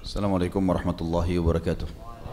Assalamualaikum warahmatullahi wabarakatuh.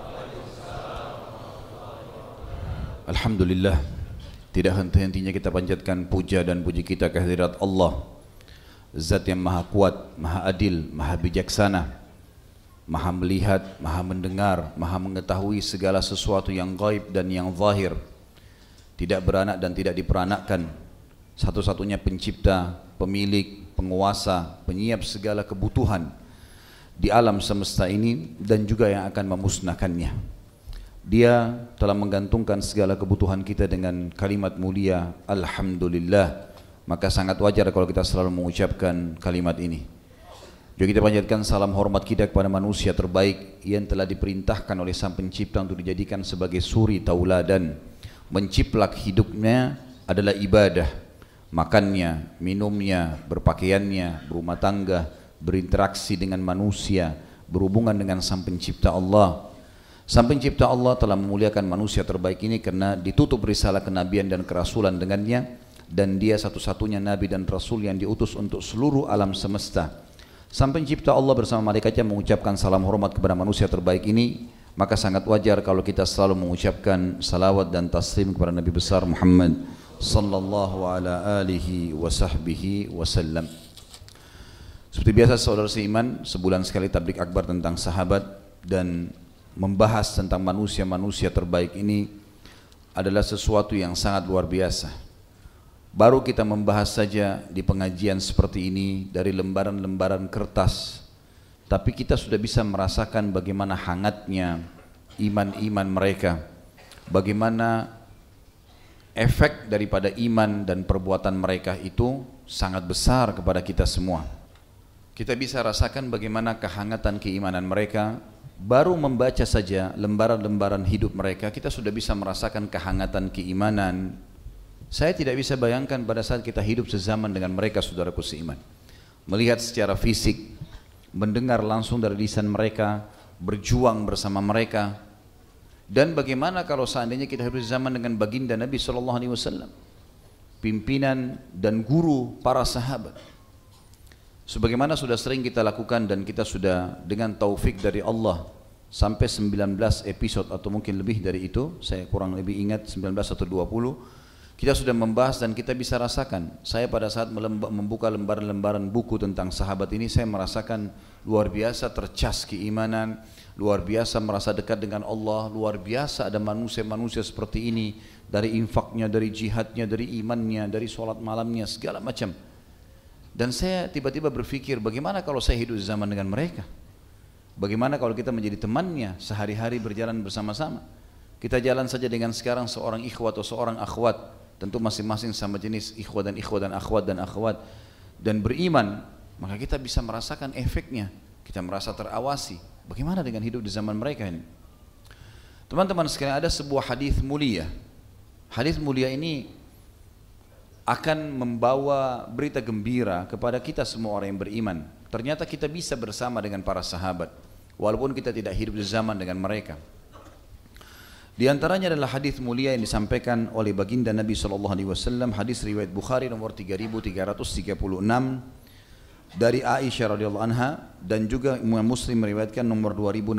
Alhamdulillah, tidak henti-hentinya kita panjatkan puja dan puji kita kehadirat Allah, Zat yang maha kuat, maha adil, maha bijaksana, maha melihat, maha mendengar, maha mengetahui segala sesuatu yang gaib dan yang zahir, tidak beranak dan tidak diperanakkan, satu-satunya pencipta, pemilik, penguasa, penyiap segala kebutuhan di alam semesta ini dan juga yang akan memusnahkannya. Dia telah menggantungkan segala kebutuhan kita dengan kalimat mulia Alhamdulillah. Maka sangat wajar kalau kita selalu mengucapkan kalimat ini. Juga kita panjatkan salam hormat kita kepada manusia terbaik yang telah diperintahkan oleh Sang Pencipta untuk dijadikan sebagai suri tauladan. Menciplak hidupnya adalah ibadah. Makannya, minumnya, berpakaiannya, berumah tangga, berinteraksi dengan manusia, berhubungan dengan Sang Pencipta Allah. Sang Pencipta Allah telah memuliakan manusia terbaik ini karena ditutup risalah kenabian dan kerasulan dengannya, dan dia satu-satunya nabi dan rasul yang diutus untuk seluruh alam semesta. Sang Pencipta Allah bersama malaikatnya mengucapkan salam hormat kepada manusia terbaik ini, maka sangat wajar kalau kita selalu mengucapkan salawat dan taslim kepada Nabi besar Muhammad sallallahu ala alihi wa sahbihi wasallam. Seperti biasa saudara seiman, sebulan sekali tablik akbar tentang sahabat dan membahas tentang manusia-manusia terbaik ini adalah sesuatu yang sangat luar biasa. Baru kita membahas saja di pengajian seperti ini dari lembaran-lembaran kertas, tapi kita sudah bisa merasakan bagaimana hangatnya iman-iman mereka, bagaimana efek daripada iman dan perbuatan mereka itu sangat besar kepada kita semua. Kita bisa rasakan bagaimana kehangatan keimanan mereka. Baru membaca saja lembaran-lembaran hidup mereka, kita sudah bisa merasakan kehangatan keimanan. Saya tidak bisa bayangkan pada saat kita hidup sezaman dengan mereka, saudaraku seiman. Melihat secara fisik, mendengar langsung dari lisan mereka, berjuang bersama mereka. Dan bagaimana kalau seandainya kita hidup sezaman dengan baginda Nabi SAW, pimpinan dan guru para sahabat. Sebagaimana sudah sering kita lakukan dan kita sudah dengan taufik dari Allah sampai 19 episode atau mungkin lebih dari itu, saya kurang lebih ingat 19 atau 20, kita sudah membahas dan kita bisa rasakan. Saya pada saat membuka lembaran-lembaran buku tentang sahabat ini, saya merasakan luar biasa tercas keimanan, luar biasa merasa dekat dengan Allah, luar biasa ada manusia-manusia seperti ini, dari infaknya, dari jihadnya, dari imannya, dari sholat malamnya, segala macam. Dan saya tiba-tiba berpikir, bagaimana kalau saya hidup di zaman dengan mereka? Bagaimana kalau kita menjadi temannya, sehari-hari berjalan bersama-sama? Kita jalan saja dengan sekarang seorang ikhwat atau seorang akhwat, tentu masing-masing sama jenis ikhwat dan akhwat, dan beriman, maka kita bisa merasakan efeknya. Kita merasa terawasi. Bagaimana dengan hidup di zaman mereka ini? Teman-teman sekalian, ada sebuah hadis mulia. Hadis mulia ini akan membawa berita gembira kepada kita semua orang yang beriman. Ternyata kita bisa bersama dengan para sahabat, walaupun kita tidak hidup di zaman dengan mereka. Di antaranya adalah hadis mulia yang disampaikan oleh baginda Nabi SAW, hadis riwayat Bukhari nomor 3336 dari Aisyah radhiyallahu anha, dan juga Imam Muslim meriwayatkan nomor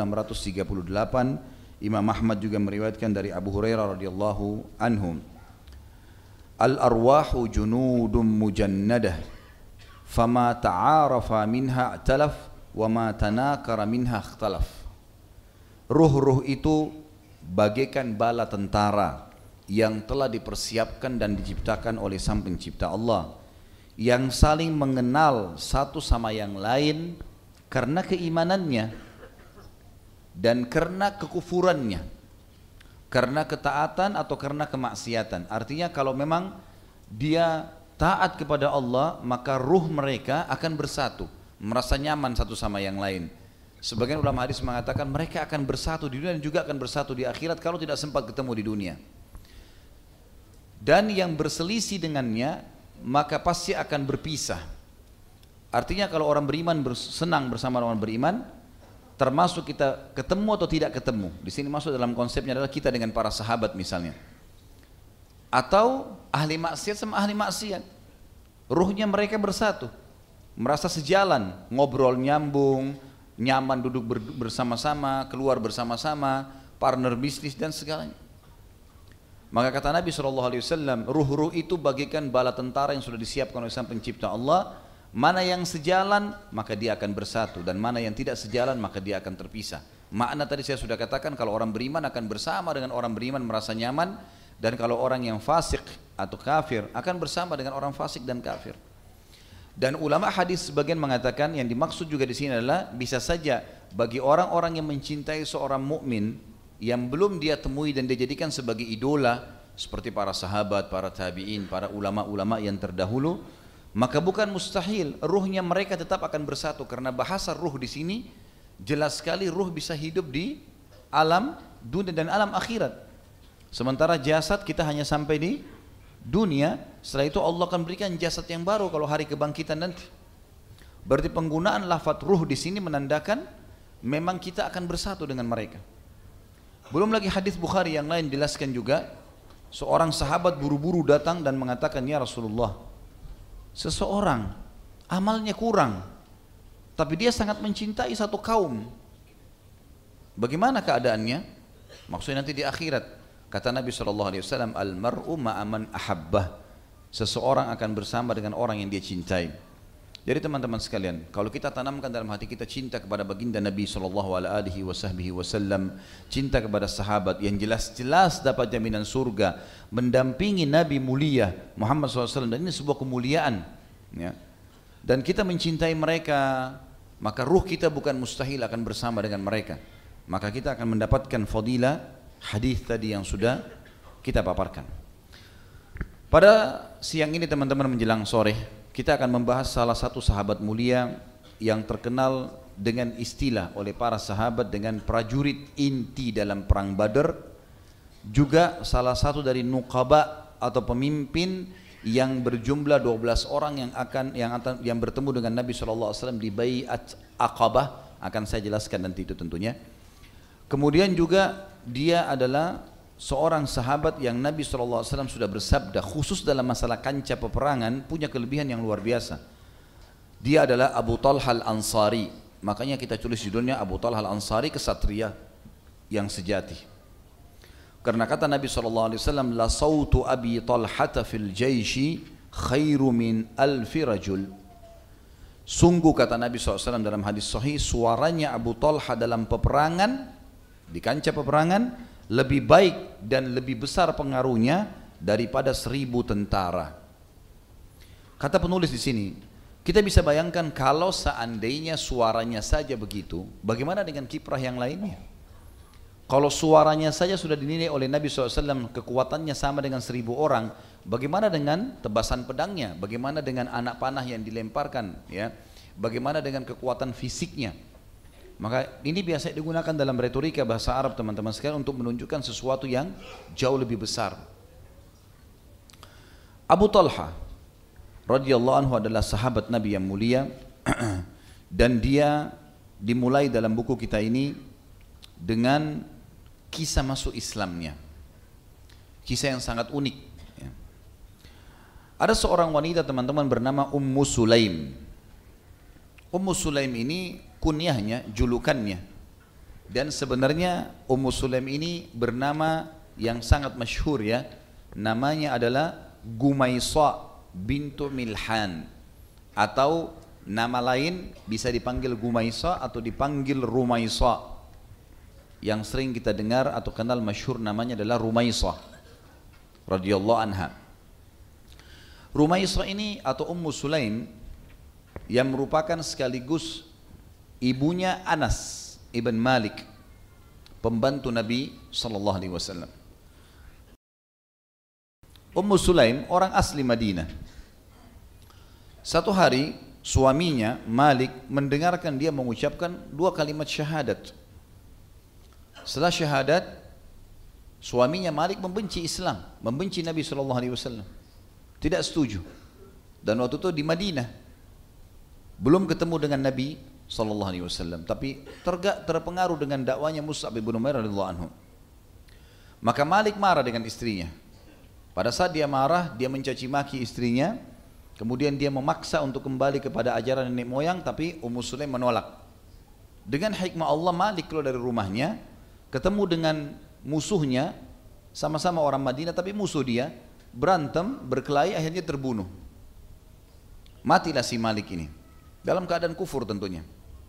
2638. Imam Ahmad juga meriwayatkan dari Abu Hurairah radhiyallahu anhu. Al-arwahu junudun mujannadah, fama ta'arafa minha i'talaf, wa ma tanakara minha ikhtalaf. Ruh-ruh itu bagaikan bala tentara yang telah dipersiapkan dan diciptakan oleh Sang Pencipta Allah, yang saling mengenal satu sama yang lain karena keimanannya dan karena kekufurannya, karena ketaatan atau karena kemaksiatan. Artinya kalau memang dia taat kepada Allah, maka ruh mereka akan bersatu, merasa nyaman satu sama yang lain. Sebagian ulama hadis mengatakan mereka akan bersatu di dunia dan juga akan bersatu di akhirat kalau tidak sempat ketemu di dunia. Dan yang berselisih dengannya maka pasti akan berpisah. Artinya kalau orang beriman senang bersama orang beriman, termasuk kita ketemu atau tidak ketemu. Di sini masuk dalam konsepnya adalah kita dengan para sahabat misalnya. Atau ahli maksiat sama ahli maksiat. Ruhnya mereka bersatu. Merasa sejalan, ngobrol nyambung, nyaman duduk bersama-sama, keluar bersama-sama, partner bisnis dan segalanya. Maka kata Nabi SAW, ruh-ruh itu bagikan bala tentara yang sudah disiapkan oleh Sang Pencipta Allah. Mana yang sejalan maka dia akan bersatu, dan mana yang tidak sejalan maka dia akan terpisah. Makna tadi saya sudah katakan, kalau orang beriman akan bersama dengan orang beriman merasa nyaman, dan kalau orang yang fasik atau kafir akan bersama dengan orang fasik dan kafir. Dan ulama hadis sebagian mengatakan yang dimaksud juga di sini adalah bisa saja bagi orang-orang yang mencintai seorang mukmin yang belum dia temui dan dia jadikan sebagai idola seperti para sahabat, para tabi'in, para ulama-ulama yang terdahulu, maka bukan mustahil ruhnya mereka tetap akan bersatu, karena bahasa ruh di sini jelas sekali ruh bisa hidup di alam dunia dan alam akhirat. Sementara jasad kita hanya sampai di dunia, setelah itu Allah akan berikan jasad yang baru kalau hari kebangkitan nanti. Berarti penggunaan lafaz ruh di sini menandakan memang kita akan bersatu dengan mereka. Belum lagi hadis Bukhari yang lain jelaskan juga, seorang sahabat buru-buru datang dan mengatakan, ya Rasulullah, seseorang amalnya kurang, tapi dia sangat mencintai satu kaum. Bagaimana keadaannya? Maksudnya nanti di akhirat. Kata Nabi SAW, al-mar'u ma'aman ahabbah. Seseorang akan bersama dengan orang yang dia cintai. Jadi teman-teman sekalian, kalau kita tanamkan dalam hati kita cinta kepada baginda Nabi SAW, cinta kepada sahabat yang jelas-jelas dapat jaminan surga, mendampingi Nabi mulia Muhammad SAW, dan ini sebuah kemuliaan, ya. Dan kita mencintai mereka, maka ruh kita bukan mustahil akan bersama dengan mereka. Maka kita akan mendapatkan fadilah hadis tadi yang sudah kita paparkan. Pada siang ini teman-teman menjelang sore, kita akan membahas salah satu sahabat mulia yang terkenal dengan istilah oleh para sahabat dengan prajurit inti dalam perang Badar, juga salah satu dari nuqaba atau pemimpin yang berjumlah 12 orang yang bertemu dengan Nabi SAW di Bai'at Aqabah. Akan saya jelaskan nanti itu tentunya. Kemudian juga dia adalah seorang sahabat yang Nabi SAW sudah bersabda, khusus dalam masalah kancah peperangan punya kelebihan yang luar biasa. Dia adalah Abu Talha Al-Ansari. Makanya kita tulis judulnya Abu Talha Al-Ansari, kesatria yang sejati. Karena kata Nabi SAW, la sautu Abi Talhata fil jaishi khairu min alfi rajul. Sungguh kata Nabi SAW dalam hadis sahih, suaranya Abu Talha dalam peperangan, di kancah peperangan, lebih baik dan lebih besar pengaruhnya daripada 1000 tentara. Kata penulis di sini, kita bisa bayangkan kalau seandainya suaranya saja begitu, bagaimana dengan kiprah yang lainnya? Kalau suaranya saja sudah dinilai oleh Nabi SAW kekuatannya sama dengan 1000 orang, bagaimana dengan tebasan pedangnya? Bagaimana dengan anak panah yang dilemparkan? Ya, bagaimana dengan kekuatan fisiknya? Maka ini biasa digunakan dalam retorika bahasa Arab teman-teman sekalian untuk menunjukkan sesuatu yang jauh lebih besar. Abu Talha radhiyallahu anhu adalah sahabat Nabi yang mulia dan dia dimulai dalam buku kita ini dengan kisah masuk Islamnya. Kisah yang sangat unik, ya. Ada seorang wanita teman-teman bernama Ummu Sulaim. Ummu Sulaim ini kunyahnya, julukannya. Dan sebenarnya Ummu Sulaim ini bernama yang sangat masyhur, ya. Namanya adalah Gumaisa bintu Milhan, atau nama lain bisa dipanggil Gumaisa atau dipanggil Rumaisa. Yang sering kita dengar atau kenal masyhur namanya adalah Rumaisa radhiyallahu anha. Rumaisa ini atau Ummu Sulaim yang merupakan sekaligus ibunya Anas ibn Malik, pembantu Nabi SAW. Ummu Sulaim orang asli Madinah. Satu hari suaminya Malik mendengarkan dia mengucapkan 2 kalimat syahadat. Setelah syahadat, suaminya Malik membenci Islam, membenci Nabi SAW, tidak setuju. Dan waktu itu di Madinah, belum ketemu dengan Nabi SAW, tapi terpengaruh dengan dakwanya Mus'ab bin Umair radhiyallahu anhu. Maka Malik marah dengan istrinya. Pada saat dia marah, dia mencaci maki istrinya, kemudian dia memaksa untuk kembali kepada ajaran nenek moyang, tapi Ummu Sulaim menolak. Dengan hikmah Allah, Malik keluar dari rumahnya, ketemu dengan musuhnya, sama-sama orang Madinah tapi musuh dia, berantem, berkelahi, akhirnya terbunuh. Matilah si Malik ini, dalam keadaan kufur tentunya.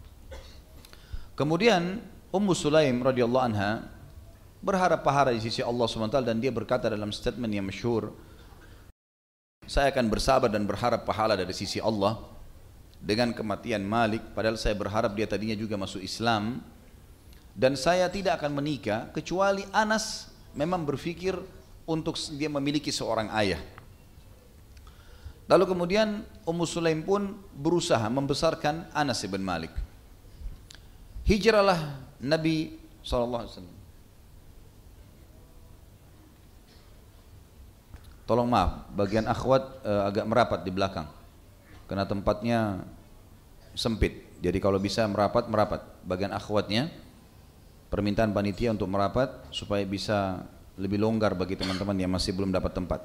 Kemudian Ummu Sulaim radhiyallahu anha berharap pahala di sisi Allah SWT, dan dia berkata dalam statement yang masyhur, saya akan bersabar dan berharap pahala dari sisi Allah dengan kematian Malik, padahal saya berharap dia tadinya juga masuk Islam, dan saya tidak akan menikah kecuali Anas memang berpikir untuk dia memiliki seorang ayah. Lalu kemudian Ummu Sulaim pun berusaha membesarkan Anas bin Malik. Hijrahlah Nabi SAW. Tolong maaf, bagian akhwat agak merapat di belakang karena tempatnya sempit. Jadi kalau bisa merapat, bagian akhwatnya. Permintaan panitia untuk merapat supaya bisa lebih longgar bagi teman-teman yang masih belum dapat tempat.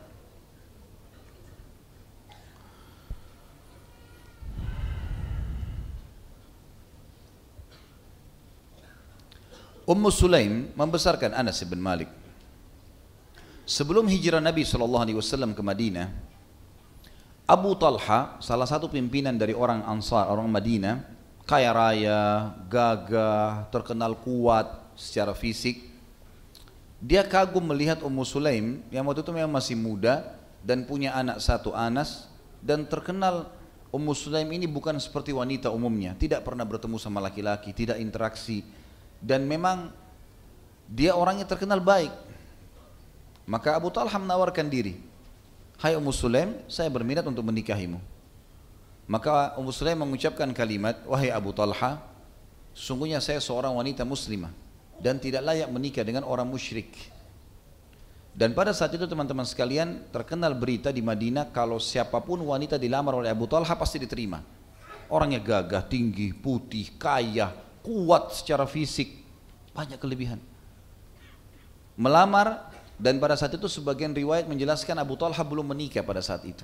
Ummu Sulaim membesarkan Anas bin Malik. Sebelum hijrah Nabi SAW ke Madinah, Abu Talha, salah satu pimpinan dari orang Ansar, orang Madinah, kaya raya, gagah, terkenal kuat secara fisik. Dia kagum melihat Ummu Sulaim yang waktu itu memang masih muda dan punya anak satu, Anas, dan terkenal Ummu Sulaim ini bukan seperti wanita umumnya, tidak pernah bertemu sama laki-laki, tidak interaksi, dan memang dia orangnya terkenal baik. Maka Abu Talha menawarkan diri, hai Ummu Sulaim, saya berminat untuk menikahimu. Maka Ummu Sulaim mengucapkan kalimat, wahai Abu Talha, sesungguhnya saya seorang wanita muslimah dan tidak layak menikah dengan orang musyrik. Dan pada saat itu teman-teman sekalian, terkenal berita di Madinah kalau siapapun wanita dilamar oleh Abu Talha pasti diterima. Orangnya gagah, tinggi, putih, kaya, kuat secara fisik, banyak kelebihan. Melamar, dan pada saat itu sebagian riwayat menjelaskan Abu Talha belum menikah pada saat itu.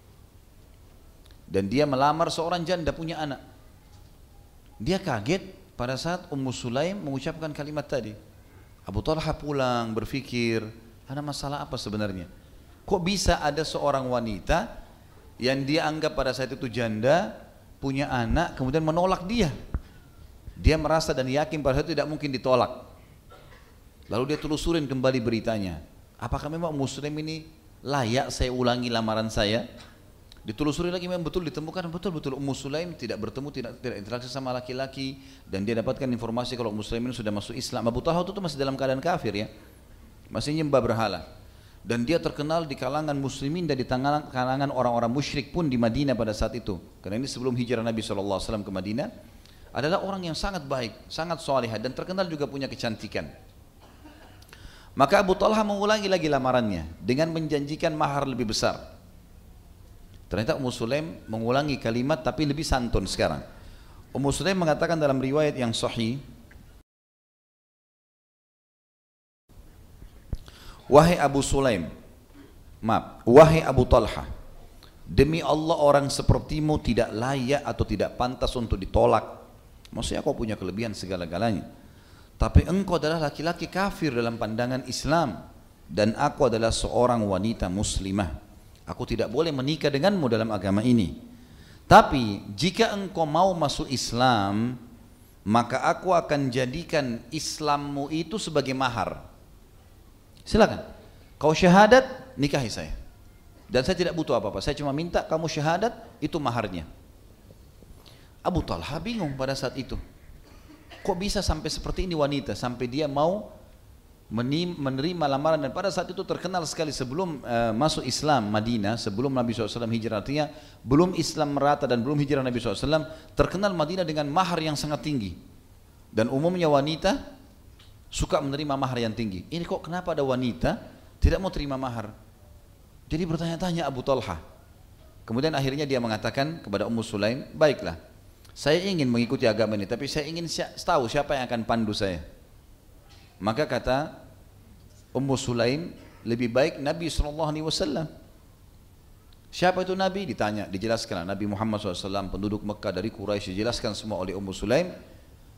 Dan dia melamar seorang janda punya anak. Dia kaget pada saat Ummu Sulaim mengucapkan kalimat tadi. Abu Talha pulang berpikir, ada masalah apa sebenarnya? Kok bisa ada seorang wanita yang dia anggap pada saat itu janda, punya anak, kemudian menolak dia? Dia merasa dan yakin pada saat itu tidak mungkin ditolak. Lalu dia telusurin kembali beritanya. Apakah memang Ummu Sulaim ini layak saya ulangi lamaran saya? Ditelusuri lagi, memang betul ditemukan, betul-betul Ummu Sulaim tidak bertemu, tidak interaksi sama laki-laki, dan dia dapatkan informasi kalau Ummu Sulaim ini sudah masuk Islam. Abu Talha itu masih dalam keadaan kafir ya, masih nyembah berhala, dan dia terkenal di kalangan muslimin dan di kalangan orang-orang musyrik pun di Madinah pada saat itu. Karena ini sebelum hijrah Nabi SAW ke Madinah, adalah orang yang sangat baik, sangat salihah, dan terkenal juga punya kecantikan. Maka Abu Talha mengulangi lagi lamarannya dengan menjanjikan mahar lebih besar. Ternyata Ummu Sulaim mengulangi kalimat tapi lebih santun sekarang. Ummu Sulaim mengatakan dalam riwayat yang sahih, wahai Abu Sulaim, wahai Abu Talha, demi Allah orang sepertimu tidak layak atau tidak pantas untuk ditolak. Maksudnya kau punya kelebihan segala-galanya, tapi engkau adalah laki-laki kafir dalam pandangan Islam, dan aku adalah seorang wanita muslimah. Aku tidak boleh menikah denganmu dalam agama ini. Tapi jika engkau mau masuk Islam, maka aku akan jadikan Islammu itu sebagai mahar. Silakan, kau syahadat, nikahi saya. Dan saya tidak butuh apa-apa, saya cuma minta kamu syahadat, itu maharnya. Abu Talha bingung pada saat itu. Kok bisa sampai seperti ini wanita, sampai dia mau menerima lamaran? Dan pada saat itu terkenal sekali sebelum masuk Islam Madinah, sebelum Nabi SAW hijrah, artinya belum Islam merata dan belum hijrah Nabi SAW, terkenal Madinah dengan mahar yang sangat tinggi. Dan umumnya wanita suka menerima mahar yang tinggi. Ini kok kenapa ada wanita tidak mau terima mahar? Jadi bertanya-tanya Abu Talha. Kemudian akhirnya dia mengatakan kepada Ummu Sulaim, baiklah, saya ingin mengikuti agama ini, tapi saya ingin tahu siapa yang akan pandu saya. Maka kata Ummu Sulaim, lebih baik Nabi SAW. Siapa itu Nabi? Ditanya, dijelaskan Nabi Muhammad SAW, penduduk Mekah dari Quraisy, dijelaskan semua oleh Ummu Sulaim.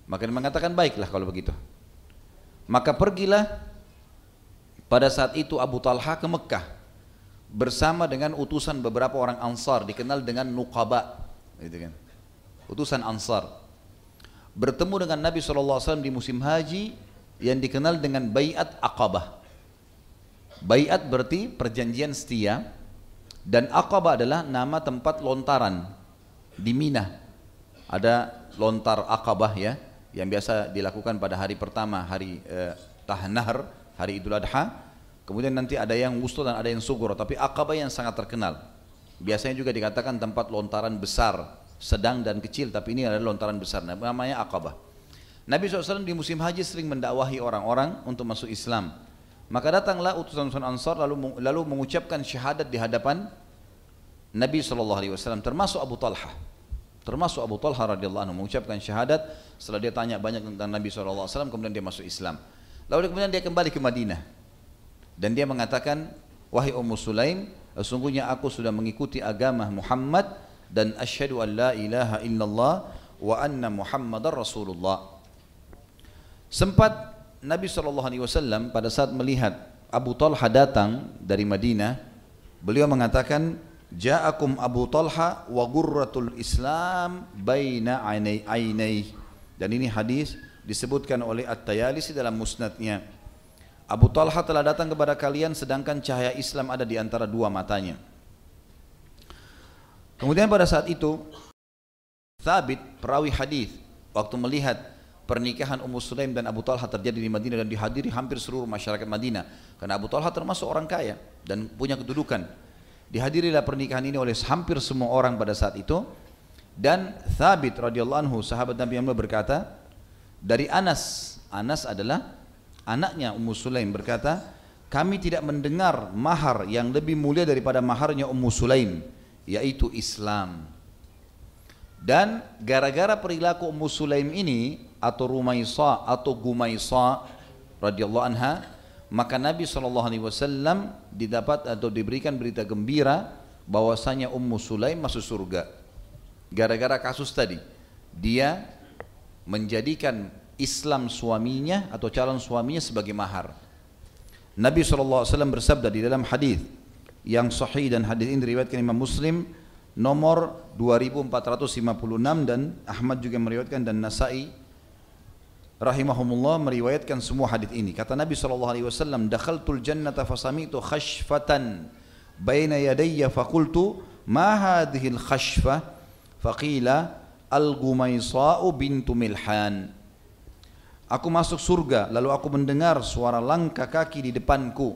Maka dia mengatakan baiklah kalau begitu. Maka pergilah pada saat itu Abu Talha ke Mekah bersama dengan utusan beberapa orang Ansar dikenal dengan Nuqaba, gitu kan. Utusan Ansar bertemu dengan Nabi SAW di musim haji yang dikenal dengan Bai'at Aqabah. Bai'at berarti perjanjian setia, dan Aqabah adalah nama tempat lontaran di Mina. Ada lontar Aqabah ya, yang biasa dilakukan pada hari pertama, hari Tahnahar, hari Idul Adha. Kemudian nanti ada yang wusta dan ada yang sugur, tapi Aqabah yang sangat terkenal. Biasanya juga dikatakan tempat lontaran besar, sedang dan kecil, tapi ini adalah lontaran besar, namanya Aqabah. Nabi SAW di musim haji sering mendakwahi orang-orang untuk masuk Islam. Maka datanglah utusan-utusan Ansar lalu mengucapkan syahadat di hadapan Nabi SAW, termasuk Abu Talha. Termasuk Abu Talha radhiyallahu anhu mengucapkan syahadat setelah dia tanya banyak tentang Nabi SAW, kemudian dia masuk Islam. Lalu kemudian dia kembali ke Madinah dan dia mengatakan, wahai Ummu Sulaim, sesungguhnya aku sudah mengikuti agama Muhammad dan asyhadu an la ilaha illallah wa anna Muhammadar Rasulullah. Sempat Nabi SAW pada saat melihat Abu Talha datang dari Madinah, beliau mengatakan, ja'akum Abu Talha wa gurratul Islam baina ainai. Dan ini hadis disebutkan oleh At-Tayalisi dalam musnadnya. Abu Talha telah datang kepada kalian sedangkan cahaya Islam ada di antara dua matanya. Kemudian pada saat itu Thabit, perawi hadis, waktu melihat pernikahan Ummu Sulaim dan Abu Talha terjadi di Madinah dan dihadiri hampir seluruh masyarakat Madinah, karena Abu Talha termasuk orang kaya dan punya kedudukan. Dihadirilah pernikahan ini oleh hampir semua orang pada saat itu. Dan Thabit radhiyallahu anhu, sahabat Nabi yang berkata, dari Anas adalah anaknya Ummu Sulaim, berkata, kami tidak mendengar mahar yang lebih mulia daripada maharnya Ummu Sulaim, yaitu Islam. Dan gara-gara perilaku Ummu Sulaim ini, atau Rumaisa atau Gumaisa radhiyallahu anha, maka Nabi SAW didapat atau diberikan berita gembira bahwasanya Ummu Sulaim masuk surga. Gara-gara kasus tadi, dia menjadikan Islam suaminya atau calon suaminya sebagai mahar. Nabi SAW bersabda di dalam hadis yang sahih, dan hadis ini diriwayatkan Imam Muslim nomor 2456, dan Ahmad juga meriwayatkan, dan Nasai rahimahumullah meriwayatkan semua hadis ini. Kata Nabi SAW, dakhaltul jannata fasami'tu khashfatan baina yadayya faqultu ma hadhil khashfah faqila al-Gumaisa'u bintu Milhan. Aku masuk surga, lalu aku mendengar suara langkah kaki di depanku.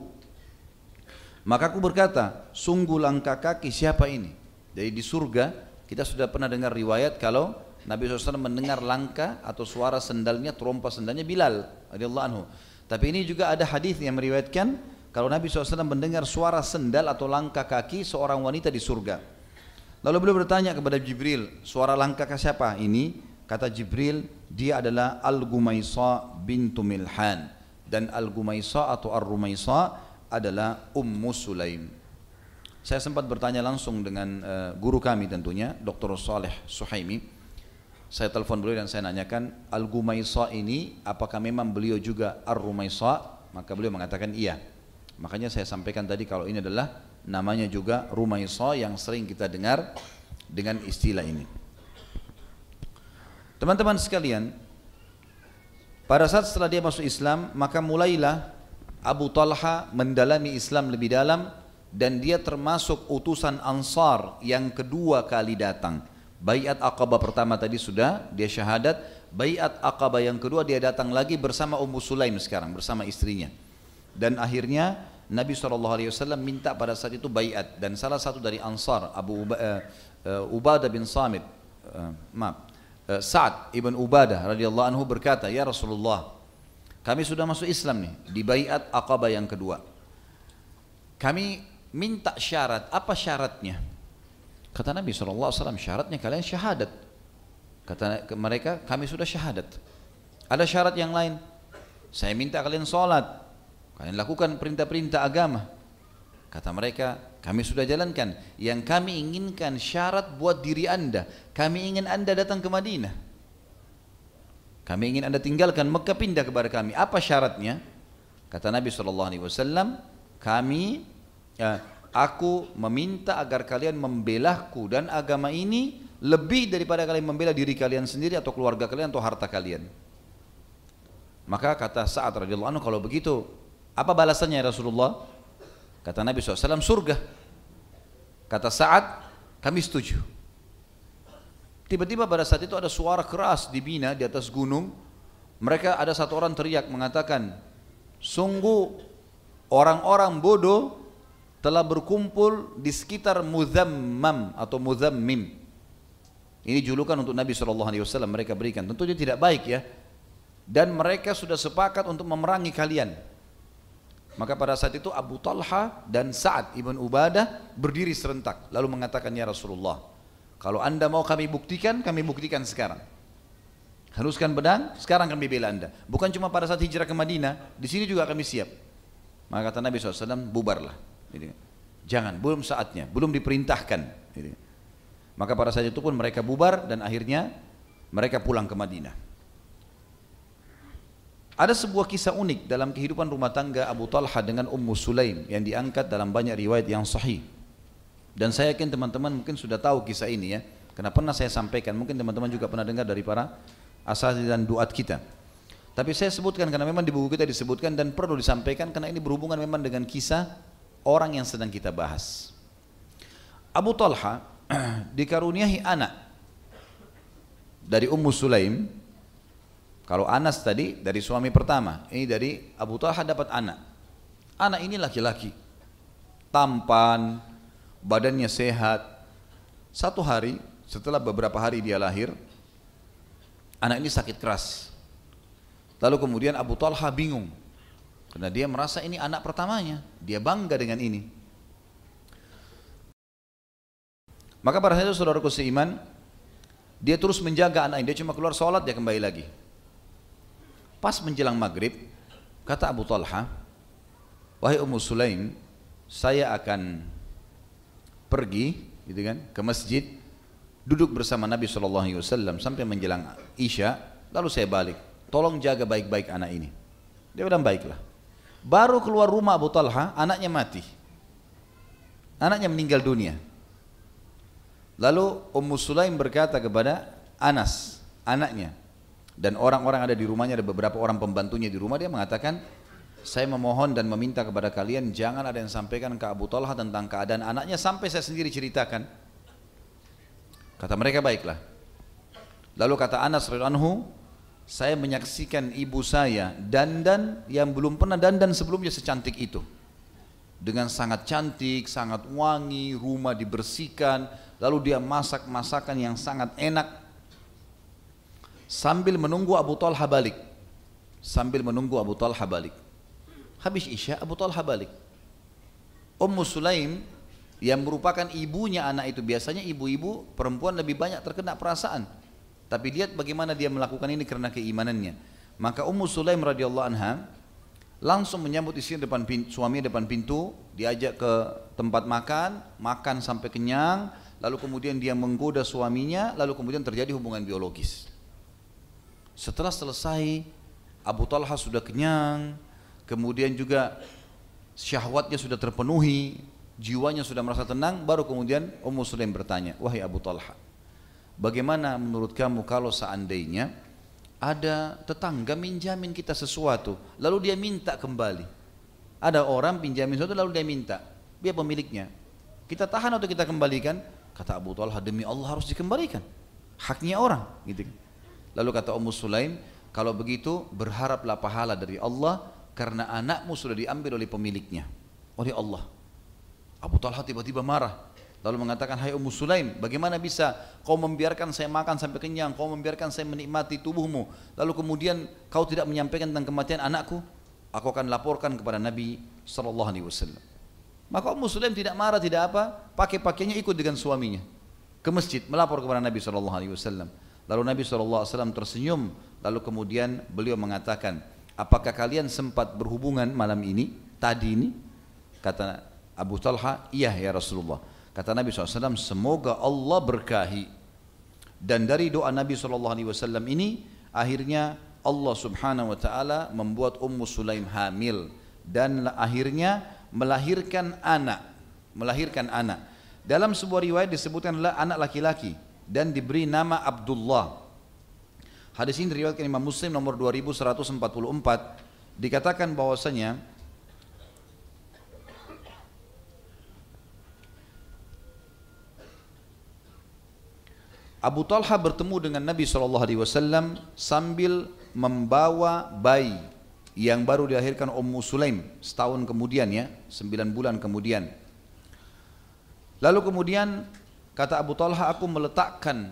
Maka aku berkata, sungguh langkah kaki siapa ini? Jadi di surga kita sudah pernah dengar riwayat kalau Nabi SAW mendengar langkah atau suara sendalnya, terompas sendalnya Bilal radhiyallahu anhu. Tapi ini juga ada hadis yang meriwayatkan kalau Nabi SAW mendengar suara sendal atau langkah kaki seorang wanita di surga. Lalu beliau bertanya kepada Jibril, suara langkah siapa ini? Kata Jibril, dia adalah Al-Gumaisa bintu Milhan, dan Al-Gumaisa atau Ar-Rumaisa adalah Ummu Sulaim. Saya sempat bertanya langsung dengan guru kami tentunya, Dr. Saleh Suhaimi. Saya telepon beliau dan saya nanyakan, Al-Gumaisa ini apakah memang beliau juga Ar-Rumaisa? Maka beliau mengatakan iya. Makanya saya sampaikan tadi kalau ini adalah namanya juga Rumaisa yang sering kita dengar dengan istilah ini. Teman-teman sekalian, pada saat setelah dia masuk Islam, maka mulailah Abu Talha mendalami Islam lebih dalam, dan dia termasuk utusan Ansar yang kedua kali datang. Bai'at Aqabah pertama tadi sudah, dia syahadat. Bai'at Aqabah yang kedua dia datang lagi bersama Ummu Sulaim sekarang, bersama istrinya. Dan akhirnya Nabi SAW minta pada saat itu bai'at, dan salah satu dari Ansar, Ubadah bin Samit, Sa'ad ibn Ubadah radhiyallahu anhu berkata, ya Rasulullah, kami sudah masuk Islam nih di bai'at Aqabah yang kedua. Kami minta syarat, apa syaratnya? Kata Nabi SAW, syaratnya kalian syahadat. Kata mereka, kami sudah syahadat. Ada syarat yang lain? Saya minta kalian sholat, kalian lakukan perintah-perintah agama. Kata mereka, kami sudah jalankan. Yang kami inginkan syarat buat diri anda. Kami ingin anda datang ke Madinah. Kami ingin anda tinggalkan Mekah, pindah kepada kami. Apa syaratnya? Kata Nabi SAW, aku meminta agar kalian membelahku dan agama ini lebih daripada kalian membela diri kalian sendiri atau keluarga kalian atau harta kalian. Maka kata Sa'ad radhiyallahu anhu, kalau begitu apa balasannya ya Rasulullah? Kata Nabi SAW, surga. Kata Sa'ad, kami setuju. Tiba-tiba pada saat itu ada suara keras di Mina, di atas gunung. Mereka ada satu orang teriak mengatakan, sungguh orang-orang bodoh telah berkumpul di sekitar Muzammam atau Muzammim. Ini julukan untuk Nabi SAW mereka berikan. Tentu dia tidak baik ya. Dan mereka sudah sepakat untuk memerangi kalian. Maka pada saat itu Abu Talha dan Sa'ad ibn Ubadah berdiri serentak. Lalu mengatakan, ya Rasulullah, kalau anda mau kami buktikan sekarang. Haruskan pedang, sekarang kami bela anda. Bukan cuma pada saat hijrah ke Madinah, di sini juga kami siap. Maka kata Nabi SAW, bubarlah. Jangan, belum saatnya, belum diperintahkan. Maka pada saat itu pun mereka bubar dan akhirnya mereka pulang ke Madinah. Ada sebuah kisah unik dalam kehidupan rumah tangga Abu Talha dengan Ummu Sulaim yang diangkat dalam banyak riwayat yang sahih. Dan saya yakin teman-teman mungkin sudah tahu kisah ini ya, karena pernah saya sampaikan, mungkin teman-teman juga pernah dengar dari para asatidz dan duat kita. Tapi saya sebutkan karena memang di buku kita disebutkan dan perlu disampaikan karena ini berhubungan memang dengan kisah orang yang sedang kita bahas. Abu Talha dikaruniai anak dari Ummu Sulaim. Kalau Anas tadi dari suami pertama, ini dari Abu Talha dapat anak. Anak ini laki-laki, tampan, badannya sehat. Satu hari setelah beberapa hari dia lahir, anak ini sakit keras. Lalu kemudian Abu Talha bingung karena dia merasa ini anak pertamanya, dia bangga dengan ini. Maka pada saat itu saudaraku seiman, dia terus menjaga anak ini. Dia cuma keluar sholat, dia kembali lagi. Pas menjelang maghrib, kata Abu Talha, wahai Ummu Sulaim, saya akan pergi gitu kan, ke masjid, duduk bersama Nabi SAW sampai menjelang Isya, lalu saya balik. Tolong jaga baik-baik anak ini. Dia bilang baiklah. Baru keluar rumah Abu Talha, anaknya mati. Anaknya meninggal dunia. Lalu Ummu Sulaim berkata kepada Anas, anaknya, dan orang-orang ada di rumahnya, ada beberapa orang pembantunya di rumah, dia mengatakan, saya memohon dan meminta kepada kalian jangan ada yang sampaikan ke Abu Talha tentang keadaan anaknya sampai saya sendiri ceritakan. Kata mereka, baiklah. Lalu kata Anas radhiyallahu anhu, saya menyaksikan ibu saya dandan yang belum pernah dandan sebelumnya secantik itu. Dengan sangat cantik, sangat wangi, rumah dibersihkan, lalu dia masak masakan yang sangat enak. Sambil menunggu Abu Talha balik. Habis Isya Abu Talha balik. Ummu Sulaim yang merupakan ibunya anak itu, biasanya ibu-ibu perempuan lebih banyak terkena perasaan. Tapi lihat bagaimana dia melakukan ini karena keimanannya. Maka Ummu Sulaim radhiyallahu anha langsung menyambut istrinya suaminya depan pintu, diajak ke tempat makan sampai kenyang, lalu kemudian dia menggoda suaminya, lalu kemudian terjadi hubungan biologis. Setelah selesai, Abu Talha sudah kenyang, kemudian juga syahwatnya sudah terpenuhi, jiwanya sudah merasa tenang, baru kemudian Ummu Sulaim bertanya, wahai Abu Talha, bagaimana menurut kamu kalau seandainya ada tetangga minjamin kita sesuatu, lalu dia minta kembali. Ada orang pinjamin sesuatu lalu dia minta, dia pemiliknya, kita tahan atau kita kembalikan? Kata Abu Talha, demi Allah harus dikembalikan, haknya orang gitu. Lalu kata Ummu Sulaim, kalau begitu berharaplah pahala dari Allah karena anakmu sudah diambil oleh pemiliknya, oleh Allah. Abu Talha tiba-tiba marah, lalu mengatakan, hai Ummu Sulaim, bagaimana bisa kau membiarkan saya makan sampai kenyang, kau membiarkan saya menikmati tubuhmu, lalu kemudian kau tidak menyampaikan tentang kematian anakku? Aku akan laporkan kepada Nabi SAW. Maka Ummu Sulaim tidak marah, tidak apa, pakai pakaiannya ikut dengan suaminya ke masjid, melapor kepada Nabi SAW. Lalu Nabi SAW tersenyum, lalu kemudian beliau mengatakan, apakah kalian sempat berhubungan malam ini, tadi ini? Kata Abu Talha, iya ya Rasulullah. Kata Nabi SAW, semoga Allah berkahi. Dan dari doa Nabi SAW ini Akhirnya Allah subhanahu wa ta'ala membuat Ummu Sulaim hamil dan akhirnya melahirkan anak. Dalam sebuah riwayat disebutkan adalah anak laki-laki dan diberi nama Abdullah. Hadis ini diriwayatkan Imam Muslim nomor 2144. Dikatakan bahwasanya Abu Talha bertemu dengan Nabi SAW sambil membawa bayi yang baru dilahirkan Ummu Sulaim setahun kemudian, ya, 9 bulan kemudian. Lalu kemudian kata Abu Talha, aku meletakkan,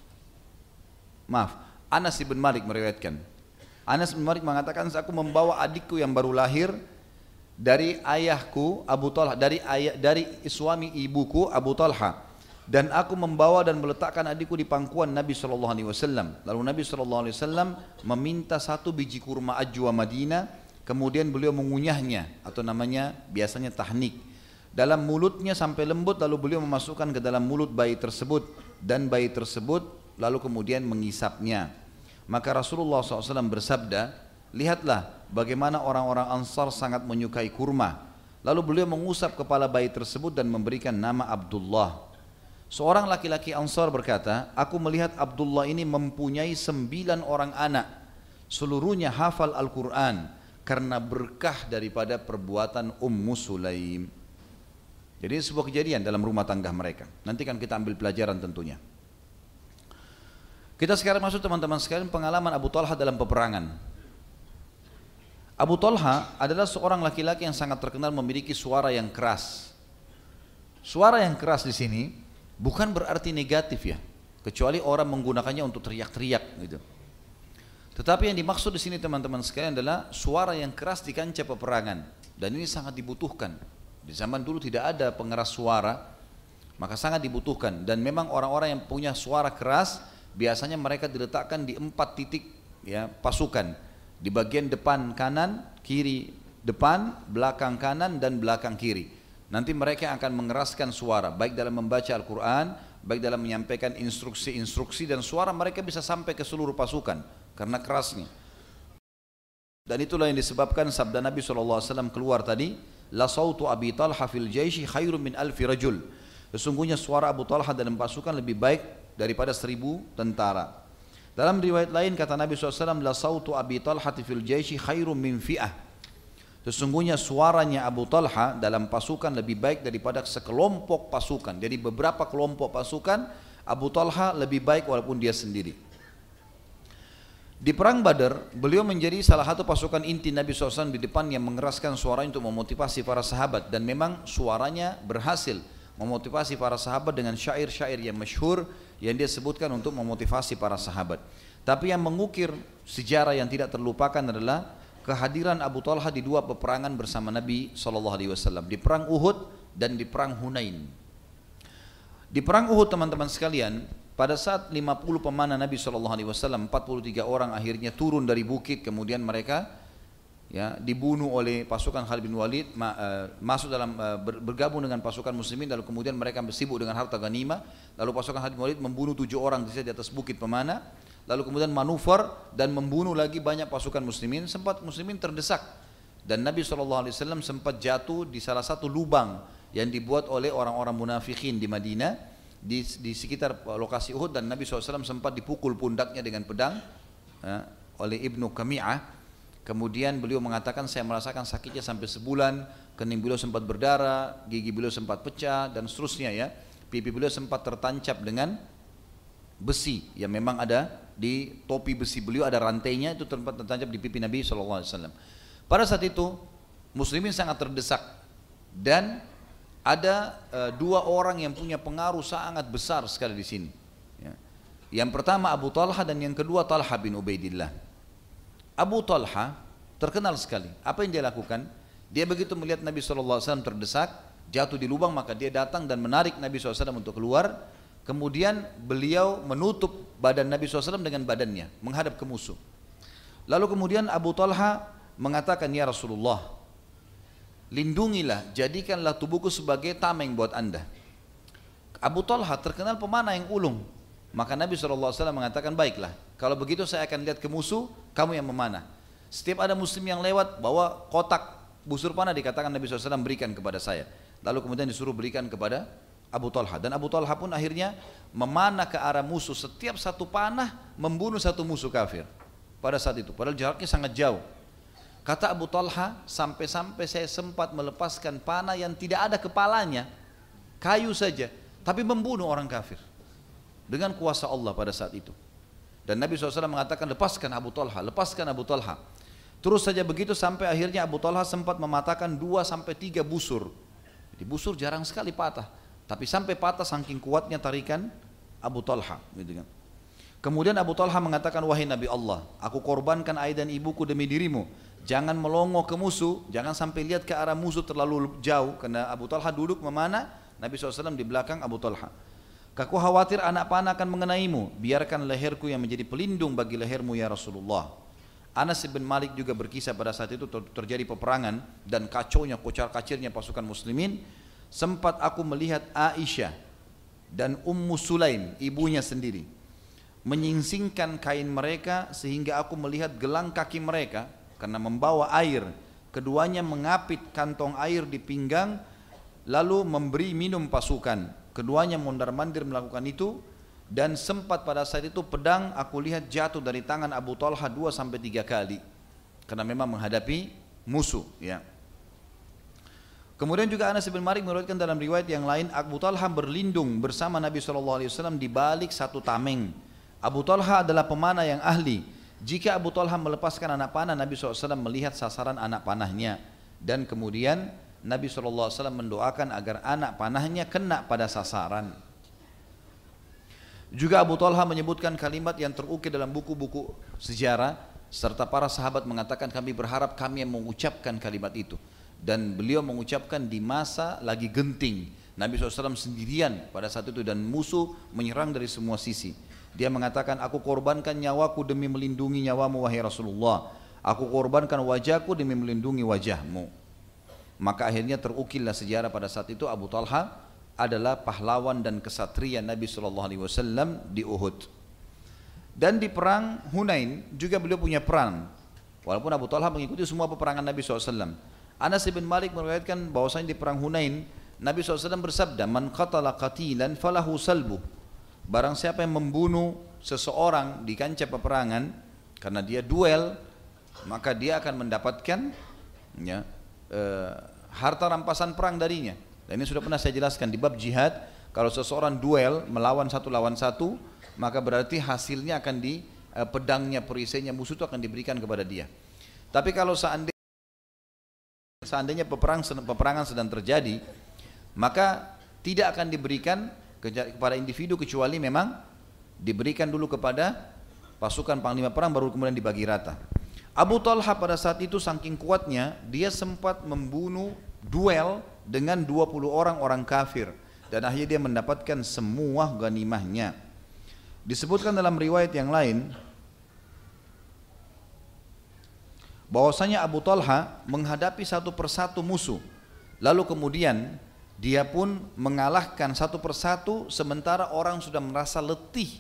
Anas bin Malik meriwayatkan. Anas bin Malik mengatakan, aku membawa adikku yang baru lahir dari ayahku Abu Talha, dari suami ibuku Abu Talha. Dan aku membawa dan meletakkan adikku di pangkuan Nabi SAW. Lalu Nabi SAW meminta 1 biji kurma ajwa Madinah, kemudian beliau mengunyahnya, atau namanya biasanya tahnik, dalam mulutnya sampai lembut, lalu beliau memasukkan ke dalam mulut bayi tersebut, dan bayi tersebut lalu kemudian mengisapnya. Maka Rasulullah SAW bersabda, lihatlah bagaimana orang-orang Ansar sangat menyukai kurma. Lalu beliau mengusap kepala bayi tersebut dan memberikan nama Abdullah. Seorang laki-laki Ansar berkata, aku melihat Abdullah ini mempunyai 9 orang anak, seluruhnya hafal Al-Quran karena berkah daripada perbuatan Ummu Sulaim. Jadi sebuah kejadian dalam rumah tangga mereka. Nanti kan kita ambil pelajaran tentunya. Kita sekarang masuk teman-teman sekalian pengalaman Abu Talha dalam peperangan. Abu Talha adalah seorang laki-laki yang sangat terkenal memiliki suara yang keras. Suara yang keras di sini bukan berarti negatif, ya, kecuali orang menggunakannya untuk teriak-teriak gitu. Tetapi yang dimaksud di sini teman-teman sekalian adalah suara yang keras di kancah peperangan, dan ini sangat dibutuhkan. Di zaman dulu tidak ada pengeras suara, maka sangat dibutuhkan. Dan memang orang-orang yang punya suara keras biasanya mereka diletakkan di 4 titik, ya, pasukan, di bagian depan kanan, kiri depan, belakang kanan dan belakang kiri. Nanti mereka akan mengeraskan suara, baik dalam membaca Al-Quran, baik dalam menyampaikan instruksi-instruksi, dan suara mereka bisa sampai ke seluruh pasukan karena kerasnya. Dan itulah yang disebabkan sabda Nabi SAW keluar tadi, la sautu Abi Talha fil jaishi khairun min alfi rajul. Sesungguhnya suara Abu Talha dalam pasukan lebih baik daripada 1000 tentara. Dalam riwayat lain kata Nabi SAW, la sautu Abi Talha fil jaishi khairun min fi'ah. Sesungguhnya suaranya Abu Talha dalam pasukan lebih baik daripada sekelompok pasukan. Jadi beberapa kelompok pasukan, Abu Talha lebih baik walaupun dia sendiri. Di perang Badar, beliau menjadi salah satu pasukan inti Nabi SAW di depan yang mengeraskan suara untuk memotivasi para sahabat. Dan memang suaranya berhasil memotivasi para sahabat dengan syair-syair yang masyhur yang dia sebutkan untuk memotivasi para sahabat. Tapi yang mengukir sejarah yang tidak terlupakan adalah kehadiran Abu Talha di 2 peperangan bersama Nabi SAW, di perang Uhud dan di perang Hunain. Di perang Uhud teman-teman sekalian, pada saat 50 pemanah Nabi SAW, 43 orang akhirnya turun dari bukit, kemudian mereka, ya, dibunuh oleh pasukan Khalid bin Walid, masuk dalam bergabung dengan pasukan muslimin, lalu kemudian mereka sibuk dengan harta ghanimah. Lalu pasukan Khalid bin Walid membunuh 7 orang di atas bukit pemanah, lalu kemudian manuver dan membunuh lagi banyak pasukan muslimin. Sempat muslimin terdesak dan Nabi SAW sempat jatuh di salah satu lubang yang dibuat oleh orang-orang munafikin di Madinah, di sekitar lokasi Uhud, dan Nabi SAW sempat dipukul pundaknya dengan pedang oleh Ibnu Kami'ah. Kemudian beliau mengatakan, saya merasakan sakitnya sampai sebulan, kening beliau sempat berdarah, gigi beliau sempat pecah dan seterusnya, ya. Pipi beliau sempat tertancap dengan besi yang memang ada di topi besi beliau, ada rantainya, itu tempat tertancap di pipi Nabi SAW. Pada saat itu muslimin sangat terdesak, dan ada 2 orang yang punya pengaruh sangat besar sekali di sini, ya. Yang pertama Abu Talha dan yang kedua Talha bin Ubaidillah. Abu Talha terkenal sekali. Apa yang dia lakukan? Dia begitu melihat Nabi SAW terdesak, jatuh di lubang, maka dia datang dan menarik Nabi SAW untuk keluar. Kemudian beliau menutup badan Nabi SAW dengan badannya, menghadap ke musuh. Lalu kemudian Abu Talha mengatakan, ya Rasulullah, lindungilah, jadikanlah tubuhku sebagai tameng buat anda. Abu Talha terkenal pemanah yang ulung. Maka Nabi SAW mengatakan, baiklah, Kalau begitu saya akan lihat ke musuh, kamu yang memanah. Setiap ada muslim yang lewat, bawa kotak busur panah, dikatakan Nabi SAW berikan kepada saya. Lalu kemudian disuruh berikan kepada Abu Talha. Dan Abu Talha pun akhirnya memanah ke arah musuh. Setiap satu panah membunuh satu musuh kafir. Pada saat itu, padahal jaraknya sangat jauh. Kata Abu Talha, sampai-sampai saya sempat melepaskan panah yang tidak ada kepalanya, kayu saja, tapi membunuh orang kafir. Dengan kuasa Allah pada saat itu. Dan Nabi SAW mengatakan, lepaskan Abu Talha, lepaskan Abu Talha. Terus saja begitu sampai akhirnya Abu Talha sempat mematahkan 2-3 busur. Jadi busur jarang sekali patah, tapi sampai patah saking kuatnya tarikan Abu Talha. Gitu kan. Kemudian Abu Talha mengatakan, wahai Nabi Allah, aku korbankan ayah dan ibuku demi dirimu. Jangan melongo ke musuh, jangan sampai lihat ke arah musuh terlalu jauh, karena Abu Talha duduk memanah, Nabi SAW di belakang Abu Talha. Aku khawatir anak panah akan mengenaimu, biarkan leherku yang menjadi pelindung bagi lehermu ya Rasulullah. Anas bin Malik juga berkisah pada saat itu terjadi peperangan dan kacaunya, kocar-kacirnya pasukan muslimin. Sempat aku melihat Aisyah dan Ummu Sulaim, ibunya sendiri, menyingsingkan kain mereka sehingga aku melihat gelang kaki mereka karena membawa air. Keduanya mengapit kantong air di pinggang lalu memberi minum pasukan. Keduanya mondar-mandir melakukan itu, dan sempat pada saat itu pedang aku lihat jatuh dari tangan Abu Talha 2-3 kali karena memang menghadapi musuh ya. Kemudian juga Anas bin Malik meriwayatkan dalam riwayat yang lain, Abu Talha berlindung bersama Nabi SAW di balik satu tameng. Abu Talha adalah pemanah yang ahli. Jika Abu Talha melepaskan anak panah, Nabi SAW melihat sasaran anak panahnya, dan kemudian Nabi SAW mendoakan agar anak panahnya kena pada sasaran. Juga Abu Talha menyebutkan kalimat yang terukir dalam buku-buku sejarah, serta para sahabat mengatakan kami berharap kami yang mengucapkan kalimat itu. Dan beliau mengucapkan di masa lagi genting, Nabi SAW sendirian pada saat itu dan musuh menyerang dari semua sisi. Dia mengatakan, aku korbankan nyawaku demi melindungi nyawamu wahai Rasulullah. Aku korbankan wajahku demi melindungi wajahmu. Maka akhirnya terukirlah sejarah pada saat itu Abu Talha adalah pahlawan dan kesatria Nabi SAW di Uhud. Dan di perang Hunain juga beliau punya peran. Walaupun Abu Talha mengikuti semua peperangan Nabi SAW. Anas bin Malik meriwayatkan bahwasanya di perang Hunain Nabi SAW bersabda, man qatala qatilan falahu salbuh. Barang siapa yang membunuh seseorang di kancah peperangan karena dia duel, maka dia akan mendapatkan ya, harta rampasan perang darinya. Dan ini sudah pernah saya jelaskan di bab jihad. Kalau seseorang duel melawan satu lawan satu, maka berarti hasilnya akan di pedangnya, perisainya musuh itu akan diberikan kepada dia. Tapi kalau seandainya peperangan sedang terjadi, maka tidak akan diberikan kepada individu kecuali memang diberikan dulu kepada pasukan panglima perang, baru kemudian dibagi rata. Abu Talha pada saat itu saking kuatnya, dia sempat membunuh duel dengan 20 orang kafir, dan akhirnya dia mendapatkan semua ghanimahnya. Disebutkan dalam riwayat yang lain bahwasanya Abu Talha menghadapi satu persatu musuh, lalu kemudian dia pun mengalahkan satu persatu, sementara orang sudah merasa letih.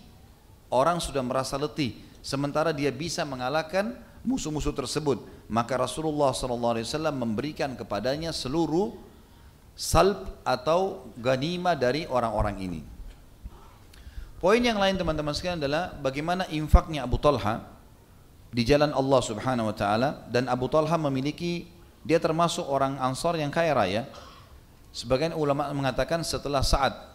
Sementara dia bisa mengalahkan musuh-musuh tersebut. Maka Rasulullah SAW memberikan kepadanya seluruh salb atau ghanimah dari orang-orang ini. Poin yang lain teman-teman sekalian adalah bagaimana infaknya Abu Talha di jalan Allah Subhanahu wa taala. Dan Abu Talha memiliki, dia termasuk orang Ansar yang kaya raya. Sebagian ulama mengatakan setelah Sa'ad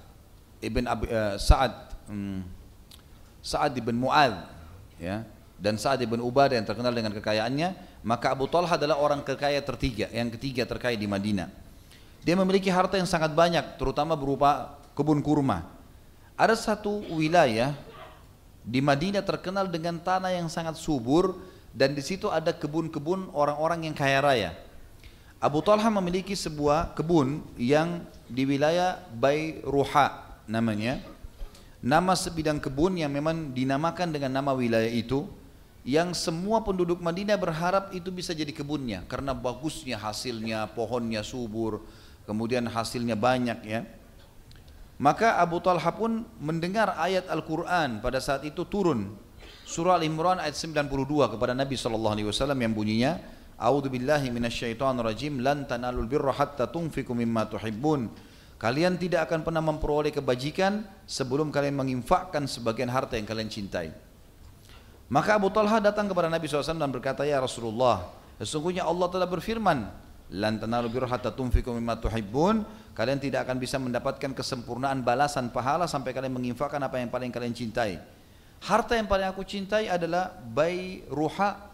ibn Mu'adz ya, dan Sa'ad ibn Ubadah yang terkenal dengan kekayaannya, maka Abu Talha adalah orang yang ketiga terkaya di Madinah. Dia memiliki harta yang sangat banyak, terutama berupa kebun kurma. Ada satu wilayah di Madinah terkenal dengan tanah yang sangat subur, dan di situ ada kebun-kebun orang-orang yang kaya raya. Abu Talha memiliki sebuah kebun yang di wilayah Bayruha namanya. Nama sebidang kebun yang memang dinamakan dengan nama wilayah itu, yang semua penduduk Madinah berharap itu bisa jadi kebunnya karena bagusnya hasilnya, pohonnya subur, kemudian hasilnya banyak ya. Maka Abu Talha pun mendengar ayat Al-Quran pada saat itu turun, Surah Al-Imran ayat 92 kepada Nabi SAW yang bunyinya, A'udzubillahi minasyaitonirrajim, lan tanalul birra hatta tunfiqu mimma tuhibbun. Kalian tidak akan pernah memperoleh kebajikan sebelum kalian menginfakkan sebagian harta yang kalian cintai. Maka Abu Talha datang kepada Nabi SAW dan berkata, ya Rasulullah, sesungguhnya Allah telah berfirman, lan tanalul birra hatta tunfiqu mimma tuhibbun. Kalian tidak akan bisa mendapatkan kesempurnaan balasan pahala sampai kalian menginfakkan apa yang paling kalian cintai. Harta yang paling aku cintai adalah ruha.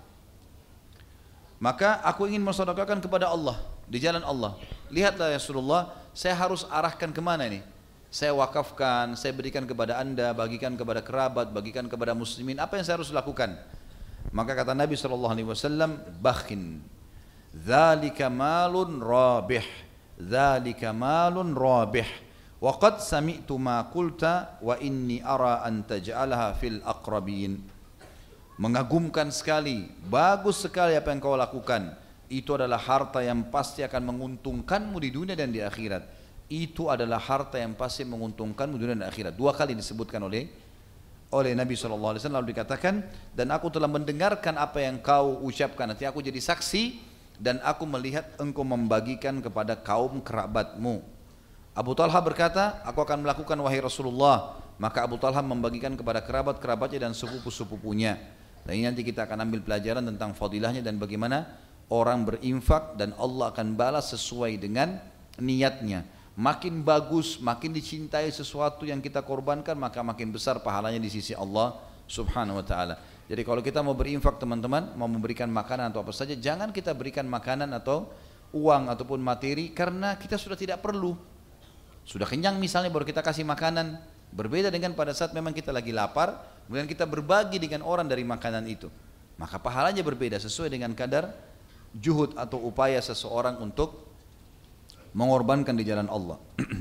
Maka aku ingin mensedekahkan kepada Allah, di jalan Allah. Lihatlah ya Rasulullah, saya harus arahkan kemana nih? Saya wakafkan, saya berikan kepada anda, bagikan kepada kerabat, bagikan kepada muslimin. Apa yang saya harus lakukan? Maka kata Nabi SAW, bakhin, dzalika malun rabih, dzalika malun rabih. Wa qad sami'tu ma qulta wa inni ara an taj'alaha fil aqrabin. Mengagumkan sekali, bagus sekali apa yang kau lakukan. Itu adalah harta yang pasti akan menguntungkanmu di dunia dan di akhirat. Itu adalah harta yang pasti menguntungkanmu di dunia dan akhirat. Dua kali disebutkan oleh Nabi SAW. Lalu dikatakan, dan aku telah mendengarkan apa yang kau ucapkan. Nanti aku jadi saksi dan aku melihat engkau membagikan kepada kaum kerabatmu. Abu Talha berkata, aku akan melakukan wahai Rasulullah. Maka Abu Talha membagikan kepada kerabat-kerabatnya dan sepupu-sepupunya. Dan ini nanti kita akan ambil pelajaran tentang fadilahnya dan bagaimana orang berinfak dan Allah akan balas sesuai dengan niatnya. Makin bagus, makin dicintai sesuatu yang kita korbankan, maka makin besar pahalanya di sisi Allah Subhanahu wa ta'ala. Jadi kalau kita mau berinfak teman-teman, mau memberikan makanan atau apa saja, jangan kita berikan makanan atau uang ataupun materi karena kita sudah tidak perlu. Sudah kenyang misalnya baru kita kasih makanan. Berbeda dengan pada saat memang kita lagi lapar, kemudian kita berbagi dengan orang dari makanan itu. Maka pahalanya berbeda sesuai dengan kadar juhud atau upaya seseorang untuk mengorbankan di jalan Allah.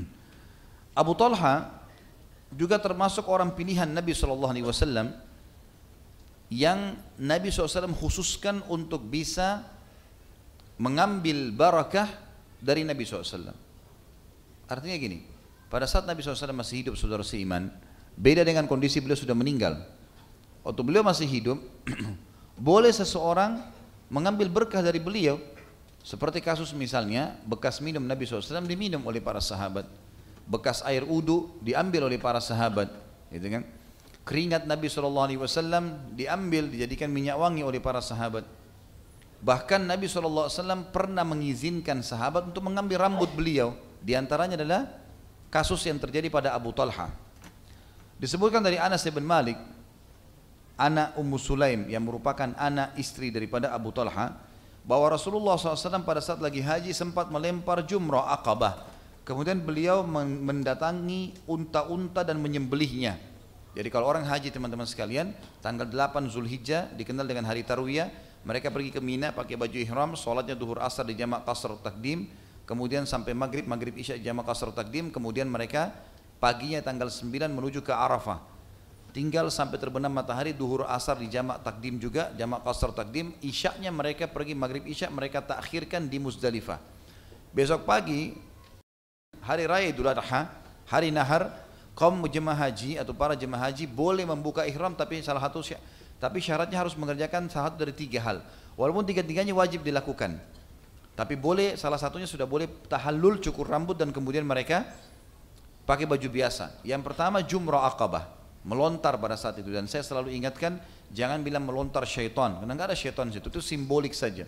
Abu Talha juga termasuk orang pilihan Nabi SAW yang Nabi SAW khususkan untuk bisa mengambil barakah dari Nabi SAW. Artinya gini, pada saat Nabi SAW masih hidup, saudara seiman, beda dengan kondisi beliau sudah meninggal. Waktu beliau masih hidup, boleh seseorang mengambil berkah dari beliau. Seperti kasus misalnya, bekas minum Nabi SAW diminum oleh para sahabat. Bekas air wudu diambil oleh para sahabat. Gitu kan? Keringat Nabi SAW diambil, dijadikan minyak wangi oleh para sahabat. Bahkan Nabi SAW pernah mengizinkan sahabat untuk mengambil rambut beliau. Di antaranya adalah kasus yang terjadi pada Abu Talha. Disebutkan dari Anas bin Malik, anak Ummu Sulaim yang merupakan anak istri daripada Abu Talha, bahwa Rasulullah SAW pada saat lagi haji sempat melempar jumrah Aqabah. Kemudian beliau mendatangi unta-unta dan menyembelihnya. Jadi kalau orang haji teman-teman sekalian, tanggal 8 Zulhijjah dikenal dengan hari Tarwiyah, mereka pergi ke Mina pakai baju ihram, sholatnya duhur asar di jamak qasr takdim, kemudian sampai maghrib isya jamak qasr takdim, kemudian mereka paginya tanggal 9 menuju ke Arafah, tinggal sampai terbenam matahari, duhur asar di jamak takdim juga, jamak qasr takdim, isyaknya mereka pergi maghrib isya mereka takhirkan di Muzdalifah. Besok pagi hari raya Idul Adha, hari nahar, kaum jemaah haji atau para jemaah haji boleh membuka ihram, tapi syaratnya harus mengerjakan salah satu dari 3 hal, walaupun 3-3-nya wajib dilakukan. Tapi boleh, salah satunya sudah boleh tahallul, cukur rambut, dan kemudian mereka pakai baju biasa. Yang pertama jumrah Aqabah, melontar pada saat itu. Dan saya selalu ingatkan, jangan bilang melontar syaitan, karena nggak ada syaitan di situ, itu simbolik saja.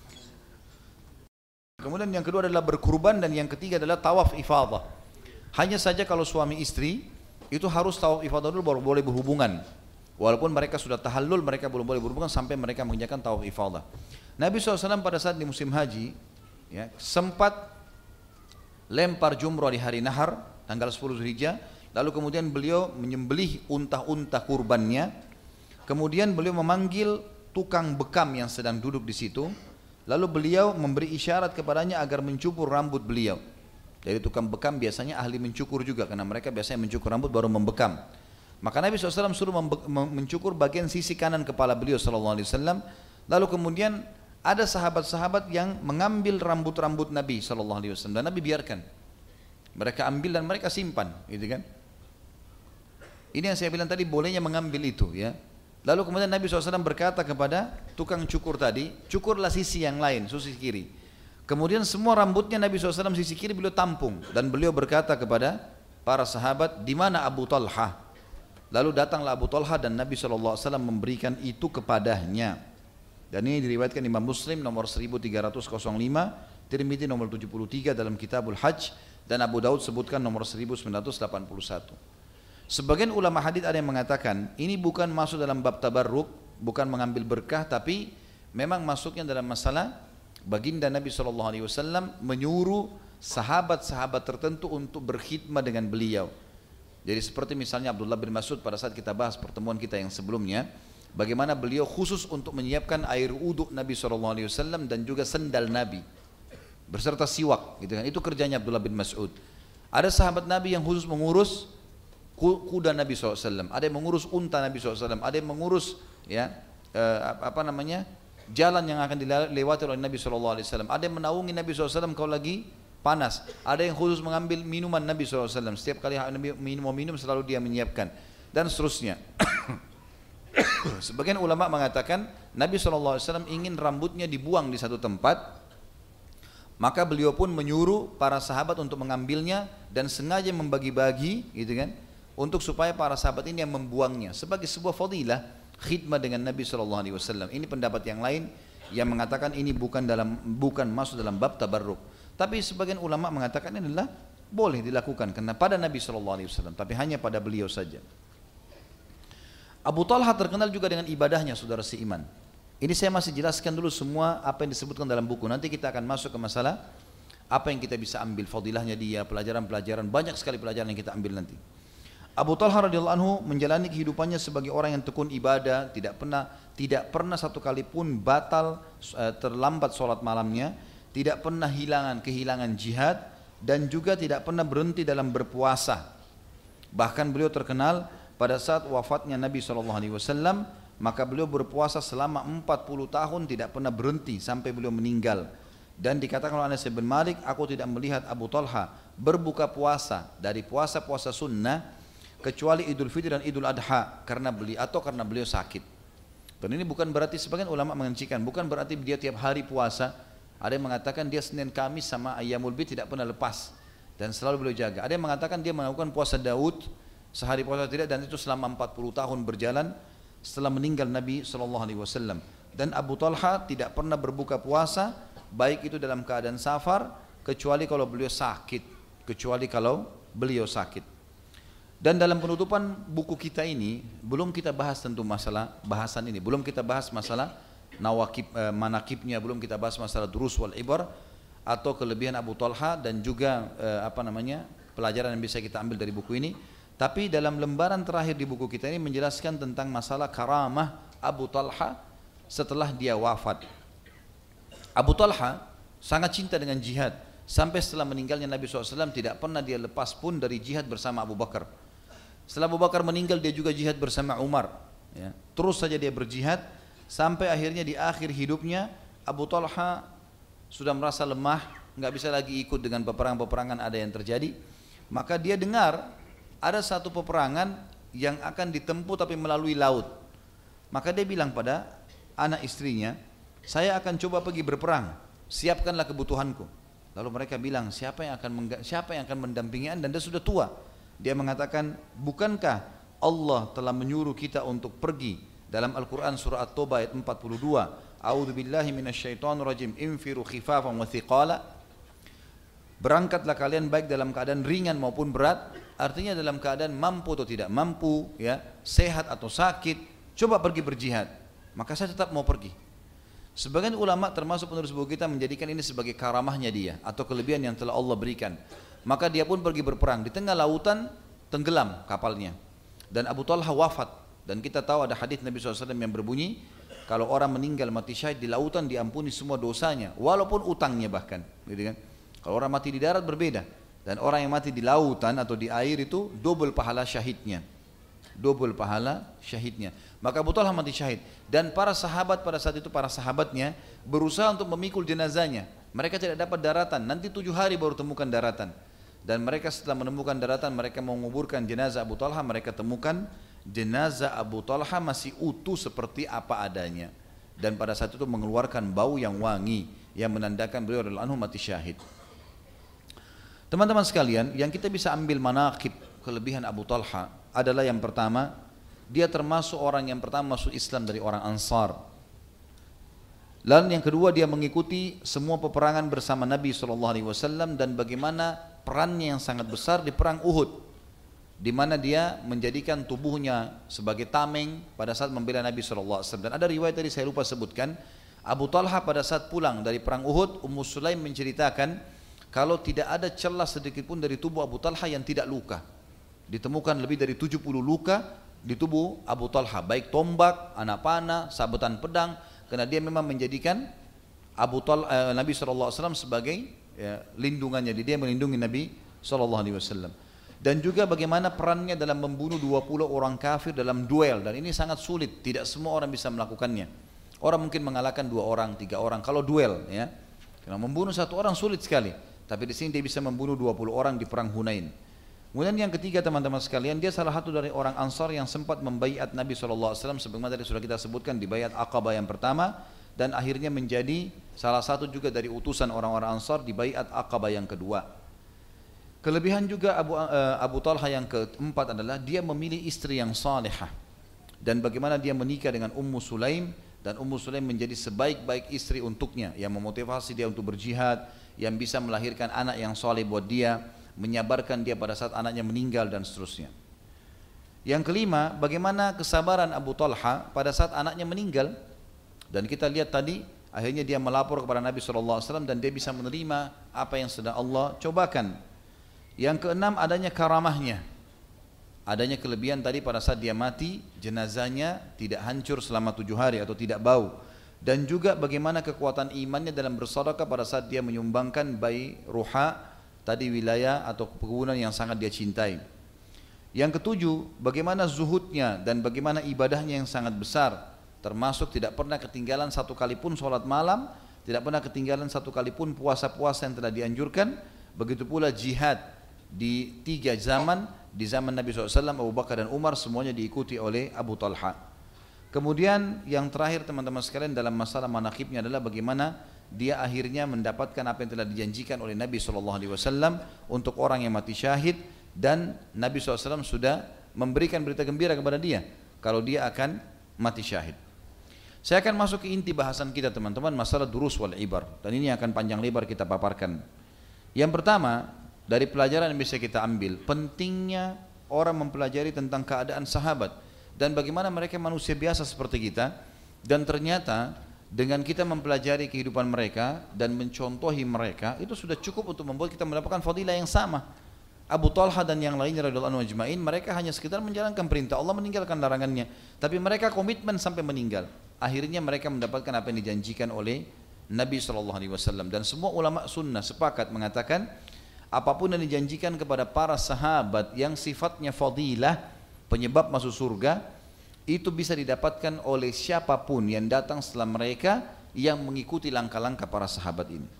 Kemudian yang kedua adalah berkurban, dan yang ketiga adalah tawaf ifadah. Hanya saja kalau suami istri itu harus tawaf ifadah dulu baru boleh berhubungan. Walaupun mereka sudah tahallul, mereka belum boleh berhubungan sampai mereka mengerjakan tawaf ifadah. Nabi SAW pada saat di musim haji ya, sempat lempar jumrah di hari nahar tanggal 10 Zulhijjah, lalu kemudian beliau menyembelih unta-unta kurbannya, kemudian beliau memanggil tukang bekam yang sedang duduk di situ, lalu beliau memberi isyarat kepadanya agar mencukur rambut beliau. Jadi tukang bekam biasanya ahli mencukur juga, karena mereka biasanya mencukur rambut baru membekam. Maka Nabi SAW suruh mencukur bagian sisi kanan kepala beliau SAW. Lalu kemudian ada sahabat-sahabat yang mengambil rambut-rambut Nabi SAW, dan Nabi biarkan. Mereka ambil dan mereka simpan, gitu kan? Ini yang saya bilang tadi, bolehnya mengambil itu ya. Lalu kemudian Nabi SAW berkata kepada tukang cukur tadi, cukurlah sisi yang lain, sisi kiri. Kemudian semua rambutnya Nabi SAW sisi kiri beliau tampung. Dan beliau berkata kepada para sahabat, di mana Abu Talha? Lalu datanglah Abu Talha dan Nabi SAW memberikan itu kepadanya. Dan ini diriwayatkan Imam Muslim nomor 1305, Tirmidzi nomor 73 dalam Kitabul Hajj, dan Abu Daud sebutkan nomor 1981. Sebagian ulama hadis ada yang mengatakan ini bukan masuk dalam bab tabarruk, bukan mengambil berkah, tapi memang masuknya dalam masalah baginda Nabi SAW menyuruh sahabat-sahabat tertentu untuk berkhidmat dengan beliau. Jadi seperti misalnya Abdullah bin Mas'ud pada saat kita bahas pertemuan kita yang sebelumnya, bagaimana beliau khusus untuk menyiapkan air uduk Nabi SAW dan juga sendal Nabi beserta siwak, gitu kan. Itu kerjanya Abdullah bin Mas'ud. Ada sahabat Nabi yang khusus mengurus kuda Nabi SAW, ada yang mengurus unta Nabi SAW, ada yang mengurus jalan yang akan dilewati oleh Nabi SAW, ada yang menaungi Nabi SAW kalau lagi panas, ada yang khusus mengambil minuman Nabi SAW, setiap kali Nabi minum selalu dia menyiapkan, dan seterusnya. Sebagian ulama mengatakan Nabi SAW ingin rambutnya dibuang di satu tempat, maka beliau pun menyuruh para sahabat untuk mengambilnya dan sengaja membagi-bagi, gitu kan, untuk supaya para sahabat ini yang membuangnya sebagai sebuah fadilah khidmat dengan Nabi SAW. Ini pendapat yang lain yang mengatakan ini bukan masuk dalam bab tabarruk. Tapi sebagian ulama mengatakan ini adalah boleh dilakukan karena pada Nabi SAW, tapi hanya pada beliau saja. Abu Talha terkenal juga dengan ibadahnya, saudara seiman. Ini saya masih jelaskan dulu semua apa yang disebutkan dalam buku. Nanti kita akan masuk ke masalah apa yang kita bisa ambil fadilahnya dia, pelajaran-pelajaran, banyak sekali pelajaran yang kita ambil nanti. Abu Talha radhiyallahu anhu menjalani kehidupannya sebagai orang yang tekun ibadah, tidak pernah satu kali pun batal terlambat sholat malamnya, tidak pernah kehilangan jihad, dan juga tidak pernah berhenti dalam berpuasa. Bahkan beliau terkenal pada saat wafatnya Nabi SAW, maka beliau berpuasa selama 40 tahun tidak pernah berhenti sampai beliau meninggal. Dan dikatakan oleh Anas bin Malik, aku tidak melihat Abu Talha berbuka puasa dari puasa-puasa sunnah kecuali Idul Fitri dan Idul Adha karena beliau sakit. Dan ini bukan berarti, sebagian ulama mengencikan, bukan berarti dia tiap hari puasa. Ada yang mengatakan dia Senin Kamis sama Ayyamul Bid tidak pernah lepas dan selalu beliau jaga. Ada yang mengatakan dia melakukan puasa Daud, sehari puasa tidak, dan itu selama 40 tahun berjalan setelah meninggal Nabi SAW. Dan Abu Talha tidak pernah berbuka puasa baik itu dalam keadaan safar kecuali kalau beliau sakit. Dan dalam penutupan buku kita ini belum kita bahas tentu masalah bahasan ini, belum kita bahas masalah manakibnya, belum kita bahas masalah durus wal ibar atau kelebihan Abu Talha dan juga pelajaran yang bisa kita ambil dari buku ini. Tapi dalam lembaran terakhir di buku kita ini menjelaskan tentang masalah karamah Abu Talha setelah dia wafat. Abu Talha sangat cinta dengan jihad, sampai setelah meninggalnya Nabi SAW tidak pernah dia lepas pun dari jihad bersama Abu Bakar. Setelah Abu Bakar meninggal dia juga jihad bersama Umar, ya. Terus saja dia berjihad sampai akhirnya di akhir hidupnya Abu Talha sudah merasa lemah, nggak bisa lagi ikut dengan peperangan-peperangan ada yang terjadi. Maka dia dengar ada satu peperangan yang akan ditempuh tapi melalui laut. Maka dia bilang pada anak istrinya, saya akan coba pergi berperang, siapkanlah kebutuhanku. Lalu mereka bilang, siapa yang akan mendampingi Anda? Anda sudah tua. Dia mengatakan, bukankah Allah telah menyuruh kita untuk pergi dalam Al-Quran surah At-Taubah ayat 42, A'udzu billahi minasyaitonir rajim, infiru khifafan wa thiqala. Berangkatlah kalian baik dalam keadaan ringan maupun berat, artinya dalam keadaan mampu atau tidak mampu, ya, sehat atau sakit, coba pergi berjihad. Maka saya tetap mau pergi. Sebagian ulama termasuk penulis buku kita menjadikan ini sebagai karamahnya dia atau kelebihan yang telah Allah berikan. Maka dia pun pergi berperang, di tengah lautan tenggelam kapalnya dan Abu Talha wafat. Dan kita tahu ada hadis Nabi SAW yang berbunyi, kalau orang meninggal mati syahid di lautan diampuni semua dosanya walaupun utangnya bahkan, gitu kan. Kalau orang mati di darat berbeda, dan orang yang mati di lautan atau di air itu double pahala syahidnya, Maka Abu Talha mati syahid, dan para sahabat pada saat itu, para sahabatnya berusaha untuk memikul jenazahnya. Mereka tidak dapat daratan, nanti 7 hari baru temukan daratan. Dan mereka setelah menemukan daratan, mereka mau menguburkan jenazah Abu Talha, mereka temukan jenazah Abu Talha masih utuh seperti apa adanya, dan pada saat itu mengeluarkan bau yang wangi yang menandakan beliau radhiyallahu anhu mati syahid. Teman-teman sekalian, yang kita bisa ambil manaqib kelebihan Abu Talha adalah yang pertama, dia termasuk orang yang pertama masuk Islam dari orang Ansar. Lalu yang kedua, dia mengikuti semua peperangan bersama Nabi SAW dan bagaimana perannya yang sangat besar di perang Uhud, di mana dia menjadikan tubuhnya sebagai tameng pada saat membela Nabi SAW. Dan ada riwayat tadi saya lupa sebutkan, Abu Talha pada saat pulang dari perang Uhud, Ummu Sulaim menceritakan kalau tidak ada celah sedikit pun dari tubuh Abu Talha yang tidak luka. Ditemukan lebih dari 70 luka di tubuh Abu Talha, baik tombak, anak panah, sabetan pedang, karena dia memang menjadikan Nabi SAW sebagai lindungannya. Dia melindungi Nabi SAW. Dan juga bagaimana perannya dalam membunuh 20 orang kafir dalam duel, dan ini sangat sulit, tidak semua orang bisa melakukannya. Orang mungkin mengalahkan 2 orang, 3 orang kalau duel, ya. Karena membunuh 1 orang sulit sekali, tapi di sini dia bisa membunuh 20 orang di perang Hunain. Kemudian yang ketiga teman-teman sekalian, dia salah satu dari orang Ansar yang sempat membaiat Nabi SAW, sebagaimana tadi sudah kita sebutkan di baiat Aqabah yang pertama, dan akhirnya menjadi salah satu juga dari utusan orang-orang Ansar di baiat Aqabah yang kedua. Kelebihan juga Abu Talha yang keempat adalah dia memilih istri yang salihah, dan bagaimana dia menikah dengan Ummu Sulaim, dan Ummu Sulaim menjadi sebaik-baik istri untuknya, yang memotivasi dia untuk berjihad, yang bisa melahirkan anak yang saleh buat dia, menyabarkan dia pada saat anaknya meninggal dan seterusnya. Yang kelima, bagaimana kesabaran Abu Talha pada saat anaknya meninggal, dan kita lihat tadi akhirnya dia melapor kepada Nabi SAW dan dia bisa menerima apa yang sedang Allah cobakan. Yang keenam, adanya karamahnya, adanya kelebihan tadi pada saat dia mati, jenazahnya tidak hancur selama 7 hari atau tidak bau. Dan juga bagaimana kekuatan imannya dalam bersedekah pada saat dia menyumbangkan bayi Ruha tadi, wilayah atau perkebunan yang sangat dia cintai. Yang ketujuh, bagaimana zuhudnya dan bagaimana ibadahnya yang sangat besar, termasuk tidak pernah ketinggalan 1 kali pun sholat malam, tidak pernah ketinggalan 1 kali pun puasa-puasa yang telah dianjurkan. Begitu pula jihad di 3 zaman, di zaman Nabi SAW, Abu Bakar dan Umar, semuanya diikuti oleh Abu Talha. Kemudian yang terakhir teman-teman sekalian dalam masalah manaqibnya adalah bagaimana dia akhirnya mendapatkan apa yang telah dijanjikan oleh Nabi SAW untuk orang yang mati syahid, dan Nabi SAW sudah memberikan berita gembira kepada dia kalau dia akan mati syahid. Saya akan masuk ke inti bahasan kita teman-teman, masalah durus wal ibar, dan ini akan panjang lebar kita paparkan. Yang pertama, dari pelajaran yang bisa kita ambil, pentingnya orang mempelajari tentang keadaan sahabat dan bagaimana mereka manusia biasa seperti kita, dan ternyata dengan kita mempelajari kehidupan mereka dan mencontohi mereka, itu sudah cukup untuk membuat kita mendapatkan fadilah yang sama. Abu Talha dan yang lainnya radhiyallahu anhum ajma'in, mereka hanya sekedar menjalankan perintah Allah, meninggalkan larangannya, tapi mereka komitmen sampai meninggal. Akhirnya mereka mendapatkan apa yang dijanjikan oleh Nabi SAW. Dan semua ulama sunnah sepakat mengatakan, apapun yang dijanjikan kepada para sahabat yang sifatnya fadilah, penyebab masuk surga, itu bisa didapatkan oleh siapapun yang datang setelah mereka yang mengikuti langkah-langkah para sahabat ini.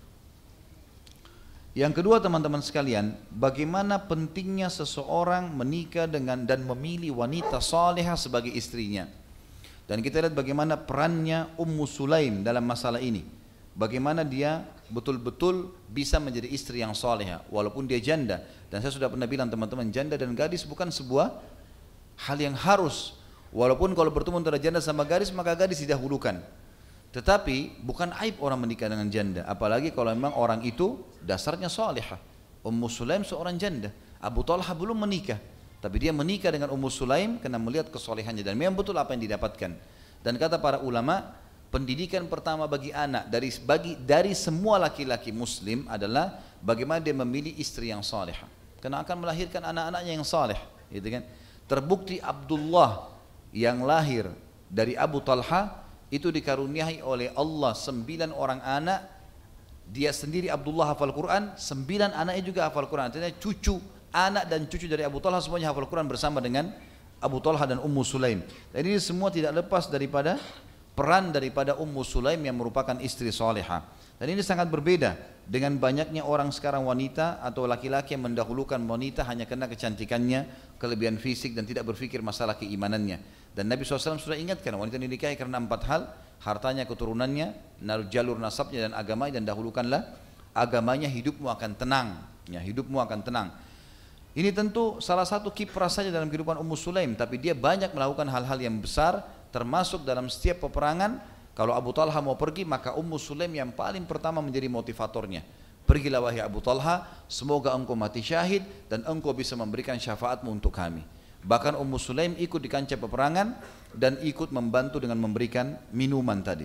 Yang kedua teman-teman sekalian, bagaimana pentingnya seseorang menikah dengan dan memilih wanita salihah sebagai istrinya. Dan kita lihat bagaimana perannya Ummu Sulaim dalam masalah ini. Bagaimana dia betul-betul bisa menjadi istri yang salihah walaupun dia janda. Dan saya sudah pernah bilang teman-teman, janda dan gadis bukan sebuah hal yang harus, walaupun kalau bertemu antara janda sama gadis maka gadis didahulukan, tetapi bukan aib orang menikah dengan janda, apalagi kalau memang orang itu dasarnya salihah. Ummu Sulaim seorang janda, Abu Talha belum menikah, tapi dia menikah dengan Ummu Sulaim karena melihat kesolehannya, dan memang betul apa yang didapatkan. Dan kata para ulama, pendidikan pertama bagi anak dari semua laki-laki muslim adalah bagaimana dia memilih istri yang salihah, karena akan melahirkan anak-anaknya yang saleh, gitu kan. Terbukti Abdullah yang lahir dari Abu Talha itu dikaruniai oleh Allah 9 orang anak. Dia sendiri Abdullah hafal Quran, 9 anaknya juga hafal Quran. Artinya cucu, anak dan cucu dari Abu Talha semuanya hafal Quran bersama dengan Abu Talha dan Ummu Sulaim. Dan ini semua tidak lepas daripada peran daripada Ummu Sulaim yang merupakan istri salihah. Dan ini sangat berbeda dengan banyaknya orang sekarang wanita atau laki-laki yang mendahulukan wanita hanya karena kecantikannya, kelebihan fisik dan tidak berpikir masalah keimanannya. Dan Nabi SAW sudah ingatkan wanita dinikahi karena 4 hal, hartanya, keturunannya, jalur nasabnya dan agamanya, dan dahulukanlah agamanya, hidupmu akan tenang. Ya, hidupmu akan tenang. Ini tentu salah satu kiprah saja dalam kehidupan Ummu Sulaim, tapi dia banyak melakukan hal-hal yang besar, termasuk dalam setiap peperangan. Kalau Abu Talha mau pergi, maka Ummu Sulaim yang paling pertama menjadi motivatornya. Pergilah wahai Abu Talha, semoga engkau mati syahid dan engkau bisa memberikan syafaatmu untuk kami. Bahkan Ummu Sulaim ikut di kancah peperangan dan ikut membantu dengan memberikan minuman tadi.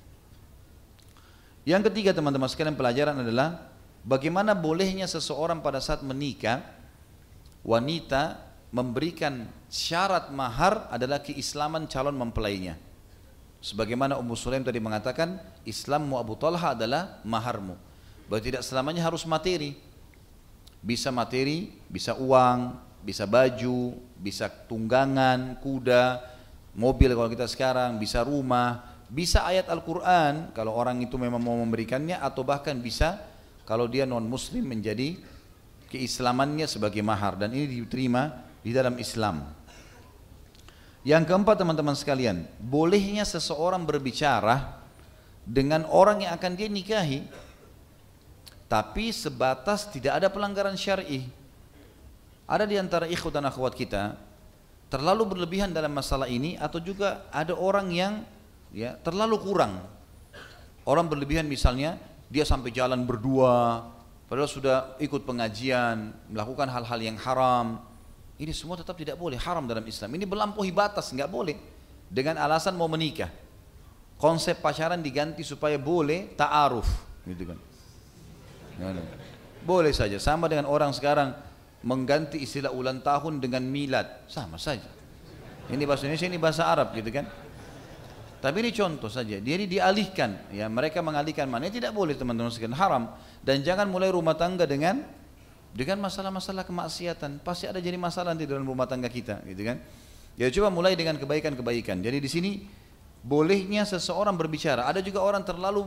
Yang ketiga teman-teman sekalian, pelajaran adalah bagaimana bolehnya seseorang pada saat menikah, wanita memberikan syarat mahar adalah keislaman calon mempelainya. Sebagaimana Ummu Sulaim tadi mengatakan, Islammu Abu Talha adalah maharmu. Berarti tidak selamanya harus materi. Bisa materi, bisa uang, bisa baju, bisa tunggangan, kuda, mobil kalau kita sekarang, bisa rumah, bisa ayat Al-Quran kalau orang itu memang mau memberikannya, atau bahkan bisa kalau dia non muslim menjadi keislamannya sebagai mahar, dan ini diterima di dalam Islam. Yang keempat teman-teman sekalian, bolehnya seseorang berbicara dengan orang yang akan dia nikahi, tapi sebatas tidak ada pelanggaran syar'i. Ada di antara ikhwat dan akhwat kita terlalu berlebihan dalam masalah ini, atau juga ada orang yang ya terlalu kurang. Orang berlebihan misalnya dia sampai jalan berdua, padahal sudah ikut pengajian, melakukan hal-hal yang haram. Ini semua tetap tidak boleh, haram dalam Islam. Ini melampaui batas, nggak boleh. Dengan alasan mau menikah, konsep pacaran diganti supaya boleh ta'aruf, gitu kan? Boleh saja, sama dengan orang sekarang mengganti istilah ulang tahun dengan milad, sama saja. Ini bahasa Indonesia, ini bahasa Arab, gitu kan? Tapi ini contoh saja. Jadi dialihkan, ya mereka mengalihkan mana? Tidak boleh teman-teman sekalian, haram. Dan jangan mulai rumah tangga dengan masalah-masalah kemaksiatan. Pasti ada jadi masalah di dalam rumah tangga kita, gitu kan? Jadi coba mulai dengan kebaikan-kebaikan. Jadi di sini bolehnya seseorang berbicara. Ada juga orang terlalu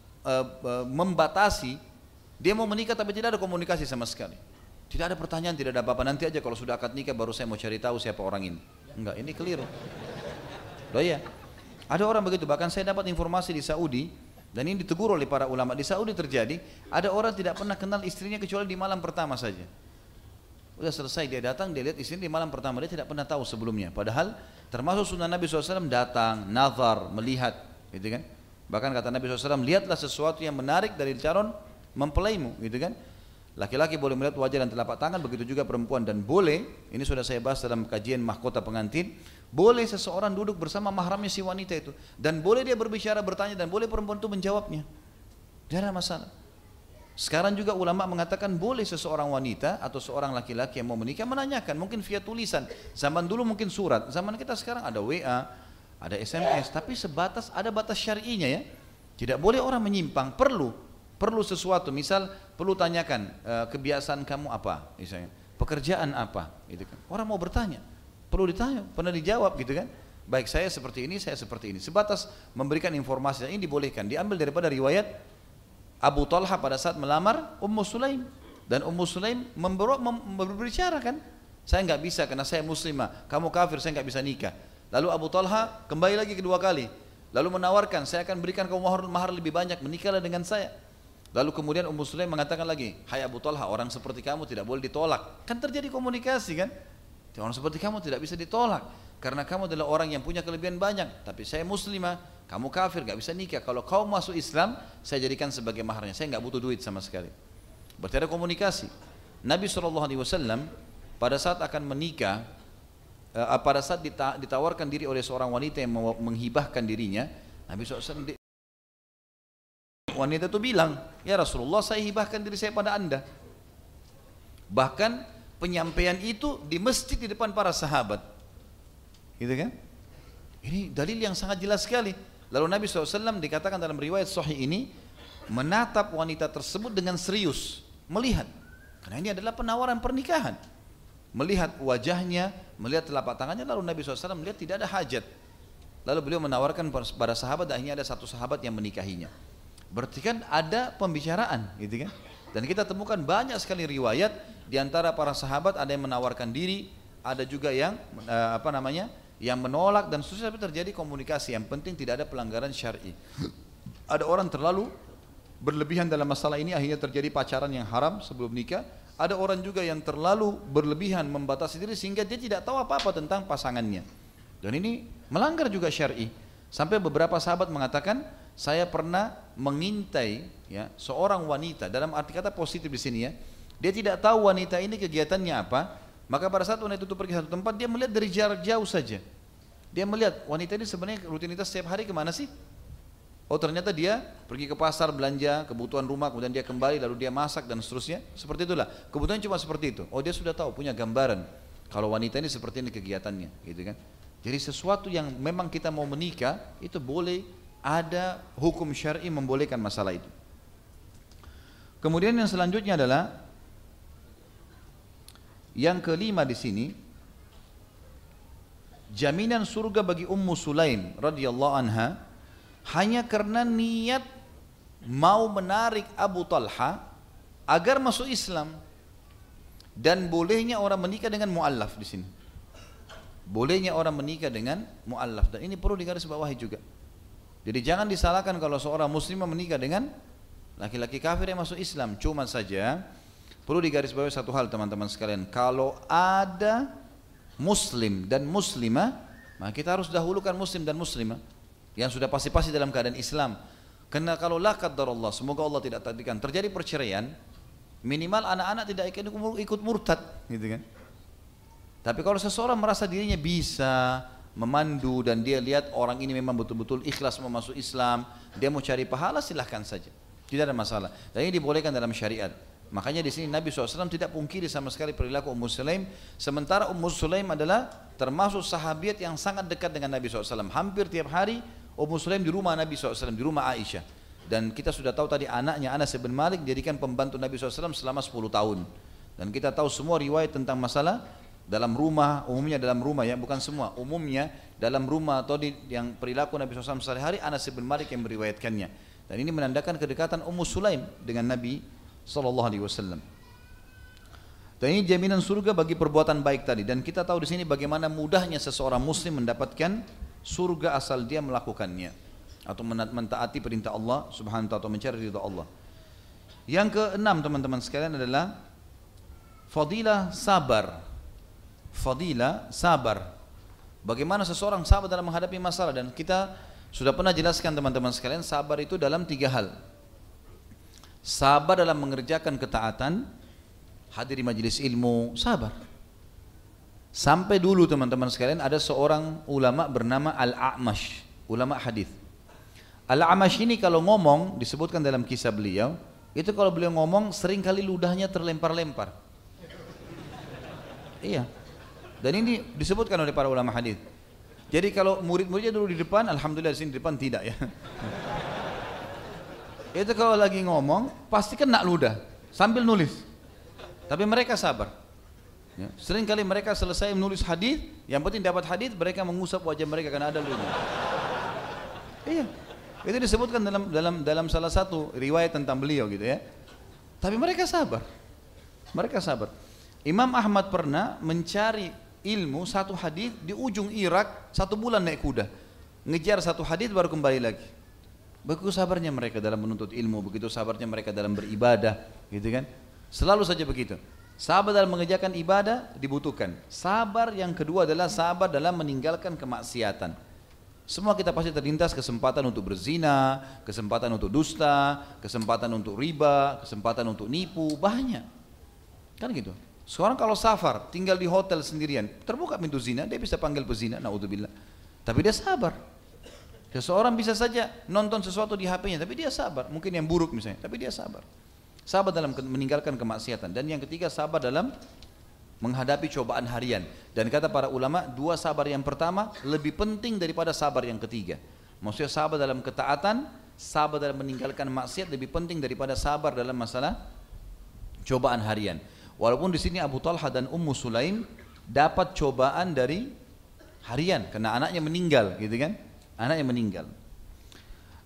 membatasi. Dia mau menikah tapi tidak ada komunikasi sama sekali. Tidak ada pertanyaan, tidak ada apa-apa. Nanti aja kalau sudah akad nikah baru saya mau cari tahu siapa orang ini. Enggak, ini keliru. Loh ya, ada orang begitu. Bahkan saya dapat informasi di Saudi, dan ini ditegur oleh para ulama. Di Saudi terjadi, ada orang tidak pernah kenal istrinya kecuali di malam pertama saja. Udah selesai dia datang, dia lihat istrinya di malam pertama, dia tidak pernah tahu sebelumnya. Padahal termasuk sunnah Nabi SAW datang, nazar, melihat, gitu kan? Bahkan kata Nabi SAW, lihatlah sesuatu yang menarik dari calon mempelaimu, gitu kan? Laki-laki boleh melihat wajah dan telapak tangan, begitu juga perempuan. Dan boleh, ini sudah saya bahas dalam kajian mahkota pengantin, boleh seseorang duduk bersama mahramnya si wanita itu, dan boleh dia berbicara, bertanya, dan boleh perempuan itu menjawabnya. Tidak ada masalah. Sekarang juga ulama mengatakan boleh seseorang wanita atau seorang laki-laki yang mau menikah menanyakan, mungkin via tulisan. Zaman dulu mungkin surat, zaman kita sekarang ada WA, ada SMS, tapi sebatas, ada batas syar'inya ya. Tidak boleh orang menyimpang, perlu sesuatu, misal perlu tanyakan kebiasaan kamu apa, misalnya pekerjaan apa, gitu kan. Orang mau bertanya, perlu ditanya, pernah dijawab, gitu kan. Baik, saya seperti ini, saya seperti ini. Sebatas memberikan informasi, dan ini dibolehkan. Diambil daripada riwayat Abu Talha pada saat melamar Ummu Sulaim, dan Ummu Sulaim berbicara kan, saya nggak bisa karena saya muslimah, kamu kafir, saya nggak bisa nikah. Lalu Abu Talha kembali lagi kedua kali, lalu menawarkan, saya akan berikan kamu mahar lebih banyak, menikahlah dengan saya. Lalu kemudian Ummu Sulaim mengatakan lagi, hai Abu Talha, orang seperti kamu tidak boleh ditolak. Kan terjadi komunikasi kan, orang seperti kamu tidak bisa ditolak, karena kamu adalah orang yang punya kelebihan banyak, tapi saya muslimah, kamu kafir, gak bisa nikah. Kalau kau masuk Islam, saya jadikan sebagai maharnya, saya gak butuh duit sama sekali. Berarti ada komunikasi. Nabi SAW pada saat akan menikah, pada saat ditawarkan diri oleh seorang wanita yang mau menghibahkan dirinya, Nabi SAW, wanita itu bilang, ya Rasulullah, saya hibahkan diri saya pada anda. Bahkan penyampaian itu di masjid di depan para sahabat, gitu kan? Ini dalil yang sangat jelas sekali. Lalu Nabi SAW dikatakan dalam riwayat sahih ini menatap wanita tersebut dengan serius, melihat, karena ini adalah penawaran pernikahan, melihat wajahnya, melihat telapak tangannya. Lalu Nabi SAW melihat tidak ada hajat, lalu beliau menawarkan pada sahabat, dan akhirnya ada satu sahabat yang menikahinya. Berarti kan ada pembicaraan, gitu kan? Dan kita temukan banyak sekali riwayat di antara para sahabat, ada yang menawarkan diri, ada juga yang yang menolak dan seterusnya, tapi terjadi komunikasi. Yang penting tidak ada pelanggaran syar'i. Ada orang terlalu berlebihan dalam masalah ini, akhirnya terjadi pacaran yang haram sebelum nikah. Ada orang juga yang terlalu berlebihan membatasi diri sehingga dia tidak tahu apa-apa tentang pasangannya. Dan ini melanggar juga syar'i. Sampai beberapa sahabat mengatakan, saya pernah mengintai ya seorang wanita, dalam arti kata positif di sini ya. Dia tidak tahu wanita ini kegiatannya apa, maka pada saat wanita itu pergi satu tempat, dia melihat dari jarak jauh saja. Dia melihat wanita ini sebenarnya rutinitas setiap hari kemana sih? Oh ternyata dia pergi ke pasar belanja kebutuhan rumah, kemudian dia kembali lalu dia masak dan seterusnya. Seperti itulah. Kebutuhan cuma seperti itu. Oh dia sudah tahu, punya gambaran. Kalau wanita ini seperti ini kegiatannya, gitu kan? Jadi sesuatu yang memang kita mau menikah itu boleh ada hukum syar'i membolehkan masalah itu. Kemudian yang selanjutnya adalah yang kelima di sini, jaminan surga bagi Ummu Sulaim radhiyallahu anha hanya karena niat mau menarik Abu Talha agar masuk Islam. Dan bolehnya orang menikah dengan mu'allaf di sini. Bolehnya orang menikah dengan mu'allaf, dan ini perlu digarisbawahi juga. Jadi jangan disalahkan kalau seorang muslimah menikah dengan laki-laki kafir yang masuk Islam. Cuma saja perlu digarisbawahi satu hal teman-teman sekalian, kalau ada muslim dan muslimah, maka kita harus dahulukan muslim dan muslimah yang sudah pasti-pasti dalam keadaan Islam. Karena kalau la qaddarallah, semoga Allah tidak takdirkan, terjadi perceraian, minimal anak-anak tidak ikut murtad, gitu kan. Tapi kalau seseorang merasa dirinya bisa memandu dan dia lihat orang ini memang betul-betul ikhlas mau masuk Islam, dia mau cari pahala, silahkan saja, tidak ada masalah. Dan ini dibolehkan dalam syariat. Makanya di sini Nabi SAW tidak pungkiri sama sekali perilaku Ummu Sulaim. Sementara Ummu Sulaim adalah termasuk sahabiat yang sangat dekat dengan Nabi SAW. Hampir tiap hari Ummu Sulaim di rumah Nabi SAW, di rumah Aisyah. Dan kita sudah tahu tadi anaknya Anas bin Malik jadikan pembantu Nabi SAW selama 10 tahun. Dan kita tahu semua riwayat tentang masalah dalam rumah, umumnya dalam rumah ya, bukan semua, umumnya dalam rumah atau yang perilaku Nabi SAW sehari-hari, Anas bin Malik yang meriwayatkannya. Dan ini menandakan kedekatan Ummu Sulaim dengan Nabi SAW. Dan ini jaminan surga bagi perbuatan baik tadi. Dan kita tahu di sini bagaimana mudahnya seseorang muslim mendapatkan surga asal dia melakukannya atau mentaati perintah Allah Subhanahu wa ta'ala atau mencari ridha Allah. Yang keenam teman-teman sekalian adalah fadilah sabar. Fadilah sabar. Bagaimana seseorang sabar dalam menghadapi masalah, dan kita sudah pernah jelaskan teman-teman sekalian, sabar itu dalam 3 hal. Sabar dalam mengerjakan ketaatan, hadir di majelis ilmu, sabar. Sampai dulu teman-teman sekalian ada seorang ulama bernama Al-A'mash, ulama hadis. Al-A'mash ini kalau ngomong, disebutkan dalam kisah beliau, itu kalau beliau ngomong seringkali ludahnya terlempar-lempar. Iya. Dan ini disebutkan oleh para ulama hadis. Jadi kalau murid-muridnya dulu di depan, alhamdulillah di sini di depan tidak ya. Itu kalau lagi ngomong pasti kena ludah sambil nulis. Tapi mereka sabar. Ya, sering kali mereka selesai menulis hadis, yang penting dapat hadis, mereka mengusap wajah mereka karena ada ludah. Iya. Itu disebutkan dalam salah satu riwayat tentang beliau gitu ya. Tapi mereka sabar. Mereka sabar. Imam Ahmad pernah mencari ilmu satu hadis di ujung Irak 1 bulan naik kuda, ngejar satu hadis baru kembali lagi. Begitu sabarnya mereka dalam menuntut ilmu, begitu sabarnya mereka dalam beribadah, gitu kan? Selalu saja begitu. Sabar dalam mengerjakan ibadah dibutuhkan. Sabar yang kedua adalah sabar dalam meninggalkan kemaksiatan. Semua kita pasti terlintas kesempatan untuk berzina, kesempatan untuk dusta, kesempatan untuk riba, kesempatan untuk nipu, banyak. Kan gitu. Seorang kalau safar, tinggal di hotel sendirian, terbuka pintu zina, dia bisa panggil pezina, naudzubillah. Tapi dia sabar. Seseorang bisa saja nonton sesuatu di HP-nya, tapi dia sabar. Mungkin yang buruk misalnya, tapi dia sabar. Sabar dalam meninggalkan kemaksiatan. Dan yang ketiga, sabar dalam menghadapi cobaan harian. Dan kata para ulama, 2 sabar yang pertama lebih penting daripada sabar yang ketiga. Maksudnya sabar dalam ketaatan, sabar dalam meninggalkan maksiat lebih penting daripada sabar dalam masalah cobaan harian. Walaupun di sini Abu Talha dan Ummu Sulaim dapat cobaan dari harian karena anaknya meninggal, gitu kan? Anaknya meninggal.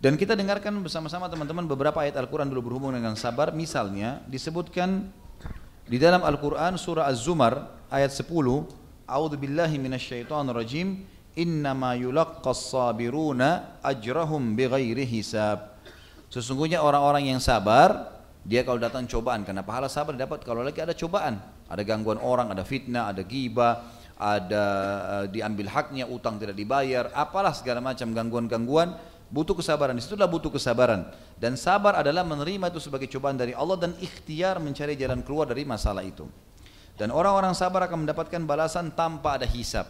Dan kita dengarkan bersama-sama teman-teman beberapa ayat Al-Quran dulu berhubung dengan sabar. Misalnya disebutkan di dalam Al-Quran surah Az-Zumar ayat 10, A'udzu billahi minasyaitonir rajim, innama yulaqqas sabiruna ajrahum bighairi hisab. Sesungguhnya orang-orang yang sabar, dia kalau datang cobaan, karena pahala sabar dapat kalau lagi ada cobaan, ada gangguan orang, ada fitnah, ada ghibah, ada diambil haknya, utang tidak dibayar, apalah segala macam gangguan-gangguan, butuh kesabaran. Disitulah butuh kesabaran. Dan sabar adalah menerima itu sebagai cobaan dari Allah dan ikhtiar mencari jalan keluar dari masalah itu. Dan orang-orang sabar akan mendapatkan balasan tanpa ada hisab.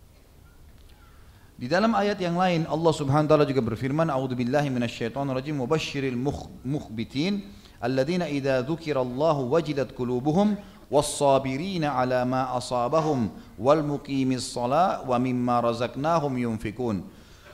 Di dalam ayat yang lain Allah Subhanahu wa taala juga berfirman, a'udzubillahi minasyaitonir rajim, mubashshiril mukhbitin alladzina idza dzukirallahu wajilat qulubuhum was-sabirina 'ala ma asabahum wal muqimis shalah wa mimma razaqnahum yunfikun.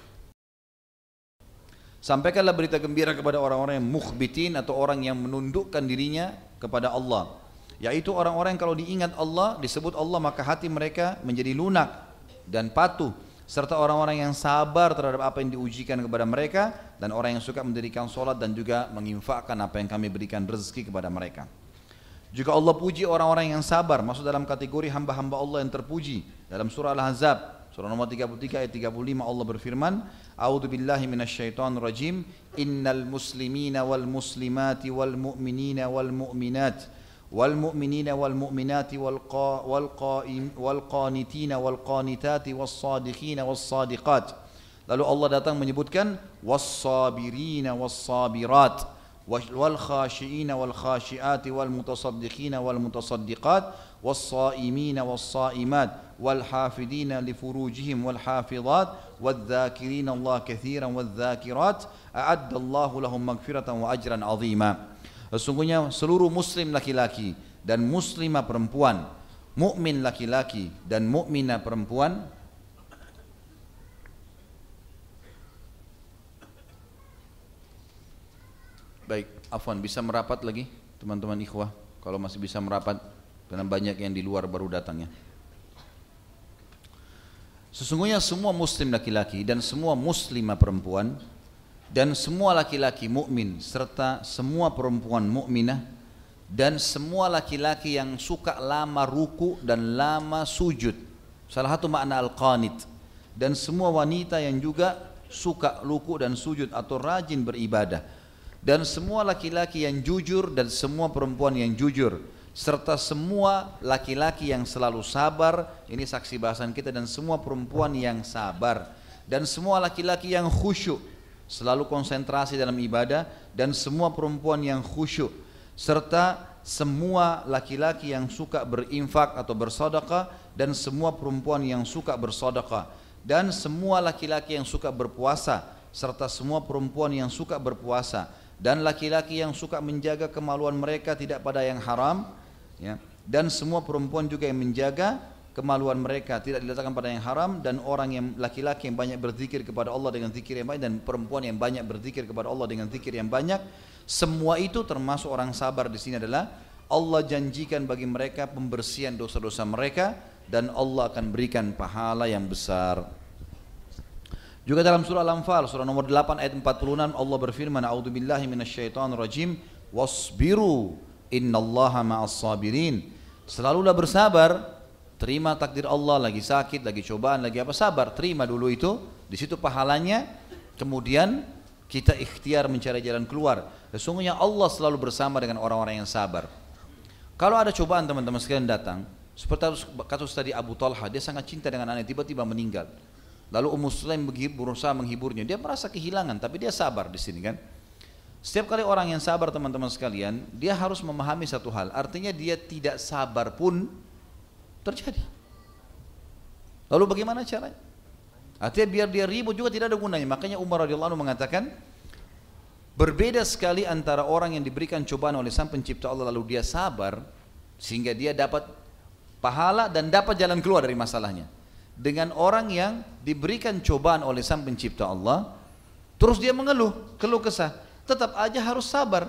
Sampaikanlah berita gembira kepada orang-orang yang mukhbitin atau orang yang menundukkan dirinya kepada Allah, yaitu orang-orang yang kalau diingat Allah, disebut Allah, maka hati mereka menjadi lunak dan patuh, serta orang-orang yang sabar terhadap apa yang diujikan kepada mereka, dan orang yang suka mendirikan sholat dan juga menginfakkan apa yang kami berikan rezeki kepada mereka. Juga Allah puji orang-orang yang sabar, masuk dalam kategori hamba-hamba Allah yang terpuji. Dalam surah Al-Ahzab surah nomor 33 ayat 35 Allah berfirman, A'udzu billahi minasyaitonir rajim, innal muslimina wal muslimati wal mu'minina wal mu'minat wal mu'minina wal mu'minati wal qanitina wal qanitati was sadiqina was sadiqat. Lalu Allah datang menyebutkan was sabirina was sabirat wal khashiina wal khashiati wal mutasaddiqina wal mutasaddiqat والصائمين والصائمات والحافظين لفروجهم والحافظات والذاكرين الله كثيرا والذاكرات أعد الله لهم مغفرة وأجرا عظيما. Sesungguhnya seluruh muslim laki-laki dan muslimah perempuan, mukmin laki-laki dan mukminah perempuan, baik, afwan, bisa merapat lagi teman-teman ikhwah kalau masih bisa merapat, karena banyak yang di luar baru datangnya. Sesungguhnya semua muslim laki-laki dan semua muslimah perempuan dan semua laki-laki mukmin serta semua perempuan mukminah dan semua laki-laki yang suka lama ruku dan lama sujud, salah satu makna al-qanit, dan semua wanita yang juga suka ruku dan sujud atau rajin beribadah, dan semua laki-laki yang jujur dan semua perempuan yang jujur, serta semua laki-laki yang selalu sabar, ini saksi bahasan kita, dan semua perempuan yang sabar, dan semua laki-laki yang khusyuk, selalu konsentrasi dalam ibadah, dan semua perempuan yang khusyuk, serta semua laki-laki yang suka berinfak atau bersedekah, dan semua perempuan yang suka bersedekah, dan semua laki-laki yang suka berpuasa, serta semua perempuan yang suka berpuasa, dan laki-laki yang suka menjaga kemaluan mereka tidak pada yang haram, ya, dan semua perempuan juga yang menjaga kemaluan mereka tidak diletakkan pada yang haram, dan orang yang laki-laki yang banyak berzikir kepada Allah dengan zikir yang banyak, dan perempuan yang banyak berzikir kepada Allah dengan zikir yang banyak. Semua itu termasuk orang sabar di sini adalah Allah janjikan bagi mereka pembersihan dosa-dosa mereka, dan Allah akan berikan pahala yang besar. Juga dalam surah Al-Anfal surah nomor 8 ayat 46 Allah berfirman, a'udzubillahi minasyaitonir rajim, wasbiru innallaha ma'as sabirin. Selalulah bersabar, terima takdir Allah, lagi sakit, lagi cobaan, lagi apa, sabar, terima dulu itu, di situ pahalanya, kemudian kita ikhtiar mencari jalan keluar. Sesungguhnya Allah selalu bersama dengan orang-orang yang sabar. Kalau ada cobaan teman-teman sekalian datang, seperti kasus tadi Abu Talha, dia sangat cinta dengan anaknya, tiba-tiba meninggal. Lalu Ummu Sulaim berusaha menghiburnya, dia merasa kehilangan, tapi dia sabar di sini kan. Setiap kali orang yang sabar teman-teman sekalian, dia harus memahami satu hal, artinya dia tidak sabar pun terjadi. Lalu bagaimana caranya? Artinya biar dia ribut juga tidak ada gunanya. Makanya Umar radhiyallahu anhu mengatakan, berbeda sekali antara orang yang diberikan cobaan oleh Sang Pencipta Allah lalu dia sabar sehingga dia dapat pahala dan dapat jalan keluar dari masalahnya, dengan orang yang diberikan cobaan oleh Sang Pencipta Allah terus dia mengeluh, keluh kesah, tetap aja harus sabar,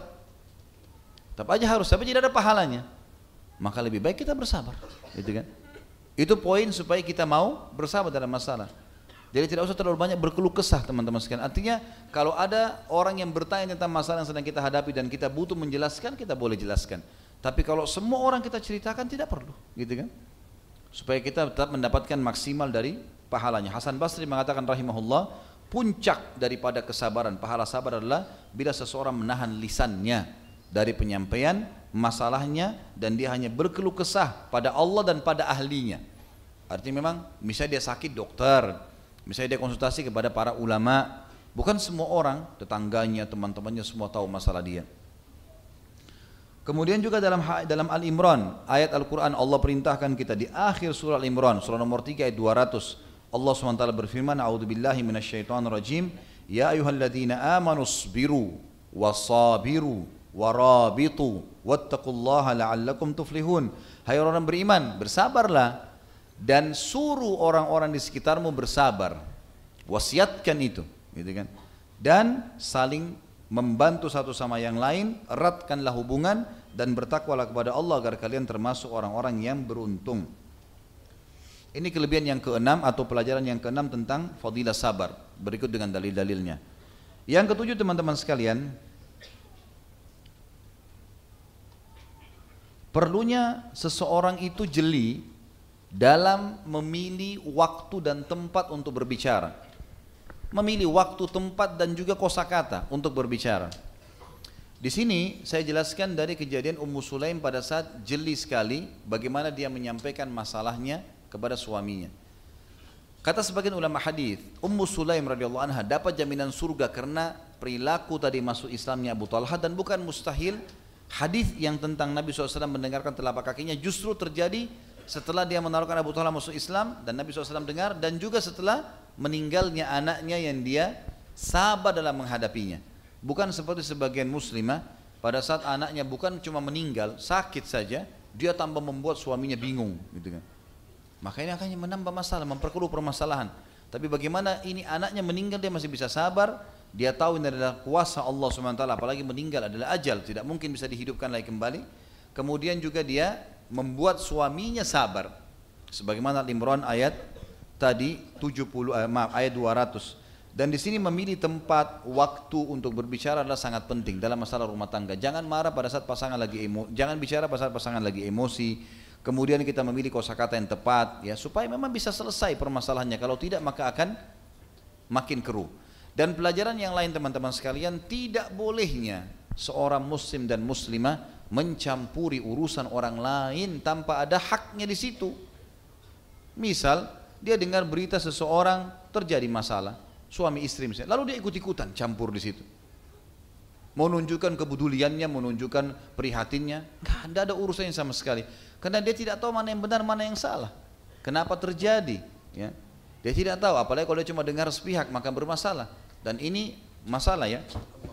tapi tidak ada pahalanya. Maka lebih baik kita bersabar, gitu kan? Itu poin supaya kita mau bersabar dalam masalah. Jadi tidak usah terlalu banyak berkeluh kesah teman-teman sekalian. Artinya kalau ada orang yang bertanya tentang masalah yang sedang kita hadapi dan kita butuh menjelaskan, kita boleh jelaskan. Tapi kalau semua orang kita ceritakan tidak perlu, gitu kan? Supaya kita tetap mendapatkan maksimal dari pahalanya. Hasan Basri mengatakan rahimahullah, puncak daripada kesabaran, pahala sabar adalah bila seseorang menahan lisannya dari penyampaian masalahnya dan dia hanya berkeluh kesah pada Allah dan pada ahlinya. Artinya memang misalnya dia sakit dokter, misalnya dia konsultasi kepada para ulama, bukan semua orang, tetangganya, teman-temannya semua tahu masalah dia. Kemudian juga dalam Al-Imran, ayat Al-Quran Allah perintahkan kita di akhir surah Al-Imran, surah nomor 3 ayat 200. Allah SWT berfirman, A'udzubillahi minasyaitonirrajim, Ya ayyuhalladzina amanu isbiru wasabiru warabitu wattaqullaha la'allakum tuflihun. Hai orang beriman, bersabarlah dan suruh orang-orang di sekitarmu bersabar. Wasiatkan itu, gitu kan? Dan saling membantu satu sama yang lain, eratkanlah hubungan dan bertakwalah kepada Allah agar kalian termasuk orang-orang yang beruntung. Ini kelebihan yang keenam atau pelajaran yang keenam tentang fadilah sabar. Berikut dengan dalil-dalilnya. Yang ketujuh teman-teman sekalian, perlunya seseorang itu jeli dalam memilih waktu dan tempat untuk berbicara. Memilih waktu, tempat dan juga kosakata untuk berbicara. Di sini saya jelaskan dari kejadian Ummu Sulaim pada saat jeli sekali bagaimana dia menyampaikan masalahnya kepada suaminya. Kata sebagian ulama hadis, Ummu Sulaim radhiyallahu anha dapat jaminan surga karena perilaku tadi masuk Islamnya Abu Talha, dan bukan mustahil hadis yang tentang Nabi SAW mendengarkan telapak kakinya justru terjadi setelah dia menaruhkan Abu Talha masuk Islam dan Nabi SAW dengar, dan juga setelah meninggalnya anaknya yang dia sabar dalam menghadapinya. Bukan seperti sebagian muslimah pada saat anaknya bukan cuma meninggal, sakit saja dia tambah membuat suaminya bingung, gitu kan. Maka ini akan menambah masalah, memperkeruh permasalahan. Tapi bagaimana ini anaknya meninggal dia masih bisa sabar, dia tahu ini adalah kuasa Allah SWT, apalagi meninggal adalah ajal, tidak mungkin bisa dihidupkan lagi kembali. Kemudian juga dia membuat suaminya sabar. Sebagaimana Al-Imran ayat tadi ayat 200. Dan di sini memilih tempat, waktu untuk berbicara adalah sangat penting dalam masalah rumah tangga. Jangan marah pada saat pasangan lagi jangan bicara pada saat pasangan lagi emosi. Kemudian kita memilih kosakata yang tepat, ya, supaya memang bisa selesai permasalahannya. Kalau tidak maka akan makin keruh. Dan pelajaran yang lain teman-teman sekalian, tidak bolehnya seorang muslim dan muslimah mencampuri urusan orang lain tanpa ada haknya di situ. Misal dia dengar berita seseorang terjadi masalah, suami istri misalnya, lalu dia ikut-ikutan campur di situ. Mau menunjukkan kepeduliannya, menunjukkan prihatinnya, nggak ada urusannya sama sekali. Karena dia tidak tahu mana yang benar, mana yang salah. Kenapa terjadi? Ya. Dia tidak tahu, apalagi kalau dia cuma dengar sepihak maka bermasalah. Dan ini masalah ya.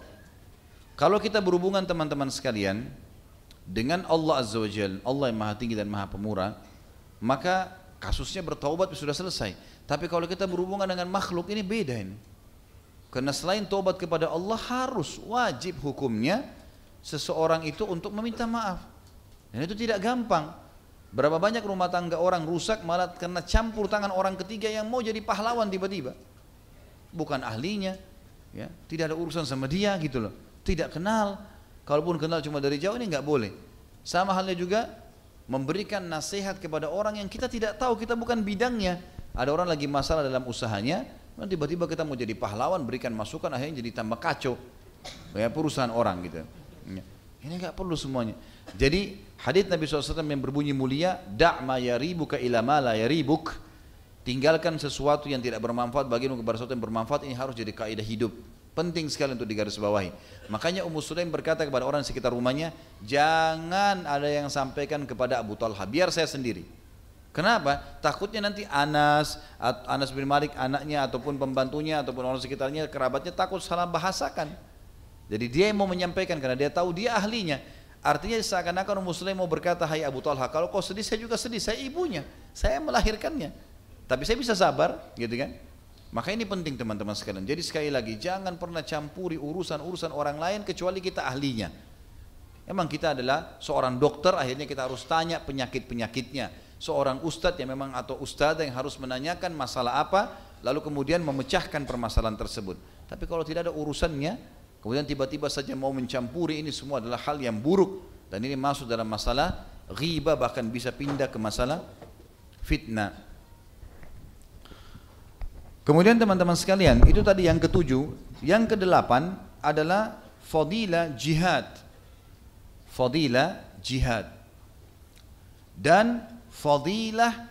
Kalau kita berhubungan teman-teman sekalian dengan Allah Azza wa Jalla, Allah yang Maha Tinggi dan Maha Pemurah, maka kasusnya bertaubat sudah selesai. Tapi kalau kita berhubungan dengan makhluk ini beda ini. Karena selain taubat kepada Allah harus wajib hukumnya seseorang itu untuk meminta maaf. Dan itu tidak gampang. Berapa banyak rumah tangga orang rusak malah karena campur tangan orang ketiga yang mau jadi pahlawan tiba-tiba. Bukan ahlinya, ya, tidak ada urusan sama dia gitu loh. Tidak kenal. Kalaupun kenal cuma dari jauh ini nggak boleh. Sama halnya juga memberikan nasihat kepada orang yang kita tidak tahu, kita bukan bidangnya. Ada orang lagi masalah dalam usahanya, tiba-tiba kita mau jadi pahlawan, berikan masukan, akhirnya jadi tambah kacau ya, perusahaan orang gitu. Ini nggak perlu semuanya. Jadi hadits Nabi SAW yang berbunyi mulia, da' ma yaribuka ila ma la yaribuk, tinggalkan sesuatu yang tidak bermanfaat bagimu kepada sesuatu yang bermanfaat. Ini harus jadi kaidah hidup, penting sekali untuk digarisbawahi. Makanya Ummu Sulaim berkata kepada orang sekitar rumahnya, jangan ada yang sampaikan kepada Abu Talha, biar saya sendiri. Kenapa? Takutnya nanti Anas bin Malik, anaknya ataupun pembantunya ataupun orang sekitarnya, kerabatnya takut salah bahasakan. Jadi dia yang mau menyampaikan karena dia tahu dia ahlinya. Artinya seakan-akan Ummu Sulaim mau berkata, hai Abu Talha, kalau kau sedih saya juga sedih, saya ibunya, saya melahirkannya, tapi saya bisa sabar, gitu kan? Maka ini penting teman-teman sekalian. Jadi sekali lagi, jangan pernah campuri urusan-urusan orang lain kecuali kita ahlinya. Emang kita adalah seorang dokter, akhirnya kita harus tanya penyakit-penyakitnya. Seorang ustadz yang memang atau ustadzah yang harus menanyakan masalah apa, lalu kemudian memecahkan permasalahan tersebut. Tapi kalau tidak ada urusannya, kemudian tiba-tiba saja mau mencampuri, ini semua adalah hal yang buruk, dan ini masuk dalam masalah ghibah, bahkan bisa pindah ke masalah fitnah. Kemudian teman-teman sekalian, itu tadi yang ketujuh. Yang kedelapan adalah fadilah jihad. Fadilah jihad dan fadilah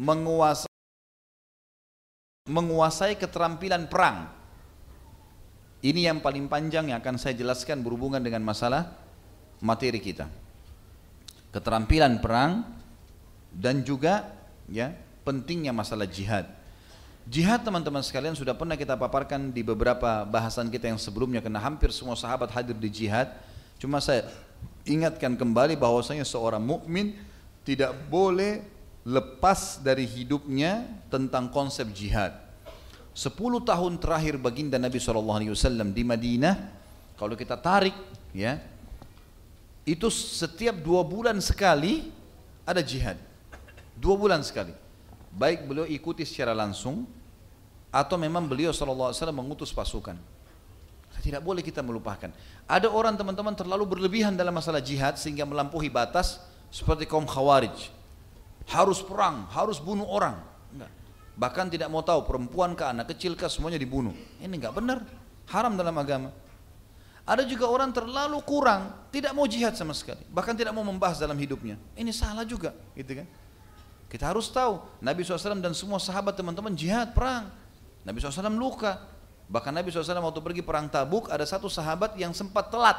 menguasai keterampilan perang. Ini yang paling panjang yang akan saya jelaskan berhubungan dengan masalah materi kita. Keterampilan perang dan juga ya pentingnya masalah jihad. Jihad teman-teman sekalian sudah pernah kita paparkan di beberapa bahasan kita yang sebelumnya, karena hampir semua sahabat hadir di jihad. Cuma saya ingatkan kembali bahwasanya seorang mukmin tidak boleh lepas dari hidupnya tentang konsep jihad. 10 tahun terakhir baginda Nabi SAW di Madinah, kalau kita tarik ya, itu setiap 2 bulan sekali ada jihad. 2 bulan sekali. Baik beliau ikuti secara langsung atau memang beliau SAW mengutus pasukan. Tidak boleh kita melupakan. Ada orang teman-teman terlalu berlebihan dalam masalah jihad sehingga melampaui batas, seperti kaum Khawarij. Harus perang, harus bunuh orang. Enggak. Bahkan tidak mau tahu perempuan kah, anak kecil kah, semuanya dibunuh. Ini enggak benar, haram dalam agama. Ada juga orang terlalu kurang, tidak mau jihad sama sekali, bahkan tidak mau membahas dalam hidupnya. Ini salah juga, gitu kan? Kita harus tahu, Nabi SAW dan semua sahabat teman-teman jihad, perang. Nabi SAW luka. Bahkan Nabi SAW waktu pergi perang Tabuk, ada satu sahabat yang sempat telat.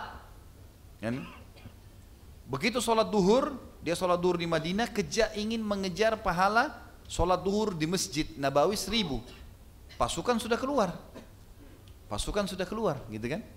Begitu sholat duhur, dia sholat duhur di Madinah, ingin mengejar pahala sholat duhur di Masjid Nabawi 1000. Pasukan sudah keluar. Pasukan sudah keluar, gitu kan?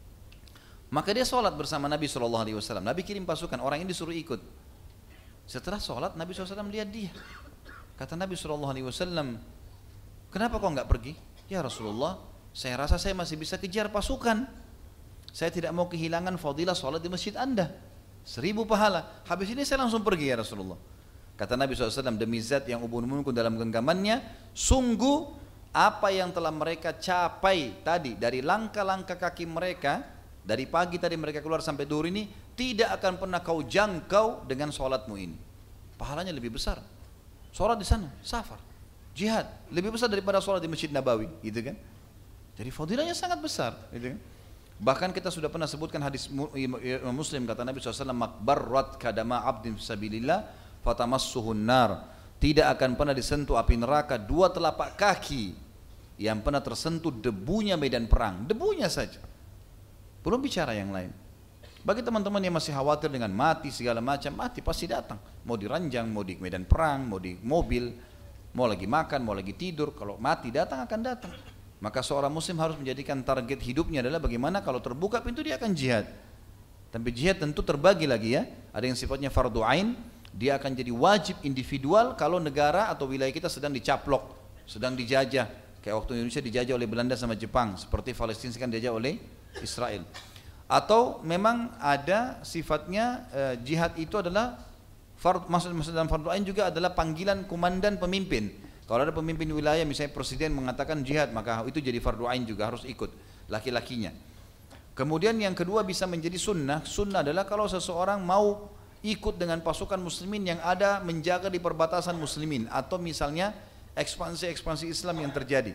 Maka dia sholat bersama Nabi SAW. Nabi kirim pasukan, orang ini disuruh ikut. Setelah sholat Nabi SAW lihat dia. Kata Nabi SAW, kenapa kau enggak pergi? Ya Rasulullah, saya rasa saya masih bisa kejar pasukan. Saya tidak mau kehilangan fadilah sholat di masjid anda. 1000 pahala. Habis ini saya langsung pergi ya Rasulullah. Kata Nabi SAW, demi zat yang ubun-ubunku dalam genggamannya, sungguh apa yang telah mereka capai tadi dari langkah-langkah kaki mereka, dari pagi tadi mereka keluar sampai duhur ini, tidak akan pernah kau jangkau dengan sholatmu ini. Pahalanya lebih besar. Sholat di sana, safar, jihad, lebih besar daripada sholat di Masjid Nabawi, gitu kan? Jadi fadilahnya sangat besar, gitu kan? Bahkan kita sudah pernah sebutkan hadis Muslim, kata Nabi SAW, makbarrat kadama abdin fisabilillah fatamassuhun nar. Tidak akan pernah disentuh api neraka 2 telapak kaki yang pernah tersentuh debunya medan perang, debunya saja. Belum bicara yang lain. Bagi teman-teman yang masih khawatir dengan mati segala macam, mati pasti datang. Mau di ranjang, mau di medan perang, mau di mobil, mau lagi makan, mau lagi tidur. Kalau mati datang akan datang. Maka seorang muslim harus menjadikan target hidupnya adalah bagaimana kalau terbuka pintu dia akan jihad. Tapi jihad tentu terbagi lagi ya. Ada yang sifatnya fardu ain, dia akan jadi wajib individual kalau negara atau wilayah kita sedang dicaplok, sedang dijajah. Kayak waktu Indonesia dijajah oleh Belanda sama Jepang, seperti Palestina sekarang dijajah oleh Israel. Atau memang ada sifatnya jihad itu adalah maksud dalam fardu ain juga adalah panggilan komandan pemimpin. Kalau ada pemimpin wilayah misalnya presiden mengatakan jihad, maka itu jadi fardu ain juga harus ikut laki-lakinya. Kemudian yang kedua bisa menjadi sunnah. Sunnah adalah kalau seseorang mau ikut dengan pasukan muslimin yang ada menjaga di perbatasan muslimin, atau misalnya ekspansi Islam yang terjadi.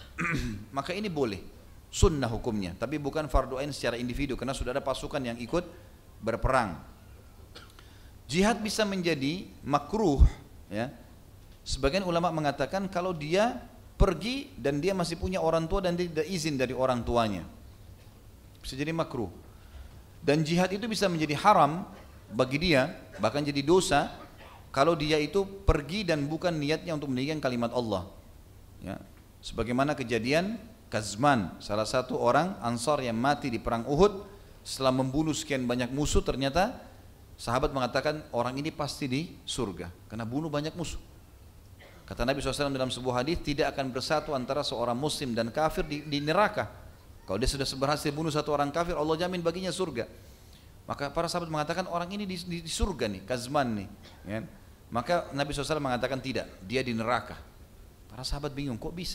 Maka ini boleh. Sunnah hukumnya, tapi bukan fardu ain secara individu karena sudah ada pasukan yang ikut berperang. Jihad bisa menjadi makruh ya. Sebagian ulama mengatakan kalau dia pergi dan dia masih punya orang tua dan dia tidak izin dari orang tuanya, bisa jadi makruh. Dan jihad itu bisa menjadi haram bagi dia, bahkan jadi dosa kalau dia itu pergi dan bukan niatnya untuk meninggikan kalimat Allah ya. Sebagaimana kejadian Kazman, salah satu orang Ansar yang mati di perang Uhud setelah membunuh sekian banyak musuh, ternyata sahabat mengatakan orang ini pasti di surga karena bunuh banyak musuh. Kata Nabi SAW dalam sebuah hadis, tidak akan bersatu antara seorang muslim dan kafir di neraka. Kalau dia sudah berhasil bunuh satu orang kafir, Allah jamin baginya surga. Maka para sahabat mengatakan orang ini di surga nih, Kazman nih ya. Maka Nabi SAW mengatakan tidak, dia di neraka. Para sahabat bingung, kok bisa?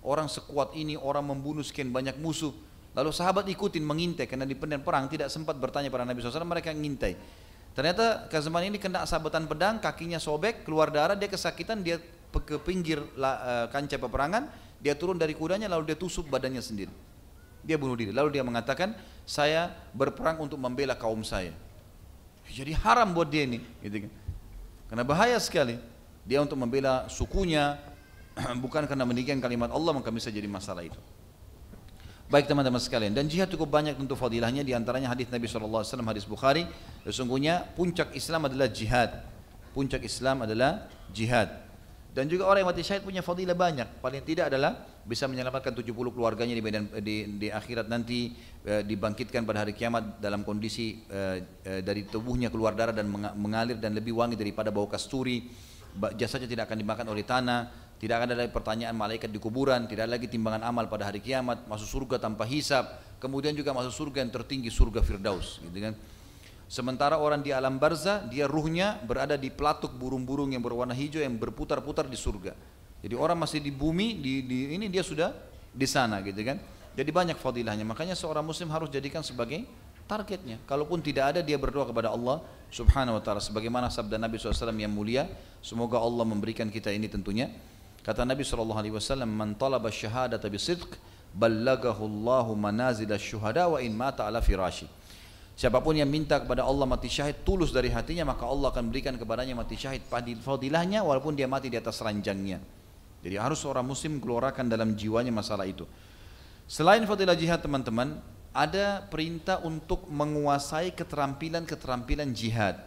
orang sekuat ini, orang membunuh sekian banyak musuh. Lalu sahabat ikutin mengintai karena di medan perang tidak sempat bertanya pada Nabi SAW, mereka ngintai. Ternyata kesempatan ini kena sabetan pedang, kakinya sobek, keluar darah, dia kesakitan, dia ke pinggir kancah peperangan, dia turun dari kudanya lalu dia tusuk badannya sendiri. Dia bunuh diri. Lalu dia mengatakan, saya berperang untuk membela kaum saya. Jadi haram buat dia ini, gitu kan? Karena bahaya sekali. Dia untuk membela sukunya, bukan karena meninggikan kalimat Allah, maka bisa jadi masalah itu. Baik teman-teman sekalian, dan jihad cukup banyak tentu fadilahnya, diantaranya hadis Nabi SAW, hadis Bukhari, sesungguhnya puncak Islam adalah jihad. Puncak Islam adalah jihad. Dan juga orang yang mati syahid punya fadilah banyak. Paling tidak adalah bisa menyelamatkan 70 keluarganya di akhirat nanti, dibangkitkan pada hari kiamat dalam kondisi dari tubuhnya keluar darah dan mengalir dan lebih wangi daripada bau kasturi. Jasanya tidak akan dimakan oleh tanah, tidak akan ada lagi pertanyaan malaikat di kuburan, tidak ada lagi timbangan amal pada hari kiamat, masuk surga tanpa hisab, kemudian juga masuk surga yang tertinggi, surga Firdaus, gitu kan. Sementara orang di alam barzah, dia ruhnya berada di pelatuk burung-burung yang berwarna hijau yang berputar-putar di surga. Jadi orang masih di bumi, ini dia sudah di sana, gitu kan. Jadi banyak fadilahnya. Makanya seorang muslim harus jadikan sebagai targetnya. Kalaupun tidak ada, dia berdoa kepada Allah Subhanahu wa taala sebagaimana sabda Nabi SAW yang mulia. Semoga Allah memberikan kita ini tentunya. Kata Nabi SAW, "Man talaba syahadata bisidq, ballagahu Allahu manazil asy-syuhada wa in mata ala firashi." Siapapun yang minta kepada Allah mati syahid tulus dari hatinya, maka Allah akan berikan kepadanya mati syahid fadilahnya walaupun dia mati di atas ranjangnya. Jadi harus seorang muslim keluarkan dalam jiwanya masalah itu. Selain fadilah jihad teman-teman, ada perintah untuk menguasai keterampilan-keterampilan jihad.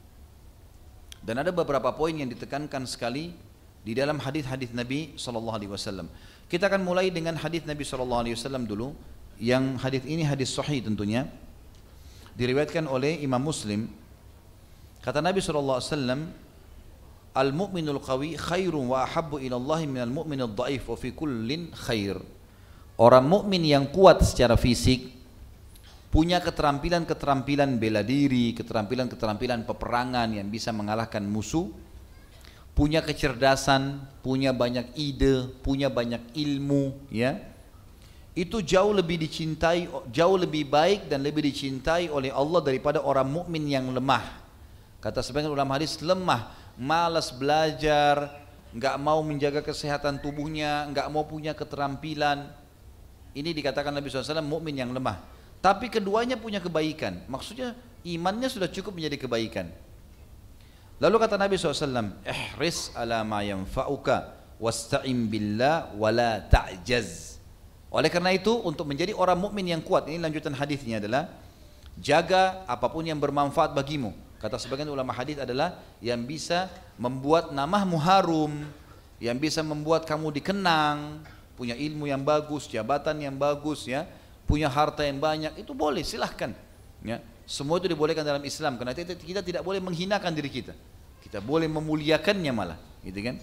Dan ada beberapa poin yang ditekankan sekali di dalam hadis-hadis Nabi SAW. Kita akan mulai dengan hadis Nabi SAW dulu. Yang hadis ini hadis sahih tentunya. Diriwayatkan oleh Imam Muslim. Kata Nabi SAW, al-mu'minul qawi khairun wa ahabbu ilallahi minal mu'minul dha'if wa fi kullin khair. Orang mukmin yang kuat secara fisik, punya keterampilan-keterampilan bela diri, keterampilan-keterampilan peperangan yang bisa mengalahkan musuh, punya kecerdasan, punya banyak ide, punya banyak ilmu, ya. Itu jauh lebih dicintai, jauh lebih baik dan lebih dicintai oleh Allah daripada orang mukmin yang lemah. Kata sebagian ulama hadis, lemah, malas belajar, enggak mau menjaga kesehatan tubuhnya, enggak mau punya keterampilan. Ini dikatakan Nabi SAW mukmin yang lemah. Tapi keduanya punya kebaikan. Maksudnya imannya sudah cukup menjadi kebaikan. Lalu kata Nabi SAW, ihris ala ma yanfa'uka wasta'in billah wala ta'jaz. Oleh karena itu, untuk menjadi orang mukmin yang kuat, ini lanjutan hadisnya adalah jaga apapun yang bermanfaat bagimu. Kata sebagian ulama hadis adalah yang bisa membuat namamu harum, yang bisa membuat kamu dikenang, punya ilmu yang bagus, jabatan yang bagus, ya, punya harta yang banyak, itu boleh, silahkan. Ya, semua itu dibolehkan dalam Islam. Karena kita tidak boleh menghinakan diri kita. Kita boleh memuliakannya malah, gitu kan?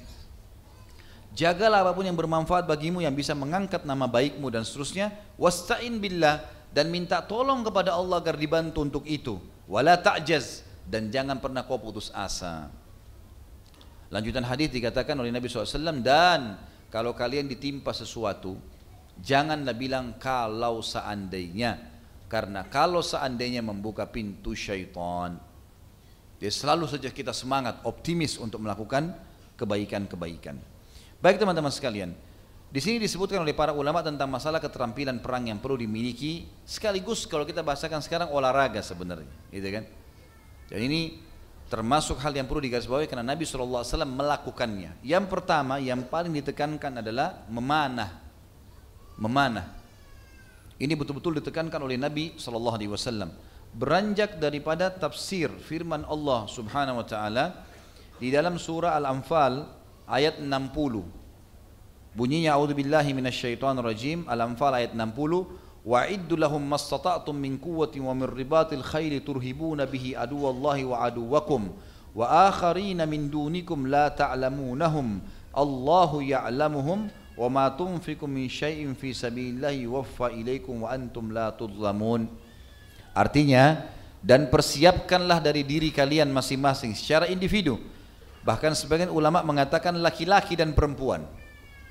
Jagalah apapun yang bermanfaat bagimu, yang bisa mengangkat nama baikmu dan seterusnya. Wasta'in billah, dan minta tolong kepada Allah agar dibantu untuk itu. Wala ta'jaz, dan jangan pernah kau putus asa. Lanjutan hadis dikatakan oleh Nabi SAW, dan kalau kalian ditimpa sesuatu, janganlah bilang kalau seandainya, karena kalau seandainya membuka pintu syaitan. Jadi selalu saja kita semangat, optimis untuk melakukan kebaikan-kebaikan. Baik teman-teman sekalian, di sini disebutkan oleh para ulama tentang masalah keterampilan perang yang perlu dimiliki, sekaligus kalau kita bahasakan sekarang olahraga sebenarnya, gitu kan? Dan ini termasuk hal yang perlu digarisbawahi karena Nabi SAW melakukannya. Yang pertama, yang paling ditekankan adalah memanah. Memanah. Ini betul-betul ditekankan oleh Nabi SAW. Beranjak daripada tafsir firman Allah Subhanahu Wa Taala di dalam surah Al-Anfal ayat 60. Bunyinya a'udzubillahi minasyaitonir rajim, Al-Anfal ayat 60, wa'iddu lahum mastata'tum min quwwatin wa min ribatil khayli turhibuna bihi aduwallahi wa aduwakum wa akharina min dunikum la ta'lamunahum Allahu ya'lamuhum wa ma tunfiqu min syai'in fi sabilillahi yuwaffa ilaikum wa antum la tudlamun. Artinya, dan persiapkanlah dari diri kalian masing-masing secara individu. Bahkan sebagian ulama mengatakan laki-laki dan perempuan.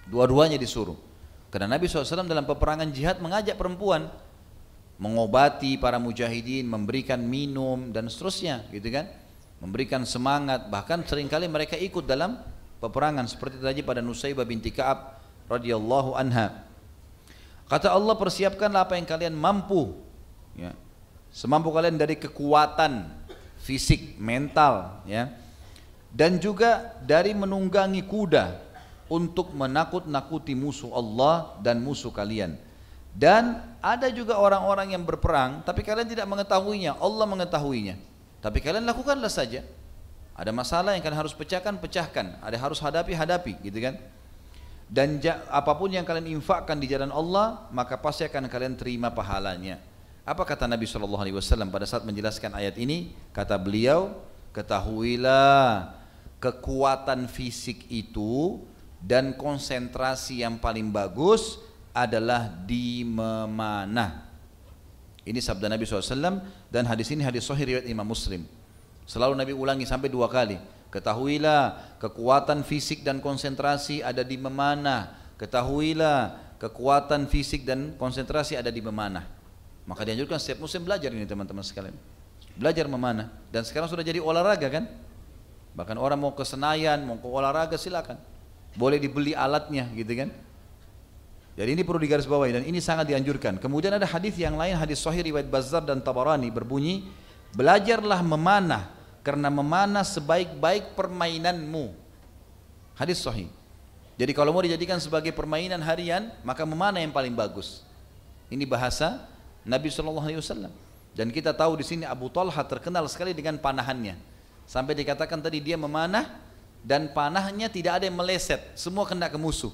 Dua-duanya disuruh. Karena Nabi SAW dalam peperangan jihad mengajak perempuan, mengobati para mujahidin, memberikan minum dan seterusnya, gitu kan? Memberikan semangat, bahkan seringkali mereka ikut dalam peperangan seperti tadi pada Nusaybah binti Ka'ab radhiyallahu anha. Kata Allah, persiapkanlah apa yang kalian mampu, ya, semampu kalian dari kekuatan fisik, mental, ya, dan juga dari menunggangi kuda untuk menakut-nakuti musuh Allah dan musuh kalian. Dan ada juga orang-orang yang berperang tapi kalian tidak mengetahuinya, Allah mengetahuinya, tapi kalian lakukanlah saja. Ada masalah yang kalian harus pecahkan, pecahkan. Ada harus hadapi, hadapi, gitu kan? Dan apapun yang kalian infakkan di jalan Allah, maka pasti akan kalian terima pahalanya. Apa kata Nabi SAW pada saat menjelaskan ayat ini? Kata beliau, ketahuilah kekuatan fisik itu dan konsentrasi yang paling bagus adalah di memanah. Ini sabda Nabi SAW, dan hadis ini hadis sahih riwayat Imam Muslim. Selalu Nabi ulangi sampai 2 kali. Ketahuilah kekuatan fisik dan konsentrasi ada di memanah. Ketahuilah kekuatan fisik dan konsentrasi ada di memanah. Maka dianjurkan setiap muslim belajar ini teman-teman sekalian. Belajar memanah. Dan sekarang sudah jadi olahraga kan? Bahkan orang mau ke Senayan, mau ke olahraga silakan. Boleh dibeli alatnya gitu kan? Jadi ini perlu digarisbawahi dan ini sangat dianjurkan. Kemudian ada hadis yang lain, hadis sahih riwayat Bazzar dan Tabarani berbunyi, belajarlah memanah karena memanah sebaik-baik permainanmu. Hadis sahih. Jadi kalau mau dijadikan sebagai permainan harian, maka memanah yang paling bagus. Ini bahasa Nabi SAW. Dan kita tahu di sini Abu Talha terkenal sekali dengan panahannya. Sampai dikatakan tadi dia memanah dan panahnya tidak ada yang meleset, semua kena ke musuh.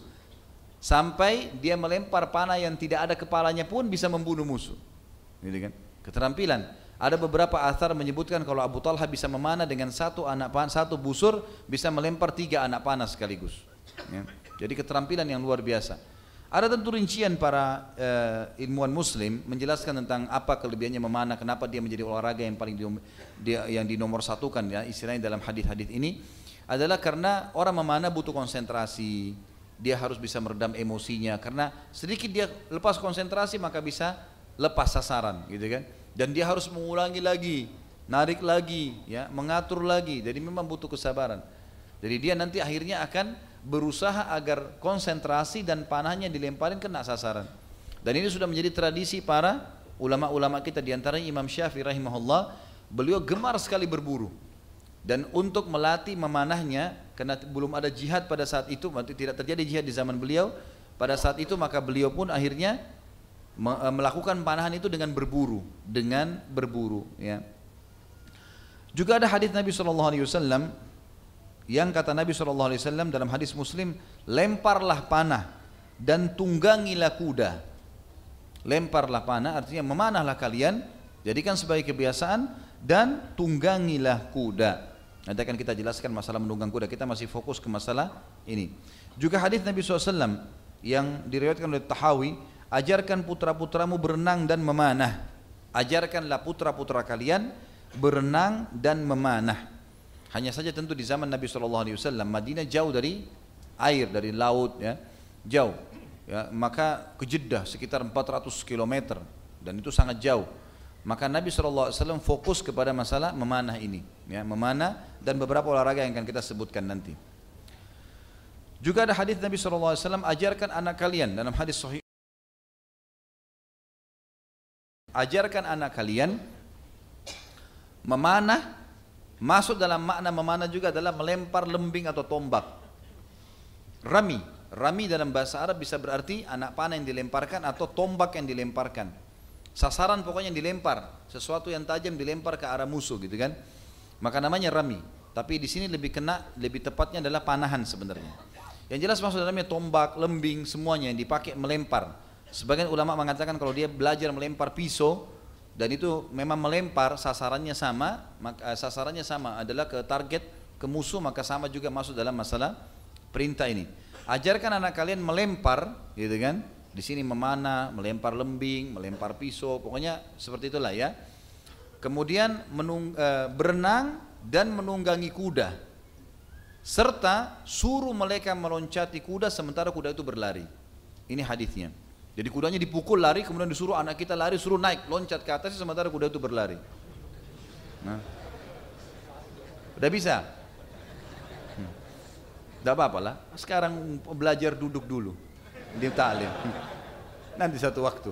Sampai dia melempar panah yang tidak ada kepalanya pun bisa membunuh musuh. Gitu kan? Keterampilan. Ada beberapa athar menyebutkan kalau Abu Talha bisa memanah dengan satu busur bisa melempar 3 anak panah sekaligus. Ya. Jadi keterampilan yang luar biasa. Ada tentu rincian para ilmuwan muslim menjelaskan tentang apa kelebihannya memanah, kenapa dia menjadi olahraga yang paling yang dinomorsatukan ya istilahnya dalam hadis-hadis ini adalah karena orang memanah butuh konsentrasi, dia harus bisa meredam emosinya karena sedikit dia lepas konsentrasi maka bisa lepas sasaran gitu kan. Dan dia harus mengulangi lagi, narik lagi, ya, mengatur lagi. Jadi memang butuh kesabaran. Jadi dia nanti akhirnya akan berusaha agar konsentrasi dan panahnya dilemparin kena sasaran. Dan ini sudah menjadi tradisi para ulama-ulama kita, diantaranya Imam Syafi'i rahimahullah. Beliau gemar sekali berburu. Dan untuk melatih memanahnya, karena belum ada jihad pada saat itu, tidak terjadi jihad di zaman beliau. Pada saat itu maka beliau pun akhirnya melakukan panahan itu dengan berburu, ya. Juga ada hadis Nabi SAW yang kata Nabi SAW dalam hadis Muslim, lemparlah panah dan tunggangilah kuda. Lemparlah panah artinya memanahlah kalian, jadikan sebagai kebiasaan, dan tunggangilah kuda. Nanti akan kita jelaskan masalah menunggang kuda, kita masih fokus ke masalah ini. Juga hadis Nabi SAW yang diriwayatkan oleh Tahawi, ajarkan putra-putramu berenang dan memanah. Ajarkanlah putra-putra kalian berenang dan memanah. Hanya saja tentu di zaman Nabi SAW, Madinah jauh dari air, dari laut, ya, jauh. Ya, maka ke Jeddah sekitar 400 km dan itu sangat jauh. Maka Nabi SAW fokus kepada masalah memanah ini, ya, memanah dan beberapa olahraga yang akan kita sebutkan nanti. Juga ada hadis Nabi SAW, ajarkan anak kalian dalam hadis sahih. Ajarkan anak kalian memanah. Masuk dalam makna memanah juga adalah melempar lembing atau tombak. Rami dalam bahasa Arab bisa berarti anak panah yang dilemparkan atau tombak yang dilemparkan. Sasaran pokoknya yang dilempar, sesuatu yang tajam dilempar ke arah musuh gitu kan. Maka namanya rami. Tapi di sini lebih tepatnya adalah panahan sebenarnya. Yang jelas maksud dalamnya tombak, lembing, semuanya yang dipakai melempar. Sebagian ulama mengatakan kalau dia belajar melempar pisau dan itu memang melempar sasarannya sama, maka sasarannya sama adalah ke target, ke musuh, maka sama juga masuk dalam masalah perintah ini. Ajarkan anak kalian melempar, gitu kan? Di sini memanah, melempar lembing, melempar pisau, pokoknya seperti itulah ya. Kemudian berenang dan menunggangi kuda. serta suruh mereka meloncati kuda sementara kuda itu berlari. Ini hadisnya. Jadi kudanya dipukul lari, kemudian disuruh anak kita lari, suruh naik, loncat ke atas sementara kuda itu berlari. Nah, udah bisa? Tidak apa-apa lah. Sekarang belajar duduk dulu di ta'lim. Nanti satu waktu.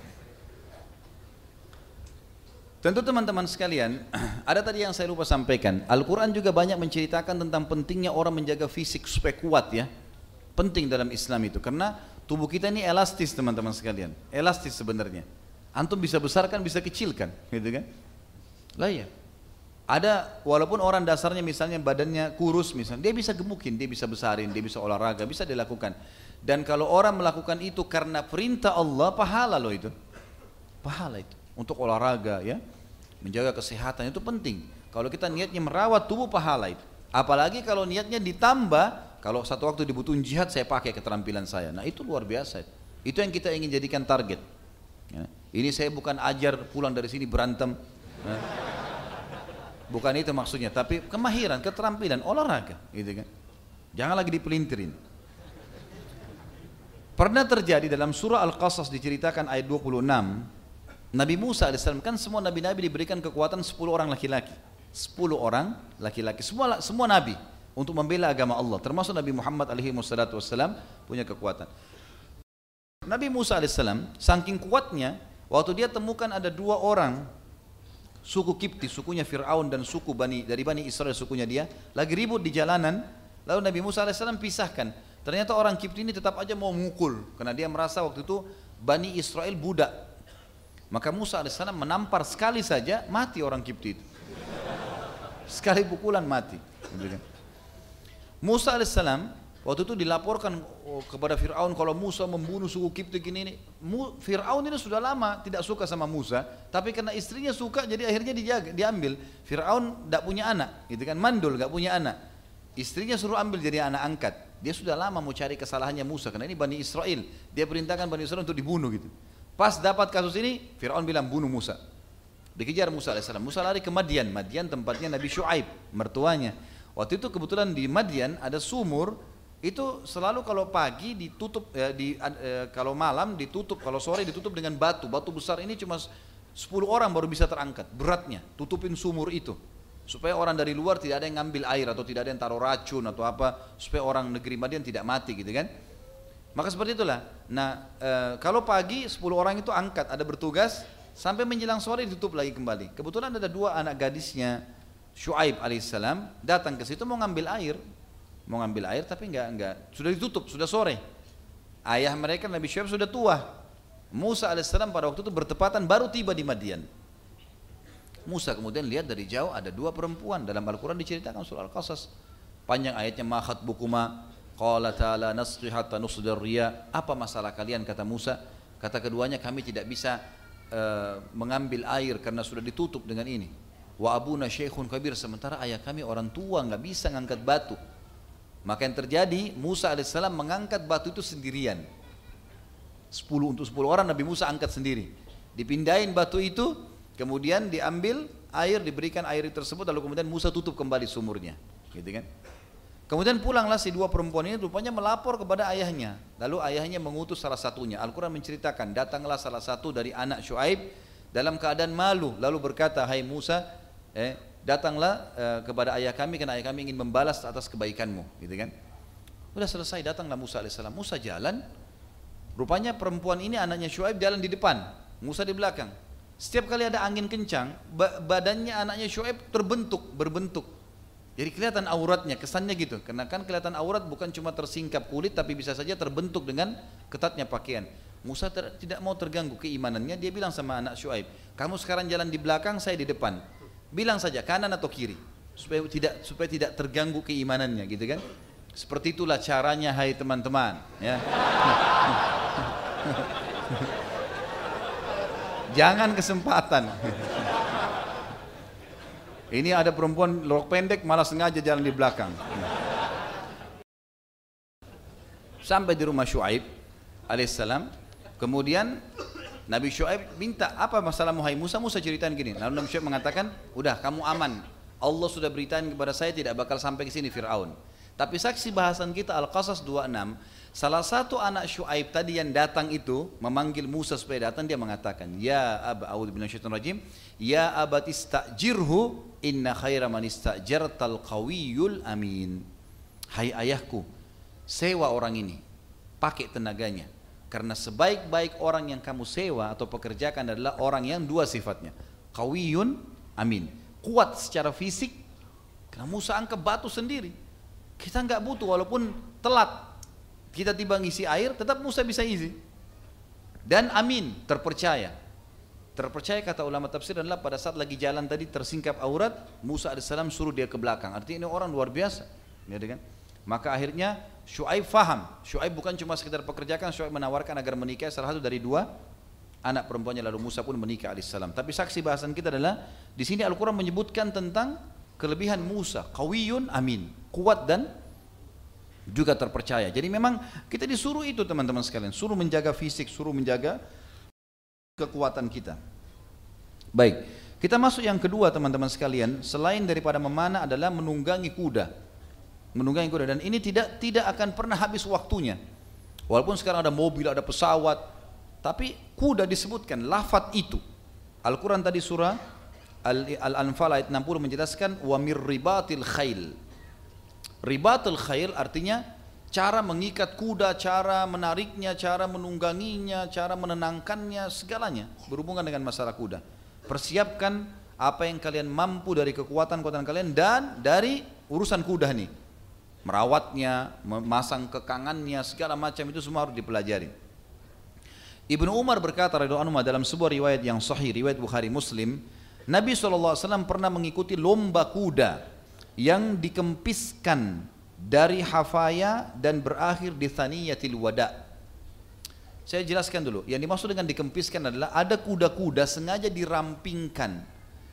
Tentu teman-teman sekalian, ada tadi yang saya lupa sampaikan. Al-Quran juga banyak menceritakan tentang pentingnya orang menjaga fisik supaya kuat ya. Penting dalam Islam itu, karena tubuh kita ini elastis teman-teman sekalian. Elastis sebenarnya. Antum bisa besarkan, bisa kecilkan, gitu kan? Lah ya. Ada, walaupun orang dasarnya misalnya badannya kurus misalnya, dia bisa gemukin, dia bisa besarin, dia bisa olahraga, bisa dilakukan. Dan kalau orang melakukan itu karena perintah Allah, pahala loh itu. Pahala itu. Untuk olahraga ya, menjaga kesehatan itu penting. Kalau kita niatnya merawat tubuh, pahala itu. Apalagi kalau niatnya ditambah, kalau satu waktu dibutuhin jihad, saya pakai keterampilan saya. Nah itu luar biasa. Itu yang kita ingin jadikan target ya. Ini saya bukan ajar pulang dari sini berantem ya. Bukan itu maksudnya, tapi kemahiran, keterampilan, olahraga gitu kan. Jangan lagi dipelintirin. Pernah terjadi dalam surah Al-Qasas diceritakan ayat 26, Nabi Musa AS, kan semua nabi-nabi diberikan kekuatan 10 orang laki-laki. 10 orang laki-laki, semua nabi untuk membela agama Allah, termasuk Nabi Muhammad SAW punya kekuatan. Nabi Musa AS saking kuatnya, waktu dia temukan ada 2 orang suku Kipti, sukunya Fir'aun dan suku dari Bani Israel, sukunya dia lagi ribut di jalanan. Lalu Nabi Musa AS pisahkan. Ternyata orang Kipti ini tetap aja mau mukul, karena dia merasa waktu itu Bani Israel budak. Maka Musa AS menampar sekali saja, mati orang Kipti itu. Sekali pukulan mati. Musa AS waktu itu dilaporkan kepada Fir'aun kalau Musa membunuh suku Kipti ini. Fir'aun ini sudah lama tidak suka sama Musa, tapi karena istrinya suka, jadi akhirnya diambil. Fir'aun tidak punya anak, gitu kan, mandul, tidak punya anak. Istrinya suruh ambil jadi anak angkat. Dia sudah lama mau cari kesalahannya Musa, karena ini Bani Israel. Dia perintahkan Bani Israel untuk dibunuh gitu. Pas dapat kasus ini, Fir'aun bilang bunuh Musa. Dikejar Musa AS. Musa lari ke Madian. Madian tempatnya Nabi Syuaib, mertuanya. Waktu itu kebetulan di Madian ada sumur. Itu selalu kalau pagi ditutup, kalau malam ditutup, kalau sore ditutup dengan batu. Batu besar ini cuma 10 orang baru bisa terangkat. Beratnya, tutupin sumur itu. Supaya orang dari luar tidak ada yang ngambil air, atau tidak ada yang taruh racun atau apa. Supaya orang negeri Madian tidak mati gitu kan. Maka seperti itulah. Nah, kalau pagi 10 orang itu angkat, ada bertugas, sampai menjelang sore ditutup lagi kembali. Kebetulan ada 2 anak gadisnya Syuaib alaihissalam datang ke situ mau ngambil air, tapi enggak, sudah ditutup, sudah sore. Ayah mereka Nabi Syuaib sudah tua. Musa alaihissalam pada waktu itu bertepatan baru tiba di Madian. Musa kemudian lihat dari jauh ada 2 perempuan, dalam Al-Quran diceritakan surah Al-Qasas. Panjang ayatnya, ma khatbukuma qala ta'ala nasqi hatta nusdir riya. Apa masalah kalian, kata Musa. Kata keduanya, kami tidak bisa mengambil air karena sudah ditutup dengan ini. Wa abuna syekhun kabir, sementara ayah kami orang tua, nggak bisa ngangkat batu. Maka yang terjadi, Musa alaihissalam mengangkat batu itu sendirian. 10 orang Nabi Musa angkat sendiri. Dipindahin batu itu, kemudian diambil air, diberikan air tersebut, lalu kemudian Musa tutup kembali sumurnya, gitu kan? Kemudian pulanglah si 2 perempuan ini, rupanya melapor kepada ayahnya. Lalu ayahnya mengutus salah satunya. Al-Quran menceritakan, datanglah salah satu dari anak Syuaib dalam keadaan malu, lalu berkata, hai Musa, datanglah kepada ayah kami, karena ayah kami ingin membalas atas kebaikanmu, gitu kan? Udah selesai, datanglah Musa alaihissalam. Musa jalan, rupanya perempuan ini anaknya Syuaib jalan di depan, Musa di belakang. Setiap kali ada angin kencang, badannya anaknya Syuaib berbentuk. Jadi kelihatan auratnya, kesannya gitu. Karena kan kelihatan aurat bukan cuma tersingkap kulit, tapi bisa saja terbentuk dengan ketatnya pakaian. Musa tidak mau terganggu keimanannya, dia bilang sama anak Syuaib, kamu sekarang jalan di belakang, saya di depan. Bilang saja kanan atau kiri, supaya tidak terganggu keimanannya, gitu kan? Seperti itulah caranya, hai teman-teman, ya. Jangan kesempatan. Ini ada perempuan rok pendek malah sengaja jalan di belakang. Sampai di rumah Syuaib alaihissalam, kemudian Nabi Syuaib minta, apa masalahmu hai Musa? Musa ceritain gini. Lalu Nabi Syuaib mengatakan, udah kamu aman. Allah sudah beritain kepada saya tidak bakal sampai ke sini Fir'aun. Tapi saksi bahasan kita Al-Qasas 26, salah satu anak Syuaib tadi yang datang itu memanggil Musa supaya datang, dia mengatakan, ya aba, a'udzubillahi minasyaitonir rajim, ya abati istajirhu inna khaira man istajartal qawiyul amin. Hai ayahku, sewa orang ini, pakai tenaganya, karena sebaik-baik orang yang kamu sewa atau pekerjakan adalah orang yang dua sifatnya, qawiyun amin, kuat secara fisik. Karena Musa angkat batu sendiri, kita nggak butuh, walaupun telat kita tiba ngisi air, tetap Musa bisa isi. Dan amin, terpercaya. Terpercaya kata ulama tafsir adalah pada saat lagi jalan tadi tersingkap aurat, Musa alaihissalam suruh dia ke belakang. Artinya ini orang luar biasa, ya kan? Maka akhirnya Syuaib faham. Syuaib bukan cuma sekedar pekerjakan, Syuaib menawarkan agar menikah salah satu dari dua anak perempuannya, lalu Musa pun menikah alaihissalam. Tapi saksi bahasan kita adalah di sini Al-Quran menyebutkan tentang kelebihan Musa, qawiyun amin, kuat dan juga terpercaya. Jadi memang kita disuruh itu teman-teman sekalian, suruh menjaga fisik, suruh menjaga kekuatan kita. Baik, kita masuk yang kedua teman-teman sekalian, selain daripada memanah adalah menunggangi kuda. Menunggangi kuda, dan ini tidak akan pernah habis waktunya. Walaupun sekarang ada mobil, ada pesawat, tapi kuda disebutkan, lafadz itu. Al-Quran tadi surah Al-Anfal ayat 60 menjelaskan wa mir ribatil khail. Ribatul khail artinya cara mengikat kuda, cara menariknya, cara menungganginya, cara menenangkannya, segalanya berhubungan dengan masalah kuda. Persiapkan apa yang kalian mampu dari kekuatan-kekuatan kalian dan dari urusan kuda nih. Merawatnya, memasang kekangannya, segala macam itu semua harus dipelajari. Ibnu Umar berkata radhiyallahu anhu dalam sebuah riwayat yang sahih, riwayat Bukhari Muslim, Nabi SAW pernah mengikuti lomba kuda yang dikempiskan dari hafaya dan berakhir di thaniyatil wada. Saya jelaskan dulu, yang dimaksud dengan dikempiskan adalah ada kuda-kuda sengaja dirampingkan.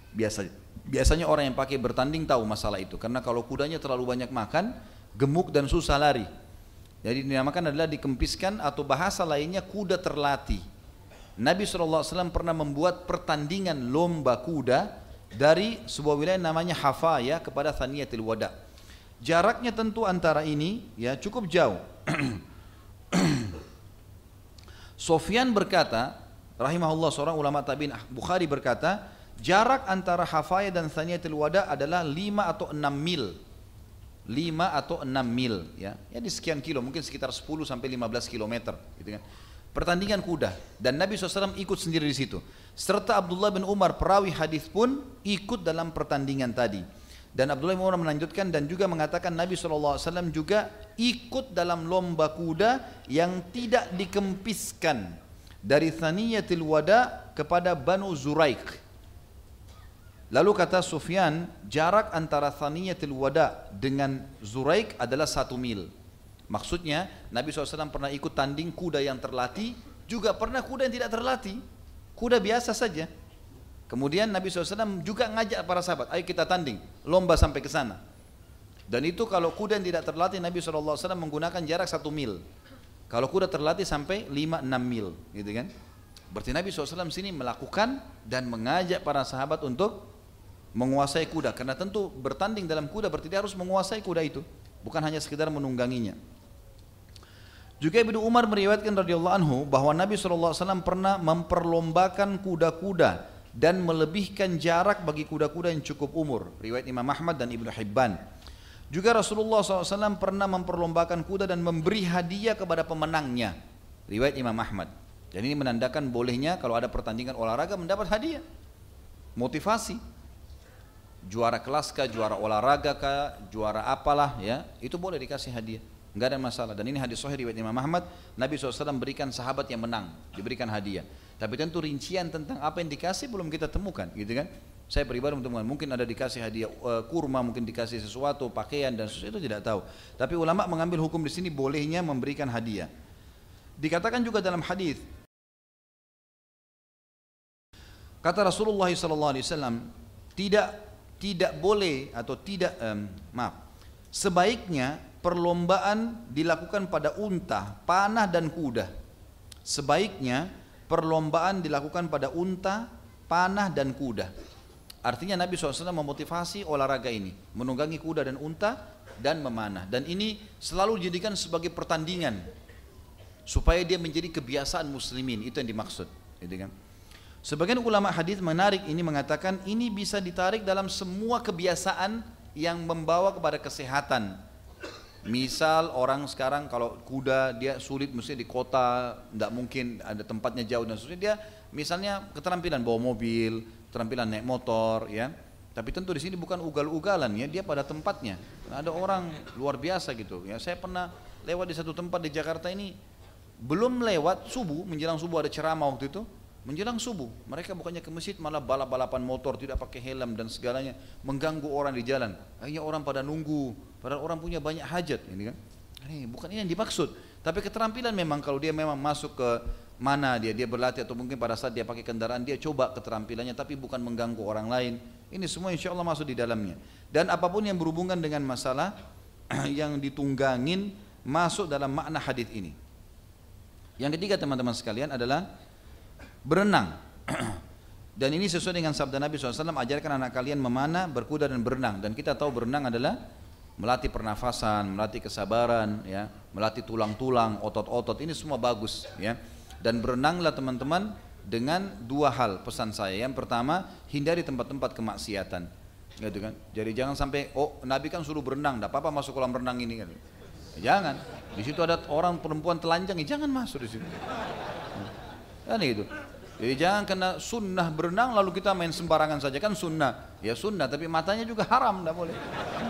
Biasanya orang yang pakai bertanding tahu masalah itu, karena kalau kudanya terlalu banyak makan, gemuk dan susah lari. Jadi dinamakan adalah dikempiskan, atau bahasa lainnya kuda terlatih. Nabi SAW pernah membuat pertandingan lomba kuda dari sebuah wilayah namanya Hafaya kepada Thaniyatil Wada. Jaraknya tentu antara ini ya cukup jauh. Sufyan berkata, rahimahullah, seorang ulama tabi'in, Bukhari berkata, jarak antara Hafaya dan Thaniyatil Wada adalah 5 atau 6 mil. 5 atau 6 mil ya di sekian kilo, mungkin sekitar 10 sampai 15 kilometer gitu kan. Pertandingan kuda, dan Nabi SAW ikut sendiri di situ. Serta Abdullah bin Umar perawi hadis pun ikut dalam pertandingan tadi. Dan Abdullah bin Umar melanjutkan dan juga mengatakan Nabi SAW juga ikut dalam lomba kuda yang tidak dikempiskan dari Thaniyatil Wada kepada Banu Zuraik. Lalu kata Sufyan, jarak antara Thaniyatil Wada dengan Zuraik adalah 1 mil. Maksudnya Nabi SAW pernah ikut tanding kuda yang terlatih, juga pernah kuda yang tidak terlatih, kuda biasa saja. Kemudian Nabi SAW juga ngajak para sahabat, ayo kita tanding, lomba sampai ke sana. Dan itu kalau kuda yang tidak terlatih, Nabi SAW menggunakan jarak 1 mil. Kalau kuda terlatih sampai 5-6 mil, gitu kan? Berarti Nabi SAW sini melakukan dan mengajak para sahabat untuk menguasai kuda, karena tentu bertanding dalam kuda berarti dia harus menguasai kuda itu, bukan hanya sekedar menungganginya. Juga Ibnu Umar meriwayatkan radhiyallahu anhu bahwa Nabi SAW pernah memperlombakan kuda-kuda dan melebihkan jarak bagi kuda-kuda yang cukup umur. Riwayat Imam Ahmad dan Ibnu Hibban. Juga Rasulullah SAW pernah memperlombakan kuda dan memberi hadiah kepada pemenangnya. Riwayat Imam Ahmad. Dan ini menandakan bolehnya kalau ada pertandingan olahraga mendapat hadiah, motivasi. Juara kelas kah, juara olahraga kah, juara apalah ya, itu boleh dikasih hadiah. Enggak ada masalah. Dan ini hadis sahih riwayat Imam Ahmad, Nabi SAW berikan sahabat yang menang, diberikan hadiah. Tapi tentu rincian tentang apa yang dikasih belum kita temukan, gitu kan? Saya pribadi temukan, mungkin ada dikasih hadiah kurma, mungkin dikasih sesuatu, pakaian dan sesuatu, itu tidak tahu. Tapi ulama mengambil hukum di sini bolehnya memberikan hadiah. Dikatakan juga dalam hadis, kata Rasulullah SAW, tidak boleh atau tidak sebaiknya perlombaan dilakukan pada unta, panah dan kuda. Sebaiknya perlombaan dilakukan pada unta, panah dan kuda. Artinya Nabi SAW memotivasi olahraga ini, menunggangi kuda dan unta dan memanah. Dan ini selalu dijadikan sebagai pertandingan supaya dia menjadi kebiasaan muslimin, itu yang dimaksud, gitu kan. Sebagian ulama hadis menarik ini, mengatakan ini bisa ditarik dalam semua kebiasaan yang membawa kepada kesehatan. Misal orang sekarang kalau kuda dia sulit, mesti di kota, tidak mungkin ada tempatnya jauh dan seterusnya, dia misalnya keterampilan bawa mobil, keterampilan naik motor, ya. Tapi tentu di sini bukan ugal-ugalan, ya, dia pada tempatnya. Ada orang luar biasa gitu, ya. Saya pernah lewat di satu tempat di Jakarta ini, belum lewat subuh, menjelang subuh ada ceramah waktu itu, menjelang subuh mereka bukannya ke masjid malah balap-balapan motor, tidak pakai helm dan segalanya, mengganggu orang di jalan. Akhirnya orang pada nunggu, padahal orang punya banyak hajat, ini kan. Ini bukan ini yang dimaksud. Tapi keterampilan memang kalau dia memang masuk ke mana dia berlatih, atau mungkin pada saat dia pakai kendaraan dia coba keterampilannya, tapi bukan mengganggu orang lain. Ini semua insya Allah masuk di dalamnya. Dan apapun yang berhubungan dengan masalah yang ditunggangin masuk dalam makna hadis ini. Yang ketiga teman-teman sekalian adalah berenang. Dan ini sesuai dengan sabda Nabi SAW, ajarkan anak kalian memanah, berkuda dan berenang. Dan kita tahu berenang adalah melatih pernafasan, melatih kesabaran, ya, melatih tulang-tulang, otot-otot, ini semua bagus, ya. Dan berenanglah teman-teman dengan dua hal pesan saya. Yang pertama, hindari tempat-tempat kemaksiatan, gitu kan. Jadi jangan sampai, oh Nabi kan suruh berenang, tidak apa-apa masuk kolam renang ini kan. Jangan. Di situ ada orang perempuan telanjang, jangan masuk di situ. Kan gitu. Jadi jangan kena sunnah berenang lalu kita main sembarangan saja, kan sunnah. Ya sunnah, tapi matanya juga haram, tidak boleh.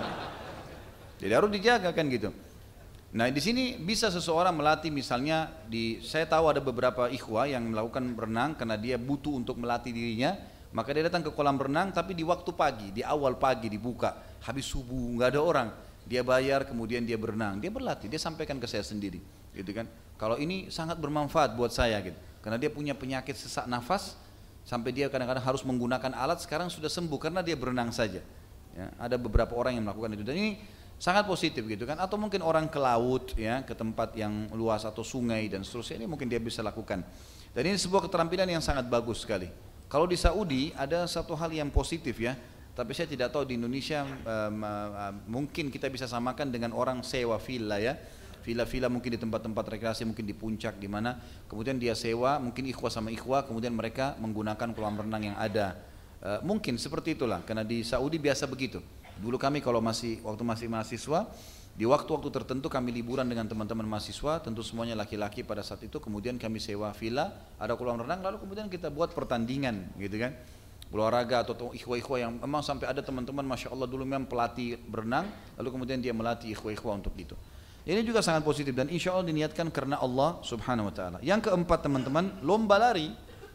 Jadi harus dijaga kan gitu. Nah di sini bisa seseorang melatih, misalnya saya tahu ada beberapa ikhwah yang melakukan berenang karena dia butuh untuk melatih dirinya, maka dia datang ke kolam renang tapi di waktu pagi, di awal pagi dibuka, habis subuh nggak ada orang, dia bayar kemudian dia berenang, dia berlatih, dia sampaikan ke saya sendiri, gitu kan. Kalau ini sangat bermanfaat buat saya gitu, karena dia punya penyakit sesak nafas sampai dia kadang-kadang harus menggunakan alat, sekarang sudah sembuh karena dia berenang saja. Ya, ada beberapa orang yang melakukan itu dan ini sangat positif gitu kan. Atau mungkin orang ke laut, ya, ke tempat yang luas atau sungai dan seterusnya, ini mungkin dia bisa lakukan. Dan ini sebuah keterampilan yang sangat bagus sekali. Kalau di Saudi ada satu hal yang positif, ya, tapi saya tidak tahu di Indonesia, mungkin kita bisa samakan dengan orang sewa villa, ya. Villa-villa mungkin di tempat-tempat rekreasi, mungkin di puncak di mana, kemudian dia sewa, mungkin ikhwah sama ikhwah, kemudian mereka menggunakan kolam renang yang ada. Mungkin seperti itulah, karena di Saudi biasa begitu. Dulu kami kalau waktu masih mahasiswa, di waktu-waktu tertentu kami liburan dengan teman-teman mahasiswa, tentu semuanya laki-laki pada saat itu, kemudian kami sewa villa, ada kolam renang, lalu kemudian kita buat pertandingan, gitu kan, olahraga atau ikhwah-ikhwah yang memang sampai ada teman-teman, masya Allah dulu memang pelatih berenang, lalu kemudian dia melatih ikhwah-ikhwah untuk itu. Ini juga sangat positif dan insya Allah diniatkan karena Allah Subhanahu Wa Taala. Yang keempat teman-teman, lomba lari.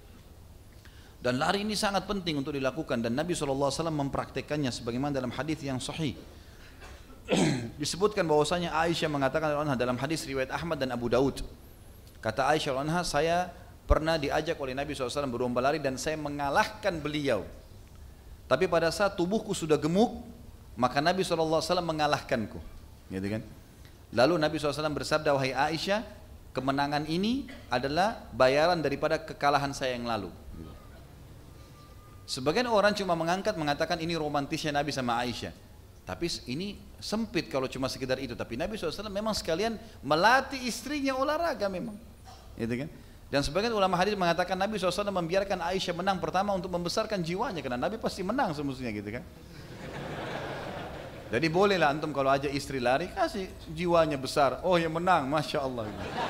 Dan lari ini sangat penting untuk dilakukan dan Nabi SAW mempraktekannya sebagaimana dalam hadis yang sahih. Disebutkan bahwasanya Aisyah mengatakan dalam hadis riwayat Ahmad dan Abu Daud. Kata Aisyah, saya pernah diajak oleh Nabi SAW berlomba lari dan saya mengalahkan beliau. Tapi pada saat tubuhku sudah gemuk, maka Nabi SAW mengalahkanku. Gitu kan? Lalu Nabi SAW bersabda, wahai Aisyah, kemenangan ini adalah bayaran daripada kekalahan saya yang lalu. Sebagian orang cuma mengatakan ini romantisnya Nabi sama Aisyah. Tapi ini sempit kalau cuma sekedar itu. Tapi Nabi SAW memang sekalian melatih istrinya olahraga memang. Gitu kan? Dan sebagian ulama hadis mengatakan Nabi SAW membiarkan Aisyah menang pertama untuk membesarkan jiwanya. Karena Nabi pasti menang semestinya gitu kan. Jadi bolehlah antum kalau aja istri lari, kasih jiwanya besar. Oh yang menang, Masya Allah.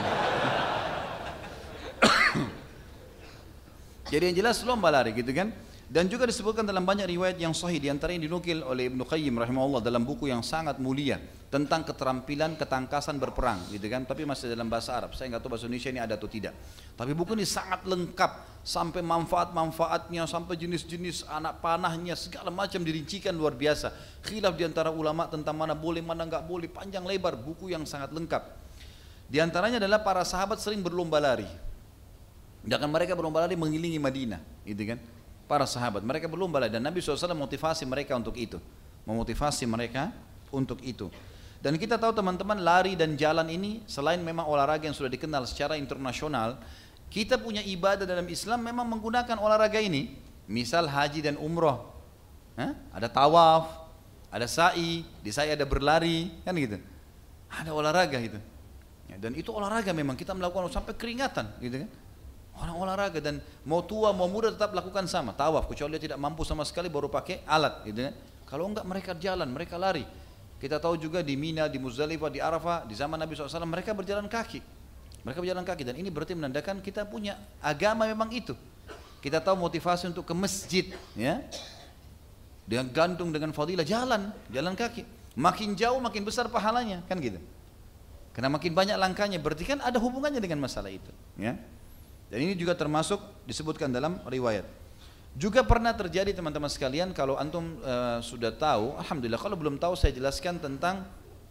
Jadi yang jelas lomba lari gitu kan. Dan juga disebutkan dalam banyak riwayat yang sahih, diantaranya dinukil oleh Ibnu Qayyim rahimahullah dalam buku yang sangat mulia tentang keterampilan ketangkasan berperang, gitu kan. Tapi masih dalam bahasa Arab. Saya nggak tahu bahasa Indonesia ini ada atau tidak. Tapi buku ini sangat lengkap sampai manfaat-manfaatnya, sampai jenis-jenis anak panahnya, segala macam dirincikan luar biasa. Khilaf diantara ulama tentang mana boleh, mana nggak boleh, panjang lebar. Buku yang sangat lengkap. Diantaranya adalah para sahabat sering berlomba lari. Dan mereka berlomba lari mengelilingi Madinah, gitu kan. Para sahabat, mereka berlomba lari dan Nabi SAW motivasi mereka untuk itu, memotivasi mereka untuk itu. Dan kita tahu teman-teman, lari dan jalan ini selain memang olahraga yang sudah dikenal secara internasional, kita punya ibadah dalam Islam memang menggunakan olahraga ini. Misal haji dan umroh, ada tawaf, ada sa'i, di sa'i ada berlari, kan gitu. Ada olahraga itu. Ya, dan itu olahraga memang kita melakukan sampai keringatan, gitu kan. Orang olahraga dan mau tua mau muda tetap lakukan sama, tawaf, kecuali dia tidak mampu sama sekali baru pakai alat, gitu kan. Kalau enggak mereka jalan, mereka lari. Kita tahu juga di Mina, di Muzdalifah, di Arafah, di zaman Nabi SAW mereka berjalan kaki. Mereka berjalan kaki dan ini berarti menandakan kita punya agama memang itu. Kita tahu motivasi untuk ke masjid, ya. Dengan gantung dengan fadilah jalan kaki. Makin jauh makin besar pahalanya, kan gitu. Karena makin banyak langkahnya, berarti kan ada hubungannya dengan masalah itu, ya. Dan ini juga termasuk disebutkan dalam riwayat. Juga pernah terjadi teman-teman sekalian, kalau antum sudah tahu, alhamdulillah. Kalau belum tahu saya jelaskan tentang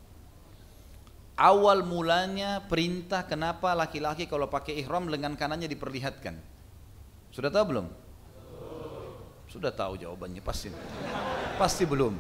awal mulanya perintah kenapa laki-laki kalau pakai ihram lengan kanannya diperlihatkan. Sudah tahu belum? Sudah tahu jawabannya pasti. Pasti belum.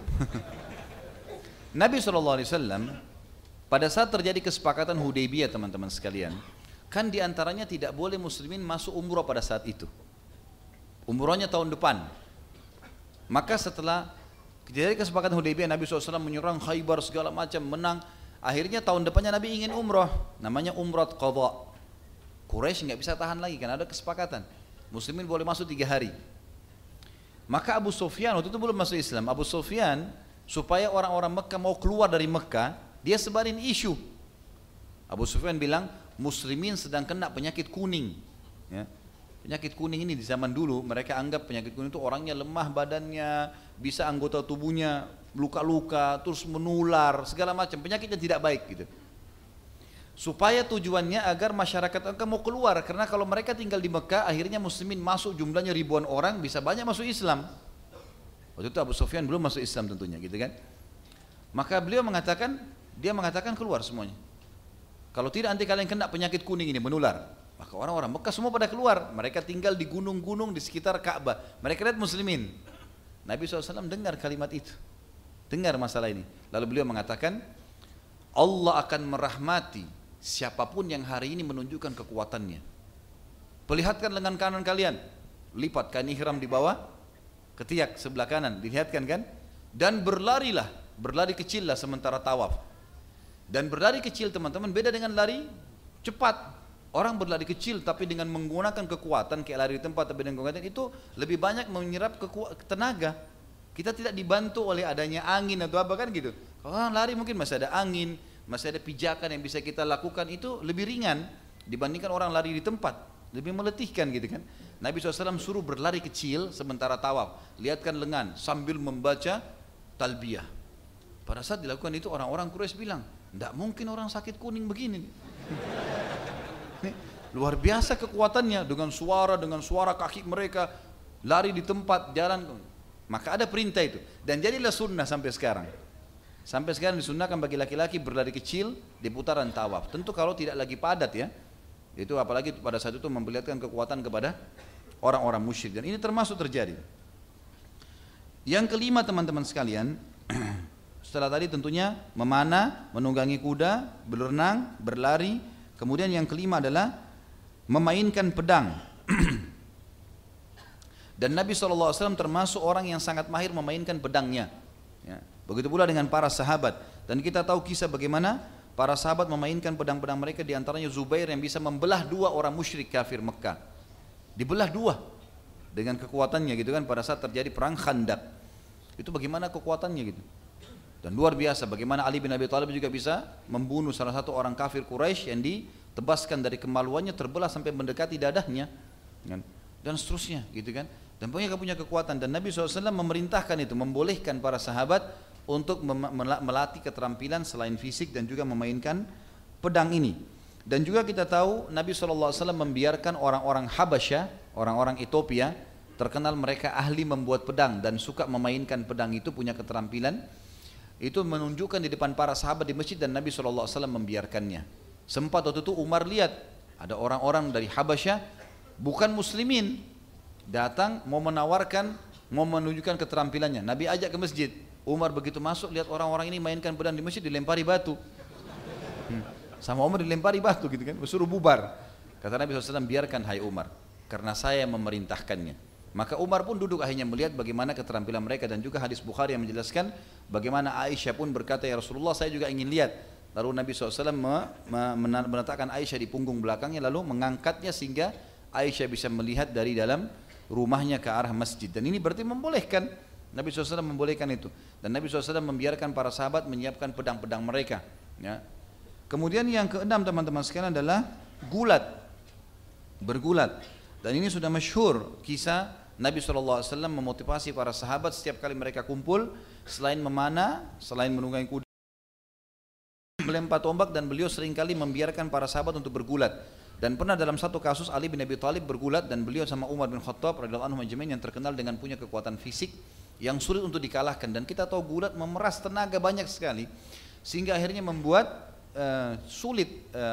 Nabi SAW pada saat terjadi kesepakatan Hudaybiyah teman-teman sekalian, kan diantaranya tidak boleh muslimin masuk umrah pada saat itu. Umrahnya tahun depan. Maka setelah terjadi kesepakatan Hudaybiyah, Nabi SAW menyerang Khaybar segala macam, menang. Akhirnya tahun depannya Nabi ingin umrah, namanya umrah qadha. Quraisy nggak bisa tahan lagi karena ada kesepakatan. Muslimin boleh masuk 3 hari. Maka Abu Sufyan waktu itu belum masuk Islam. Abu Sufyan supaya orang-orang Mekah mau keluar dari Mekah, dia sebarin isu. Abu Sufyan bilang, muslimin sedang kena penyakit kuning, ya. Penyakit kuning ini di zaman dulu mereka anggap penyakit kuning itu orangnya lemah badannya, bisa anggota tubuhnya luka-luka, terus menular, segala macam, penyakitnya tidak baik gitu. Supaya tujuannya agar masyarakat Mekah mau keluar, karena kalau mereka tinggal di Mekah akhirnya muslimin masuk jumlahnya ribuan orang, bisa banyak masuk Islam. Waktu itu Abu Sufyan belum masuk Islam tentunya, gitu kan. Maka beliau mengatakan, dia mengatakan keluar semuanya. Kalau tidak nanti kalian kena penyakit kuning ini menular. Maka orang-orang Mekah semua pada keluar. Mereka tinggal di gunung-gunung di sekitar Ka'bah. Mereka lihat muslimin. Nabi SAW dengar kalimat itu. Dengar masalah ini. Lalu beliau mengatakan, Allah akan merahmati siapapun yang hari ini menunjukkan kekuatannya. Perlihatkan lengan kanan kalian. Lipat kain ihram di bawah ketiak sebelah kanan. Dilihatkan kan? Dan berlarilah. Berlari kecil lah sementara tawaf. Dan berlari kecil teman-teman beda dengan lari cepat. Orang berlari kecil tapi dengan menggunakan kekuatan, kayak lari di tempat tapi dengan kekuatan itu lebih banyak menyerap tenaga. Kita tidak dibantu oleh adanya angin atau apa kan gitu. Kalau orang lari mungkin masih ada angin, masih ada pijakan yang bisa kita lakukan, itu lebih ringan dibandingkan orang lari di tempat, lebih meletihkan gitu kan. Nabi SAW suruh berlari kecil sementara tawaf, lihatkan lengan sambil membaca talbiyah. Pada saat dilakukan itu orang-orang Quraisy bilang, tidak mungkin orang sakit kuning begini. Luar biasa kekuatannya, dengan suara kaki mereka lari di tempat jalan. Maka ada perintah itu dan jadilah sunnah sampai sekarang. Sampai sekarang disunnahkan bagi laki-laki berlari kecil di putaran tawaf. Tentu kalau tidak lagi padat ya. Itu apalagi pada saat itu memperlihatkan kekuatan kepada orang-orang musyrik, dan ini termasuk terjadi. Yang kelima teman-teman sekalian, setelah tadi tentunya memanah, menunggangi kuda, berenang, berlari. Kemudian yang kelima adalah memainkan pedang. Dan Nabi SAW termasuk orang yang sangat mahir memainkan pedangnya, ya. Begitu pula dengan para sahabat. Dan kita tahu kisah bagaimana para sahabat memainkan pedang-pedang mereka, diantaranya Zubair yang bisa membelah 2 orang musyrik kafir Mekah. Dibelah 2 dengan kekuatannya gitu kan, pada saat terjadi perang Khandaq. Itu bagaimana kekuatannya gitu. Dan luar biasa bagaimana Ali bin Abi Thalib juga bisa membunuh salah satu orang kafir Quraisy yang ditebaskan dari kemaluannya, terbelah sampai mendekati dadahnya, dan seterusnya gitu kan. Dan punya kekuatan, dan Nabi SAW memerintahkan itu, membolehkan para sahabat untuk melatih keterampilan selain fisik dan juga memainkan pedang ini. Dan juga kita tahu Nabi SAW membiarkan orang-orang Habasyah, orang-orang Ethiopia, terkenal mereka ahli membuat pedang dan suka memainkan pedang itu, punya keterampilan. Itu menunjukkan di depan para sahabat di masjid, dan Nabi SAW membiarkannya. Sempat waktu itu Umar lihat ada orang-orang dari Habasyah bukan muslimin datang mau menawarkan, mau menunjukkan keterampilannya. Nabi ajak ke masjid. Umar begitu masuk lihat orang-orang ini mainkan pedang di masjid, dilempari batu. Sama Umar dilempari batu gitu kan, suruh bubar. Kata Nabi SAW, biarkan hai Umar, karena saya memerintahkannya. Maka Umar pun duduk akhirnya melihat bagaimana keterampilan mereka, dan juga hadis Bukhari yang menjelaskan bagaimana Aisyah pun berkata, ya Rasulullah saya juga ingin lihat. Lalu Nabi SAW meletakkan Aisyah di punggung belakangnya, lalu mengangkatnya sehingga Aisyah bisa melihat dari dalam rumahnya ke arah masjid. Dan ini berarti membolehkan, Nabi SAW membolehkan itu. Dan Nabi SAW membiarkan para sahabat menyiapkan pedang-pedang mereka, ya. Kemudian yang keenam teman-teman sekalian adalah gulat, bergulat. Dan ini sudah masyhur kisah Nabi SAW memotivasi para sahabat setiap kali mereka kumpul, selain memanah, selain menunggangi kuda, melempar tombak, dan beliau seringkali membiarkan para sahabat untuk bergulat. Dan pernah dalam satu kasus Ali bin Abi Thalib bergulat, dan beliau sama Umar bin Khattab radhiyallahu anhu majma'in yang terkenal dengan punya kekuatan fisik yang sulit untuk dikalahkan. Dan kita tahu gulat memeras tenaga banyak sekali, sehingga akhirnya membuat sulit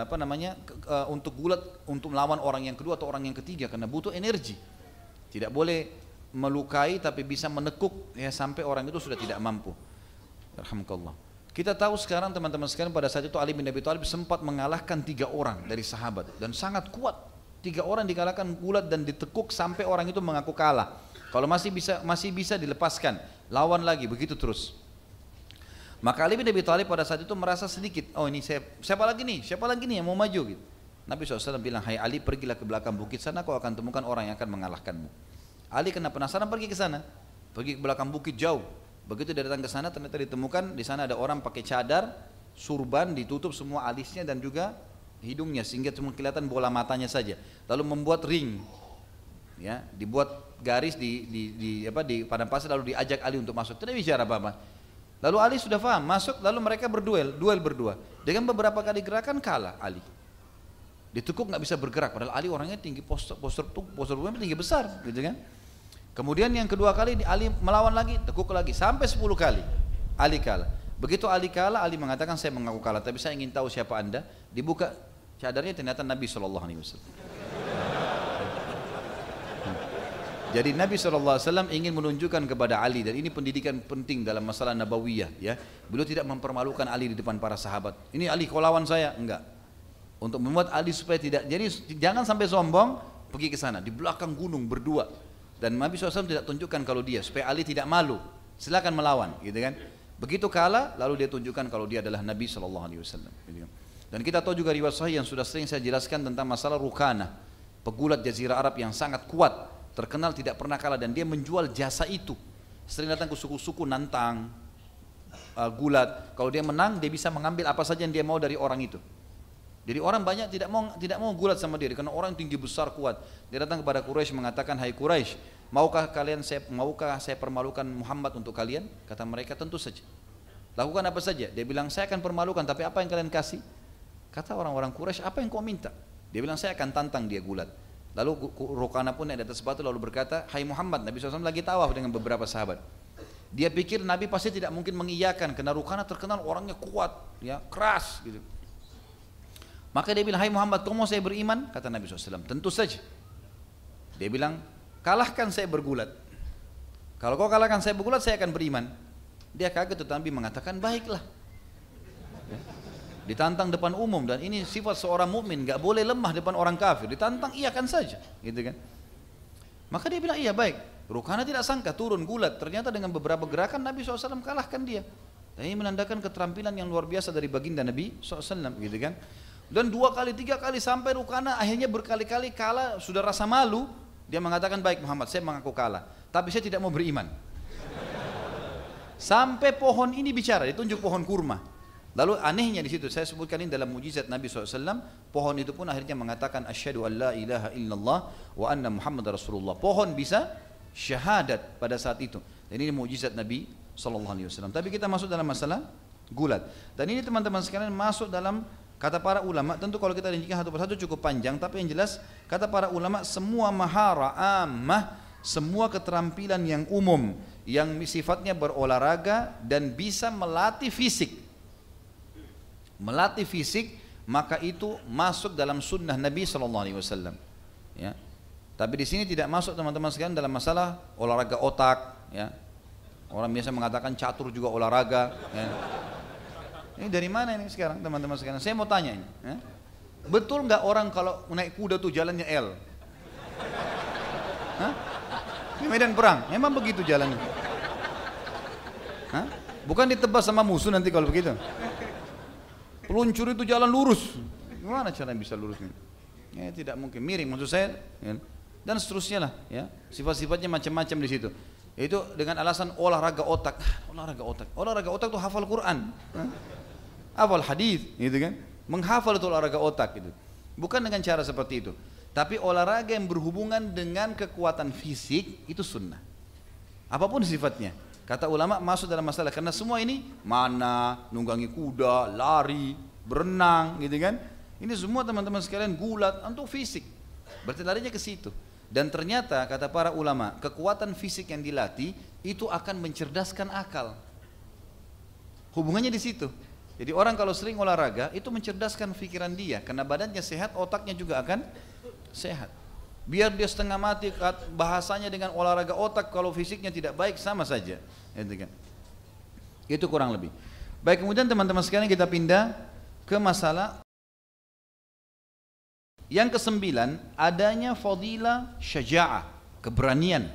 untuk gulat untuk melawan orang yang kedua atau orang yang ketiga, karena butuh energi. Tidak boleh melukai tapi bisa menekuk, ya, sampai orang itu sudah tidak mampu. Alhamdulillah. Kita tahu sekarang teman-teman sekalian, pada saat itu Ali bin Abi Thalib sempat mengalahkan 3 orang dari sahabat, dan sangat kuat. 3 orang dikalahkan gulat dan ditekuk sampai orang itu mengaku kalah. Kalau masih bisa dilepaskan, lawan lagi, begitu terus. Maka Ali bin Abi Thalib pada saat itu merasa sedikit, oh ini siapa lagi nih yang mau maju gitu. Nabi SAW bilang, hai Ali, pergilah ke belakang bukit sana, kau akan temukan orang yang akan mengalahkanmu. Ali kena penasaran, pergi ke sana, pergi ke belakang bukit jauh. Begitu dia datang ke sana, ternyata ditemukan di sana ada orang pakai cadar, surban, ditutup semua alisnya dan juga hidungnya sehingga cuma kelihatan bola matanya saja. Lalu membuat ring, ya, dibuat garis di padang pasir, lalu diajak Ali untuk masuk. Tidak bicara apa-apa. Lalu Ali sudah paham, masuk, lalu mereka duel berdua. Dengan beberapa kali gerakan kalah Ali. Ditekuk nggak bisa bergerak, padahal Ali orangnya tinggi, postur tubuhnya tinggi besar, gitu kan. Kemudian yang kedua kali Ali melawan lagi, tekuk lagi, sampai 10 kali Ali kalah. Begitu Ali kalah, Ali mengatakan, saya mengaku kalah, tapi saya ingin tahu siapa anda. Dibuka cadarnya, ternyata Nabi SAW. Jadi Nabi SAW ingin menunjukkan kepada Ali, dan ini pendidikan penting dalam masalah nabawiyah, ya. Beliau tidak mempermalukan Ali di depan para sahabat. Ini Ali, kau lawan saya, enggak. Untuk membuat Ali supaya tidak, jadi jangan sampai sombong, pergi ke sana di belakang gunung berdua. Dan Nabi SAW tidak tunjukkan kalau dia, supaya Ali tidak malu, silakan melawan, gitu kan. Begitu kalah, lalu dia tunjukkan kalau dia adalah Nabi SAW. Dan kita tahu juga riwayat sahih yang sudah sering saya jelaskan tentang masalah Rukana, pegulat Jazirah Arab yang sangat kuat, terkenal tidak pernah kalah, dan dia menjual jasa itu. Sering datang ke suku-suku nantang gulat. Kalau dia menang, dia bisa mengambil apa saja yang dia mau dari orang itu. Jadi orang banyak tidak mau gulat sama dia, karena orang tinggi besar kuat. Dia datang kepada Quraisy mengatakan, hai Quraisy, maukah saya permalukan Muhammad untuk kalian? Kata mereka, tentu saja. Lakukan apa saja. Dia bilang, saya akan permalukan, tapi apa yang kalian kasih? Kata orang-orang Quraisy, apa yang kau minta? Dia bilang, saya akan tantang dia gulat. Lalu Rukana pun yang di atas batu lalu berkata, hai Muhammad, Nabi SAW lagi tawaf dengan beberapa sahabat. Dia pikir Nabi pasti tidak mungkin mengiyakan, karena Rukana terkenal orangnya kuat, ya, keras gitu. Maka dia bilang, hai Muhammad, kau mau saya beriman? Kata Nabi SAW, tentu saja. Dia bilang, kalahkan saya bergulat. Kalau kau kalahkan saya bergulat, saya akan beriman. Dia kaget, tetapi mengatakan, baiklah. Ditantang depan umum, dan ini sifat seorang mukmin, nggak boleh lemah depan orang kafir. Ditantang, iyakan saja, gitu kan. Maka dia bilang, iya baik. Rukana tidak sangka turun gulat, ternyata dengan beberapa gerakan Nabi SAW kalahkan dia. Dan ini menandakan keterampilan yang luar biasa dari baginda Nabi SAW, gitu kan. Dan 2 kali 3 kali sampai Rukana akhirnya berkali-kali kalah, sudah rasa malu. Dia mengatakan, baik Muhammad, saya mengaku kalah, tapi saya tidak mau beriman. Sampai pohon ini bicara, ditunjuk pohon kurma. Lalu anehnya di situ, saya sebutkan ini dalam mujizat Nabi SAW, pohon itu pun akhirnya mengatakan, asyhadu an la ilaha illallah wa anna Muhammad Rasulullah. Pohon bisa syahadat pada saat itu. Dan ini mujizat Nabi SAW. Tapi kita masuk dalam masalah gulat. Dan ini teman-teman sekalian masuk dalam kata para ulama. Tentu kalau kita rincikan satu persatu cukup panjang, tapi yang jelas kata para ulama, semua mahara ammah, semua keterampilan yang umum, yang sifatnya berolahraga dan bisa melatih fisik. Melatih fisik, maka itu masuk dalam sunnah Nabi SAW. Ya. Tapi di sini tidak masuk teman-teman sekalian dalam masalah olahraga otak. Ya. Orang biasa mengatakan catur juga olahraga. Ya. Ini dari mana ini sekarang teman-teman sekalian? Saya mau tanya ini. Ya. Betul nggak orang kalau naik kuda tuh jalannya L? Hah? Di medan perang, memang begitu jalannya. Hah? Bukan ditebas sama musuh nanti kalau begitu. Peluncur itu jalan lurus. Gimana cara bisa lurus ini? Ya, tidak mungkin, miring maksud saya, ya. Dan seterusnya lah, ya. Sifat-sifatnya macam-macam di situ. Itu dengan alasan olahraga otak. Olahraga otak itu hafal Quran, hafal hadis, gitu kan? Menghafal itu olahraga otak itu. Bukan dengan cara seperti itu. Tapi olahraga yang berhubungan dengan kekuatan fisik itu sunnah. Apapun sifatnya. Kata ulama masuk dalam masalah karena semua ini mana, nunggangi kuda, lari, berenang, gitu kan? Ini semua teman-teman sekalian gulat untuk fisik. Berarti larinya ke situ. Dan ternyata kata para ulama, kekuatan fisik yang dilatih itu akan mencerdaskan akal. Hubungannya di situ. Jadi orang kalau sering olahraga itu mencerdaskan pikiran dia karena badannya sehat, otaknya juga akan sehat. Biar dia setengah mati bahasanya dengan olahraga otak kalau fisiknya tidak baik sama saja. Itu kurang lebih. Baik, kemudian teman-teman sekalian kita pindah ke masalah yang kesembilan, adanya fadilah syaja'ah, keberanian.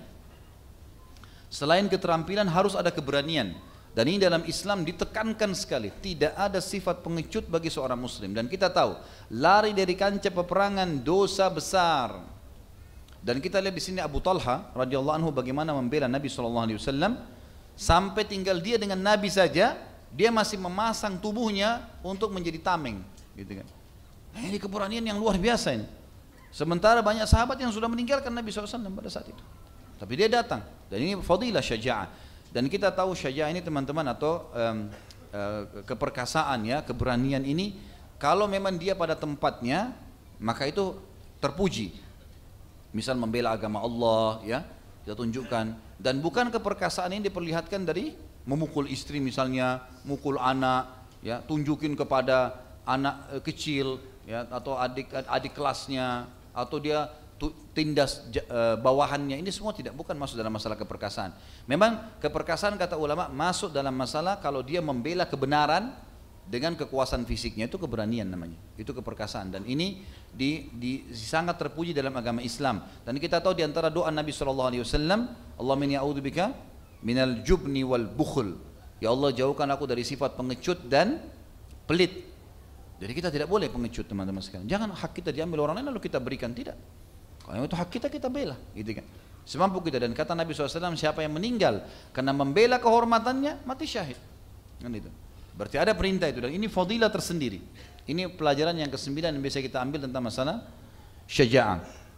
Selain keterampilan harus ada keberanian. Dan ini dalam Islam ditekankan sekali, tidak ada sifat pengecut bagi seorang muslim. Dan kita tahu, lari dari kancah peperangan dosa besar. Dan kita lihat di sini Abu Talha radhiyallahu anhu bagaimana membela Nabi SAW, sampai tinggal dia dengan Nabi saja, dia masih memasang tubuhnya untuk menjadi tameng, gitu kan. Nah, ini keberanian yang luar biasa ini. Sementara banyak sahabat yang sudah meninggalkan Nabi SAW pada saat itu, tapi dia datang. Dan ini fadilah syaja'ah. Dan kita tahu syaja'ah ini teman-teman atau keperkasaan ya, keberanian ini kalau memang dia pada tempatnya maka itu terpuji. Misal membela agama Allah ya, kita tunjukkan. Dan bukan keperkasaan ini diperlihatkan dari memukul istri misalnya, mukul anak ya, tunjukin kepada anak kecil ya, atau adik kelasnya, atau dia tindas bawahannya. Ini semua bukan masuk dalam masalah keperkasaan. Memang keperkasaan kata ulama masuk dalam masalah kalau dia membela kebenaran dengan kekuasaan fisiknya, itu keberanian namanya, itu keperkasaan. Dan ini sangat terpuji dalam agama Islam. Dan kita tahu di antara doa Nabi SAW, Allahumma inni a'udzubika minal jubni wal bukhl. Ya Allah, jauhkan aku dari sifat pengecut dan pelit. Jadi kita tidak boleh pengecut teman-teman sekalian. Jangan hak kita diambil orang lain lalu kita berikan, tidak. Kalau itu hak kita, kita bela, gitu kan. Semampu kita. Dan kata Nabi SAW, siapa yang meninggal karena membela kehormatannya mati syahid. Kan itu. Berarti ada perintah itu, dan ini fadilah tersendiri. Ini pelajaran yang ke-9 yang bisa kita ambil tentang masalah syaja'ah.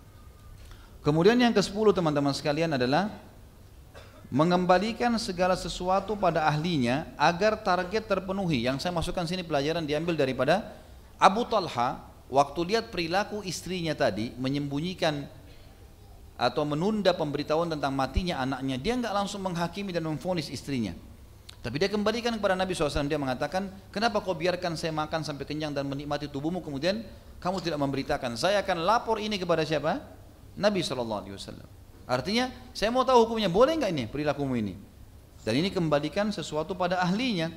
Kemudian yang ke-10 teman-teman sekalian adalah mengembalikan segala sesuatu pada ahlinya agar target terpenuhi. Yang saya masukkan sini pelajaran diambil daripada Abu Talha. Waktu lihat perilaku istrinya tadi menyembunyikan atau menunda pemberitahuan tentang matinya anaknya, dia enggak langsung menghakimi dan memvonis istrinya. Tapi dia kembalikan kepada Nabi SAW, dia mengatakan, kenapa kau biarkan saya makan sampai kenyang dan menikmati tubuhmu, kemudian kamu tidak memberitakan? Saya akan lapor ini kepada siapa? Nabi SAW. Artinya, saya mau tahu hukumnya, boleh nggak ini perilakumu ini? Dan ini kembalikan sesuatu pada ahlinya.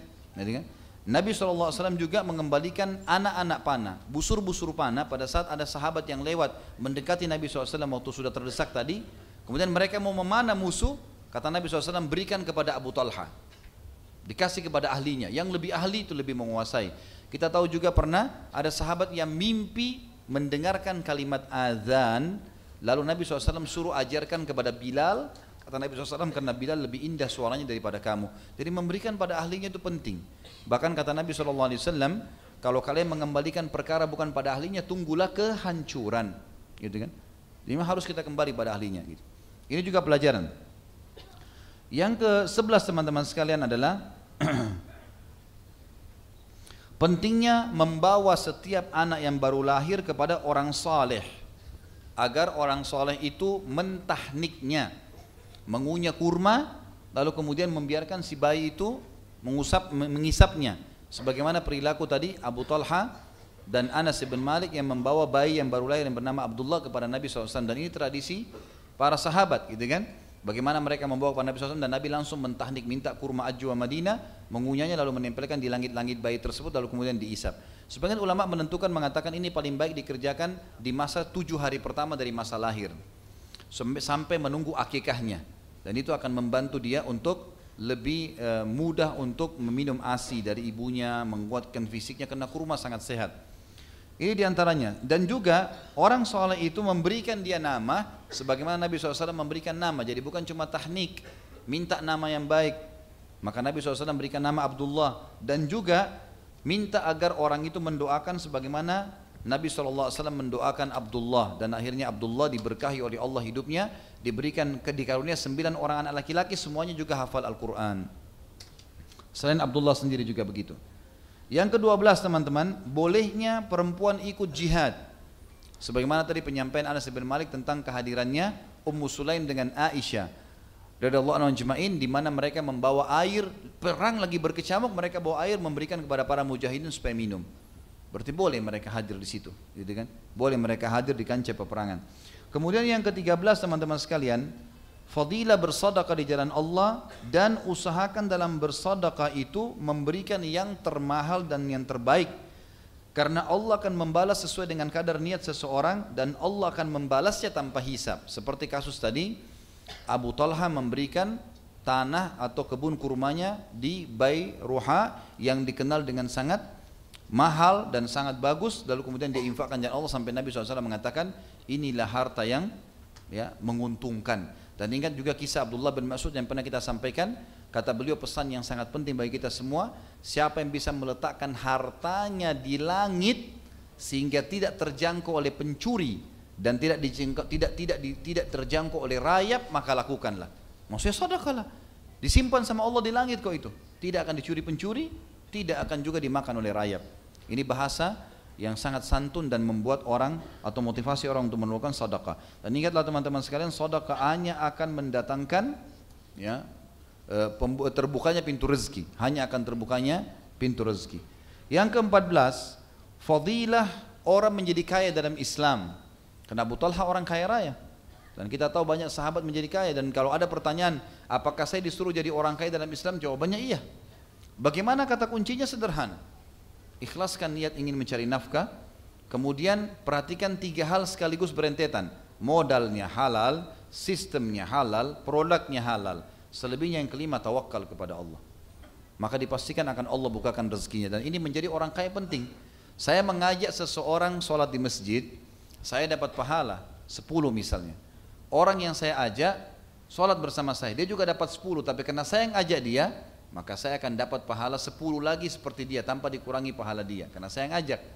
Nabi SAW juga mengembalikan anak-anak panah, busur-busur panah pada saat ada sahabat yang lewat mendekati Nabi SAW waktu sudah terdesak tadi. Kemudian mereka mau memanah musuh, kata Nabi SAW, berikan kepada Abu Talha. Dikasih kepada ahlinya, yang lebih ahli itu lebih menguasai. Kita tahu juga pernah ada sahabat yang mimpi mendengarkan kalimat azan, lalu Nabi SAW suruh ajarkan kepada Bilal. Kata Nabi SAW, karena Bilal lebih indah suaranya daripada kamu. Jadi memberikan pada ahlinya itu penting. Bahkan kata Nabi SAW, kalau kalian mengembalikan perkara bukan pada ahlinya, tunggulah kehancuran, gitu kan? Jadi harus kita kembali pada ahlinya, gitu. Ini juga pelajaran. Yang ke-11 teman-teman sekalian adalah pentingnya membawa setiap anak yang baru lahir kepada orang saleh, agar orang saleh itu mentahniknya, mengunyah kurma, lalu kemudian membiarkan si bayi itu mengisapnya, sebagaimana perilaku tadi Abu Talha dan Anas bin Malik yang membawa bayi yang baru lahir yang bernama Abdullah kepada Nabi SAW. Dan ini tradisi para sahabat, gitu kan? Bagaimana mereka membawa kepada Nabi SAW, dan Nabi langsung mentahnik, minta kurma ajwa Madinah, mengunyahnya lalu menempelkan di langit-langit bayi tersebut, lalu kemudian diisap. Sebagian ulama menentukan mengatakan ini paling baik dikerjakan di masa 7 hari pertama dari masa lahir. sampai menunggu akikahnya, dan itu akan membantu dia untuk lebih mudah untuk meminum ASI dari ibunya, menguatkan fisiknya karena kurma sangat sehat. Ini diantaranya. Dan juga orang soleh itu memberikan dia nama sebagaimana Nabi SAW memberikan nama. Jadi bukan cuma tahnik, minta nama yang baik. Maka Nabi SAW memberikan nama Abdullah, dan juga minta agar orang itu mendoakan sebagaimana Nabi SAW mendoakan Abdullah, dan akhirnya Abdullah diberkahi oleh Allah hidupnya, diberikan dikarunia 9 orang anak laki-laki, semuanya juga hafal Al-Quran. Selain Abdullah sendiri juga begitu. Yang ke-12 teman-teman, bolehnya perempuan ikut jihad. Sebagaimana tadi penyampaian Anas bin Malik tentang kehadirannya Ummu Sulaim dengan Aisyah radhiyallahu anha ajma'in, di mana mereka membawa air, perang lagi berkecamuk, mereka bawa air memberikan kepada para mujahidin supaya minum. Berarti boleh mereka hadir di situ, gitu kan? Boleh mereka hadir di kancah peperangan. Kemudian yang ke-13 teman-teman sekalian, fadilah bersedekah di jalan Allah, dan usahakan dalam bersedekah itu memberikan yang termahal dan yang terbaik, karena Allah akan membalas sesuai dengan kadar niat seseorang, dan Allah akan membalasnya tanpa hisab. Seperti kasus tadi, Abu Talha memberikan tanah atau kebun kurmanya di Bayruha yang dikenal dengan sangat mahal dan sangat bagus, lalu kemudian dia infakkan jalan Allah sampai Nabi SAW mengatakan inilah harta yang menguntungkan. Dan ingat juga kisah Abdullah bin Mas'ud yang pernah kita sampaikan, kata beliau pesan yang sangat penting bagi kita semua, siapa yang bisa meletakkan hartanya di langit sehingga tidak terjangkau oleh pencuri dan tidak terjangkau oleh rayap, maka lakukanlah. Maksudnya sedekahlah, disimpan sama Allah di langit kok itu, tidak akan dicuri pencuri, tidak akan juga dimakan oleh rayap. Ini bahasa yang sangat santun dan membuat orang atau motivasi orang untuk melakukan sedekah. Dan ingatlah teman-teman sekalian, sedekah hanya akan mendatangkan terbukanya pintu rezeki, hanya akan terbukanya pintu rezeki. Yang ke-14, fadilah orang menjadi kaya dalam Islam. Karena Abu Talha orang kaya raya, dan kita tahu banyak sahabat menjadi kaya. Dan kalau ada pertanyaan, apakah saya disuruh jadi orang kaya dalam Islam? Jawabannya iya. Bagaimana? Kata kuncinya sederhana, ikhlaskan niat ingin mencari nafkah, kemudian perhatikan 3 hal sekaligus berentetan, modalnya halal, sistemnya halal, produknya halal, selebihnya yang kelima tawakal kepada Allah, maka dipastikan akan Allah bukakan rezekinya. Dan ini menjadi orang kaya penting. Saya mengajak seseorang sholat di masjid, saya dapat pahala 10 misalnya. Orang yang saya ajak sholat bersama saya, dia juga dapat 10, tapi karena saya yang ajak dia, maka saya akan dapat pahala 10 lagi seperti dia tanpa dikurangi pahala dia, karena saya yang ajak.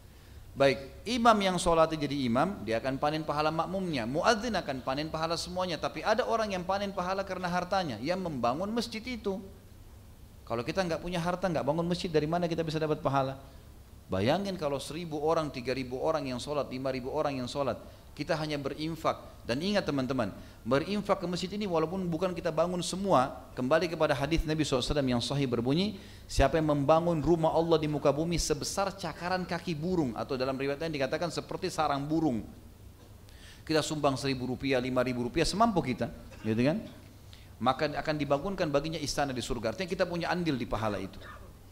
Baik, imam yang sholat jadi imam, dia akan panen pahala makmumnya, muadzin akan panen pahala semuanya. Tapi ada orang yang panen pahala karena hartanya, yang membangun masjid itu. Kalau kita nggak punya harta, nggak bangun masjid, dari mana kita bisa dapat pahala? Bayangin kalau 1000 orang, 3000 orang yang sholat, 5000 orang yang sholat, kita hanya berinfak. Dan ingat teman-teman, berinfak ke masjid ini walaupun bukan kita bangun semua, kembali kepada hadis Nabi SAW yang sahih berbunyi, siapa yang membangun rumah Allah di muka bumi sebesar cakaran kaki burung, atau dalam riwayat lain dikatakan seperti sarang burung, kita sumbang 1000 rupiah, 5000 rupiah, semampu kita, gitu kan? Maka akan dibangunkan baginya istana di surga. Artinya kita punya andil di pahala itu.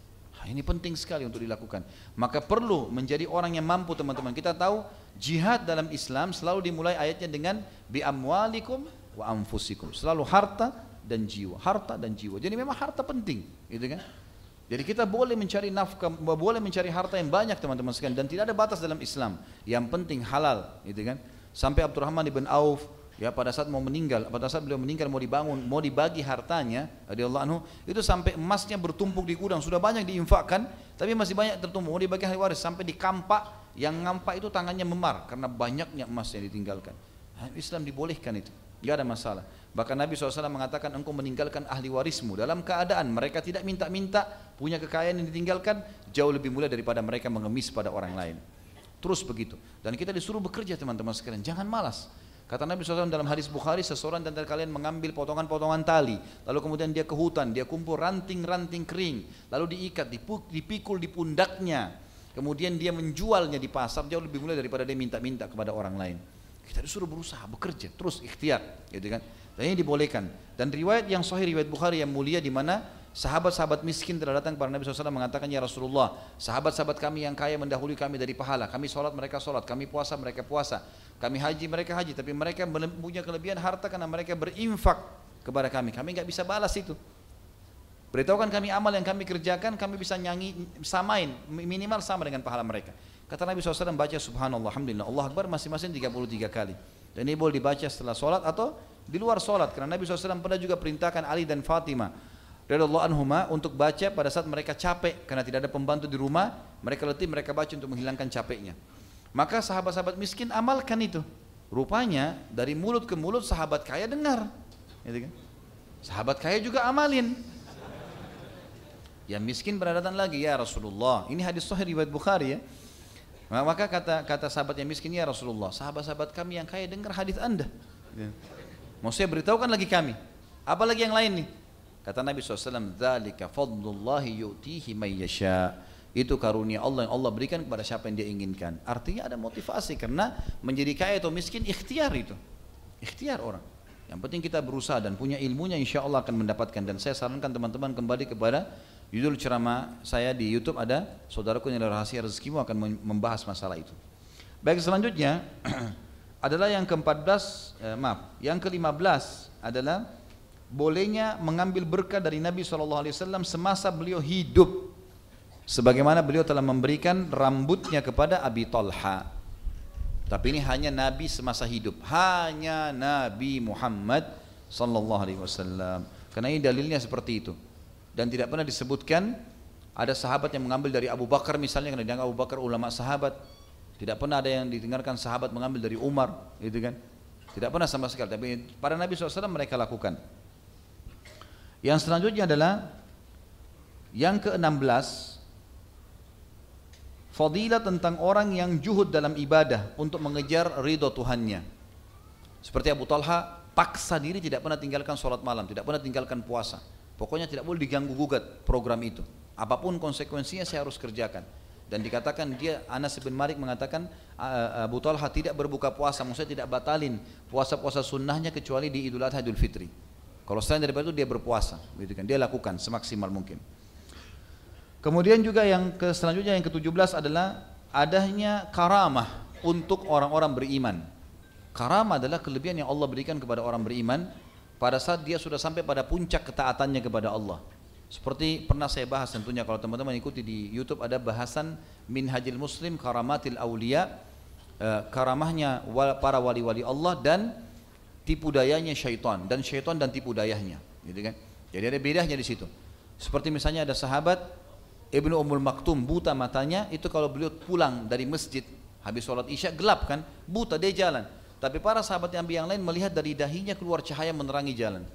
Ini penting sekali untuk dilakukan. Maka perlu menjadi orang yang mampu teman-teman. Kita tahu jihad dalam Islam selalu dimulai ayatnya dengan bi amwalikum wa anfusikum. Selalu harta dan jiwa, harta dan jiwa. Jadi memang harta penting, gitu kan? Jadi kita boleh mencari nafkah, boleh mencari harta yang banyak teman-teman sekalian, dan tidak ada batas dalam Islam. Yang penting halal, gitu kan? Sampai Abdurrahman bin Auf, ya, pada saat mau meninggal, pada saat beliau meninggal mau dibangun, mau dibagi hartanya, radhiyallahu anhu, itu sampai emasnya bertumpuk di gudang, sudah banyak diinfakkan, tapi masih banyak tertumpuk, mau dibagi ahli waris, sampai di kampak, yang ngampak itu tangannya memar karena banyaknya emas yang ditinggalkan. Islam dibolehkan itu, tidak ada masalah. Bahkan Nabi SAW mengatakan, engkau meninggalkan ahli warismu dalam keadaan mereka tidak minta-minta, punya kekayaan yang ditinggalkan, jauh lebih mulia daripada mereka mengemis pada orang lain. Terus begitu. Dan kita disuruh bekerja teman-teman sekalian, jangan malas. Kata Nabi SAW dalam hadis Bukhari, seseorang dan kalian mengambil potongan-potongan tali, lalu kemudian dia ke hutan, dia kumpul ranting-ranting kering, lalu diikat, dipikul di pundaknya, kemudian dia menjualnya di pasar, jauh lebih mulia daripada dia minta-minta kepada orang lain. Kita disuruh berusaha, bekerja, terus ikhtiar, gitu kan? Dan ini dibolehkan. Dan riwayat yang sahih, riwayat Bukhari yang mulia, di mana Sahabat-sahabat miskin telah datang kepada Nabi SAW mengatakan, ya Rasulullah, sahabat-sahabat kami yang kaya mendahului kami dari pahala. Kami sholat, mereka sholat. Kami puasa, mereka puasa. Kami haji, mereka haji. Tapi mereka punya kelebihan harta karena mereka berinfak kepada kami. Kami nggak bisa balas itu. Beritahukan kami amal yang kami kerjakan, kami bisa nyanyi, samain, minimal sama dengan pahala mereka. Kata Nabi SAW, baca subhanallah, alhamdulillah, Allah Akbar masing-masing 33 kali. Dan ini boleh dibaca setelah sholat atau di luar sholat. Karena Nabi SAW pernah juga perintahkan Ali dan Fatimah radhiyallahu anhuma untuk baca pada saat mereka capek karena tidak ada pembantu di rumah, mereka letih, mereka baca untuk menghilangkan capeknya. Maka sahabat-sahabat miskin amalkan itu. Rupanya dari mulut ke mulut sahabat kaya dengar, gitu kan? Sahabat kaya juga amalin. Yang miskin berdatang lagi, ya Rasulullah. Ini hadis sahih riwayat Bukhari ya. Maka kata sahabat yang miskin, ya Rasulullah, sahabat-sahabat kami yang kaya dengar hadis Anda. Mau saya beritahukan lagi kami. Apalagi yang lain nih? Kata Nabi SAW, dzalika fadlullahi yu'tihi may yasha. Itu karunia Allah yang Allah berikan kepada siapa yang dia inginkan. Artinya ada motivasi, karena menjadi kaya atau miskin ikhtiar itu. Ikhtiar orang. Yang penting kita berusaha dan punya ilmunya, insya Allah akan mendapatkan. Dan saya sarankan teman-teman kembali kepada judul ceramah saya di YouTube, ada Saudaraku yang Rahasia Rezekimu, akan membahas masalah itu. Baik, selanjutnya adalah yang ke-14, yang ke-15 adalah bolehnya mengambil berkah dari Nabi SAW semasa beliau hidup, sebagaimana beliau telah memberikan rambutnya kepada Abi Talha. Tapi ini hanya Nabi semasa hidup, hanya Nabi Muhammad SAW. Karena ini dalilnya seperti itu. Dan tidak pernah disebutkan ada sahabat yang mengambil dari Abu Bakar misalnya, karena dianggap Abu Bakar ulama sahabat. Tidak pernah ada yang didengarkan sahabat mengambil dari Umar, gitu kan? Tidak pernah sama sekali. Tapi pada Nabi SAW mereka lakukan. Yang selanjutnya adalah yang ke-16, fadilah tentang orang yang juhud dalam ibadah untuk mengejar ridho Tuhannya. Seperti Abu Talha, paksa diri tidak pernah tinggalkan sholat malam, tidak pernah tinggalkan puasa. Pokoknya tidak boleh diganggu gugat program itu. Apapun konsekuensinya saya harus kerjakan. Dan dikatakan dia, Anas bin Malik mengatakan, Abu Talha tidak berbuka puasa, maksudnya tidak batalin puasa-puasa sunnahnya kecuali di Idul Adha, Idul Fitri. Kalau selain daripada itu dia berpuasa, gitu kan? Dia lakukan semaksimal mungkin. Kemudian juga yang selanjutnya yang ke-17 adalah adanya karamah untuk orang-orang beriman. Karamah adalah kelebihan yang Allah berikan kepada orang beriman pada saat dia sudah sampai pada puncak ketaatannya kepada Allah. Seperti pernah saya bahas tentunya, kalau teman-teman ikuti di YouTube ada bahasan Minhajil Muslim Karamatil Aulia, karamahnya para wali-wali Allah dan tipu dayanya syaitan, dan syaitan dan tipu dayanya, gitu kan? Jadi ada bedanya di situ. Seperti misalnya ada sahabat Ibnu Ummul Maktum, buta matanya, itu kalau beliau pulang dari masjid habis sholat isya gelap kan, buta dia jalan. Tapi para sahabat yang lain melihat dari dahinya keluar cahaya menerangi jalan.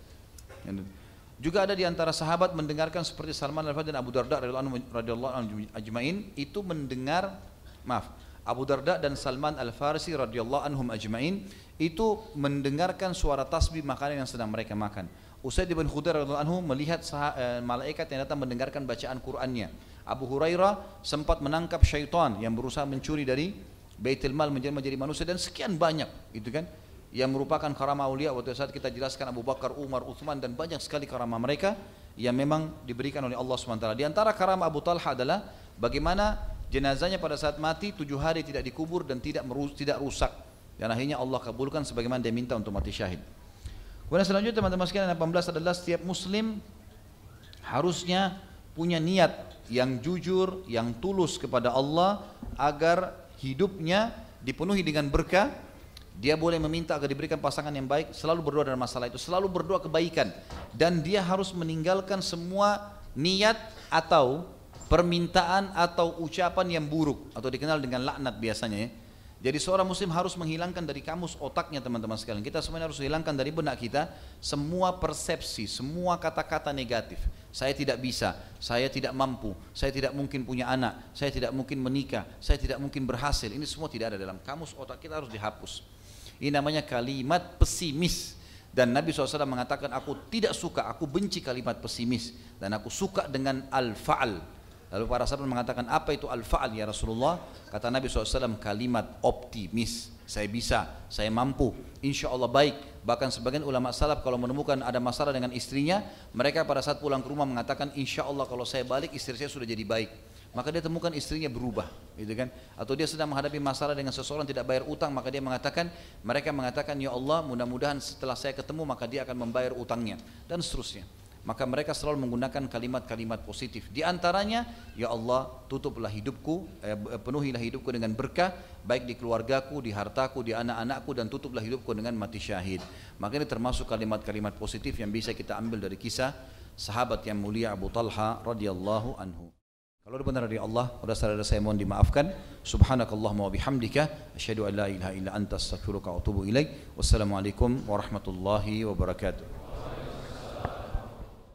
Juga ada di antara sahabat mendengarkan seperti Salman Al-Farisi dan Abu Darda radhiyallahu anhu ajmain, itu mendengar, Abu Darda dan Salman Al-Farisi radhiyallahu anhum ajmain itu mendengarkan suara tasbih makanan yang sedang mereka makan. Usaid bin Khudair radhiyallahu anhu melihat malaikat yang datang mendengarkan bacaan Qur'annya. Abu Hurairah sempat menangkap syaitan yang berusaha mencuri dari Baitul Mal menjadi manusia, dan sekian banyak, gitu kan? Yang merupakan karamah aulia. Waktu saat kita jelaskan Abu Bakar, Umar, Uthman, dan banyak sekali karamah mereka yang memang diberikan oleh Allah SWT. Di antara karamah Abu Talha adalah bagaimana jenazahnya pada saat mati 7 hari tidak dikubur dan tidak rusak, dan akhirnya Allah kabulkan sebagaimana dia minta untuk mati syahid. Kemudian selanjutnya teman-teman sekalian, 18 adalah setiap muslim harusnya punya niat yang jujur, yang tulus kepada Allah agar hidupnya dipenuhi dengan berkah. Dia boleh meminta agar diberikan pasangan yang baik, selalu berdoa dalam masalah itu, selalu berdoa kebaikan, dan dia harus meninggalkan semua niat atau permintaan atau ucapan yang buruk atau dikenal dengan laknat biasanya ya. Jadi seorang muslim harus menghilangkan dari kamus otaknya teman-teman sekalian. Kita semuanya harus hilangkan dari benak kita semua persepsi, semua kata-kata negatif. Saya tidak bisa, saya tidak mampu, saya tidak mungkin punya anak, saya tidak mungkin menikah, saya tidak mungkin berhasil. Ini semua tidak ada dalam kamus otak kita, harus dihapus. Ini namanya kalimat pesimis. Dan Nabi SAW mengatakan, aku tidak suka, aku benci kalimat pesimis, dan aku suka dengan al-fa'al. Lalu para sahabat mengatakan, apa itu al-fa'al ya Rasulullah? Kata Nabi SAW, kalimat optimis. saya bisa, saya mampu, insya Allah baik. Bahkan sebagian ulama salaf kalau menemukan ada masalah dengan istrinya, mereka pada saat pulang ke rumah mengatakan, insya Allah kalau saya balik istri saya sudah jadi baik. Maka dia temukan istrinya berubah, gitu kan? Atau dia sedang menghadapi masalah dengan seseorang tidak bayar utang, maka dia mengatakan, mereka mengatakan, ya Allah mudah-mudahan setelah saya ketemu maka dia akan membayar utangnya, dan seterusnya. Maka mereka selalu menggunakan kalimat-kalimat positif. Di antaranya, ya Allah tutuplah hidupku, penuhilah hidupku dengan berkah, baik di keluargaku, di hartaku, di anak-anakku, dan tutuplah hidupku dengan mati syahid. Maka ini termasuk kalimat-kalimat positif yang bisa kita ambil dari kisah sahabat yang mulia Abu Talha radhiyallahu anhu. Kalau ada benar dari Allah, pada saat saya mohon dimaafkan. Subhanakallahumma wa bihamdika, asyhadu an la ilaha illa anta, astaghfiruka wa atubu ilaik. Wassalamualaikum warahmatullahi wabarakatuh.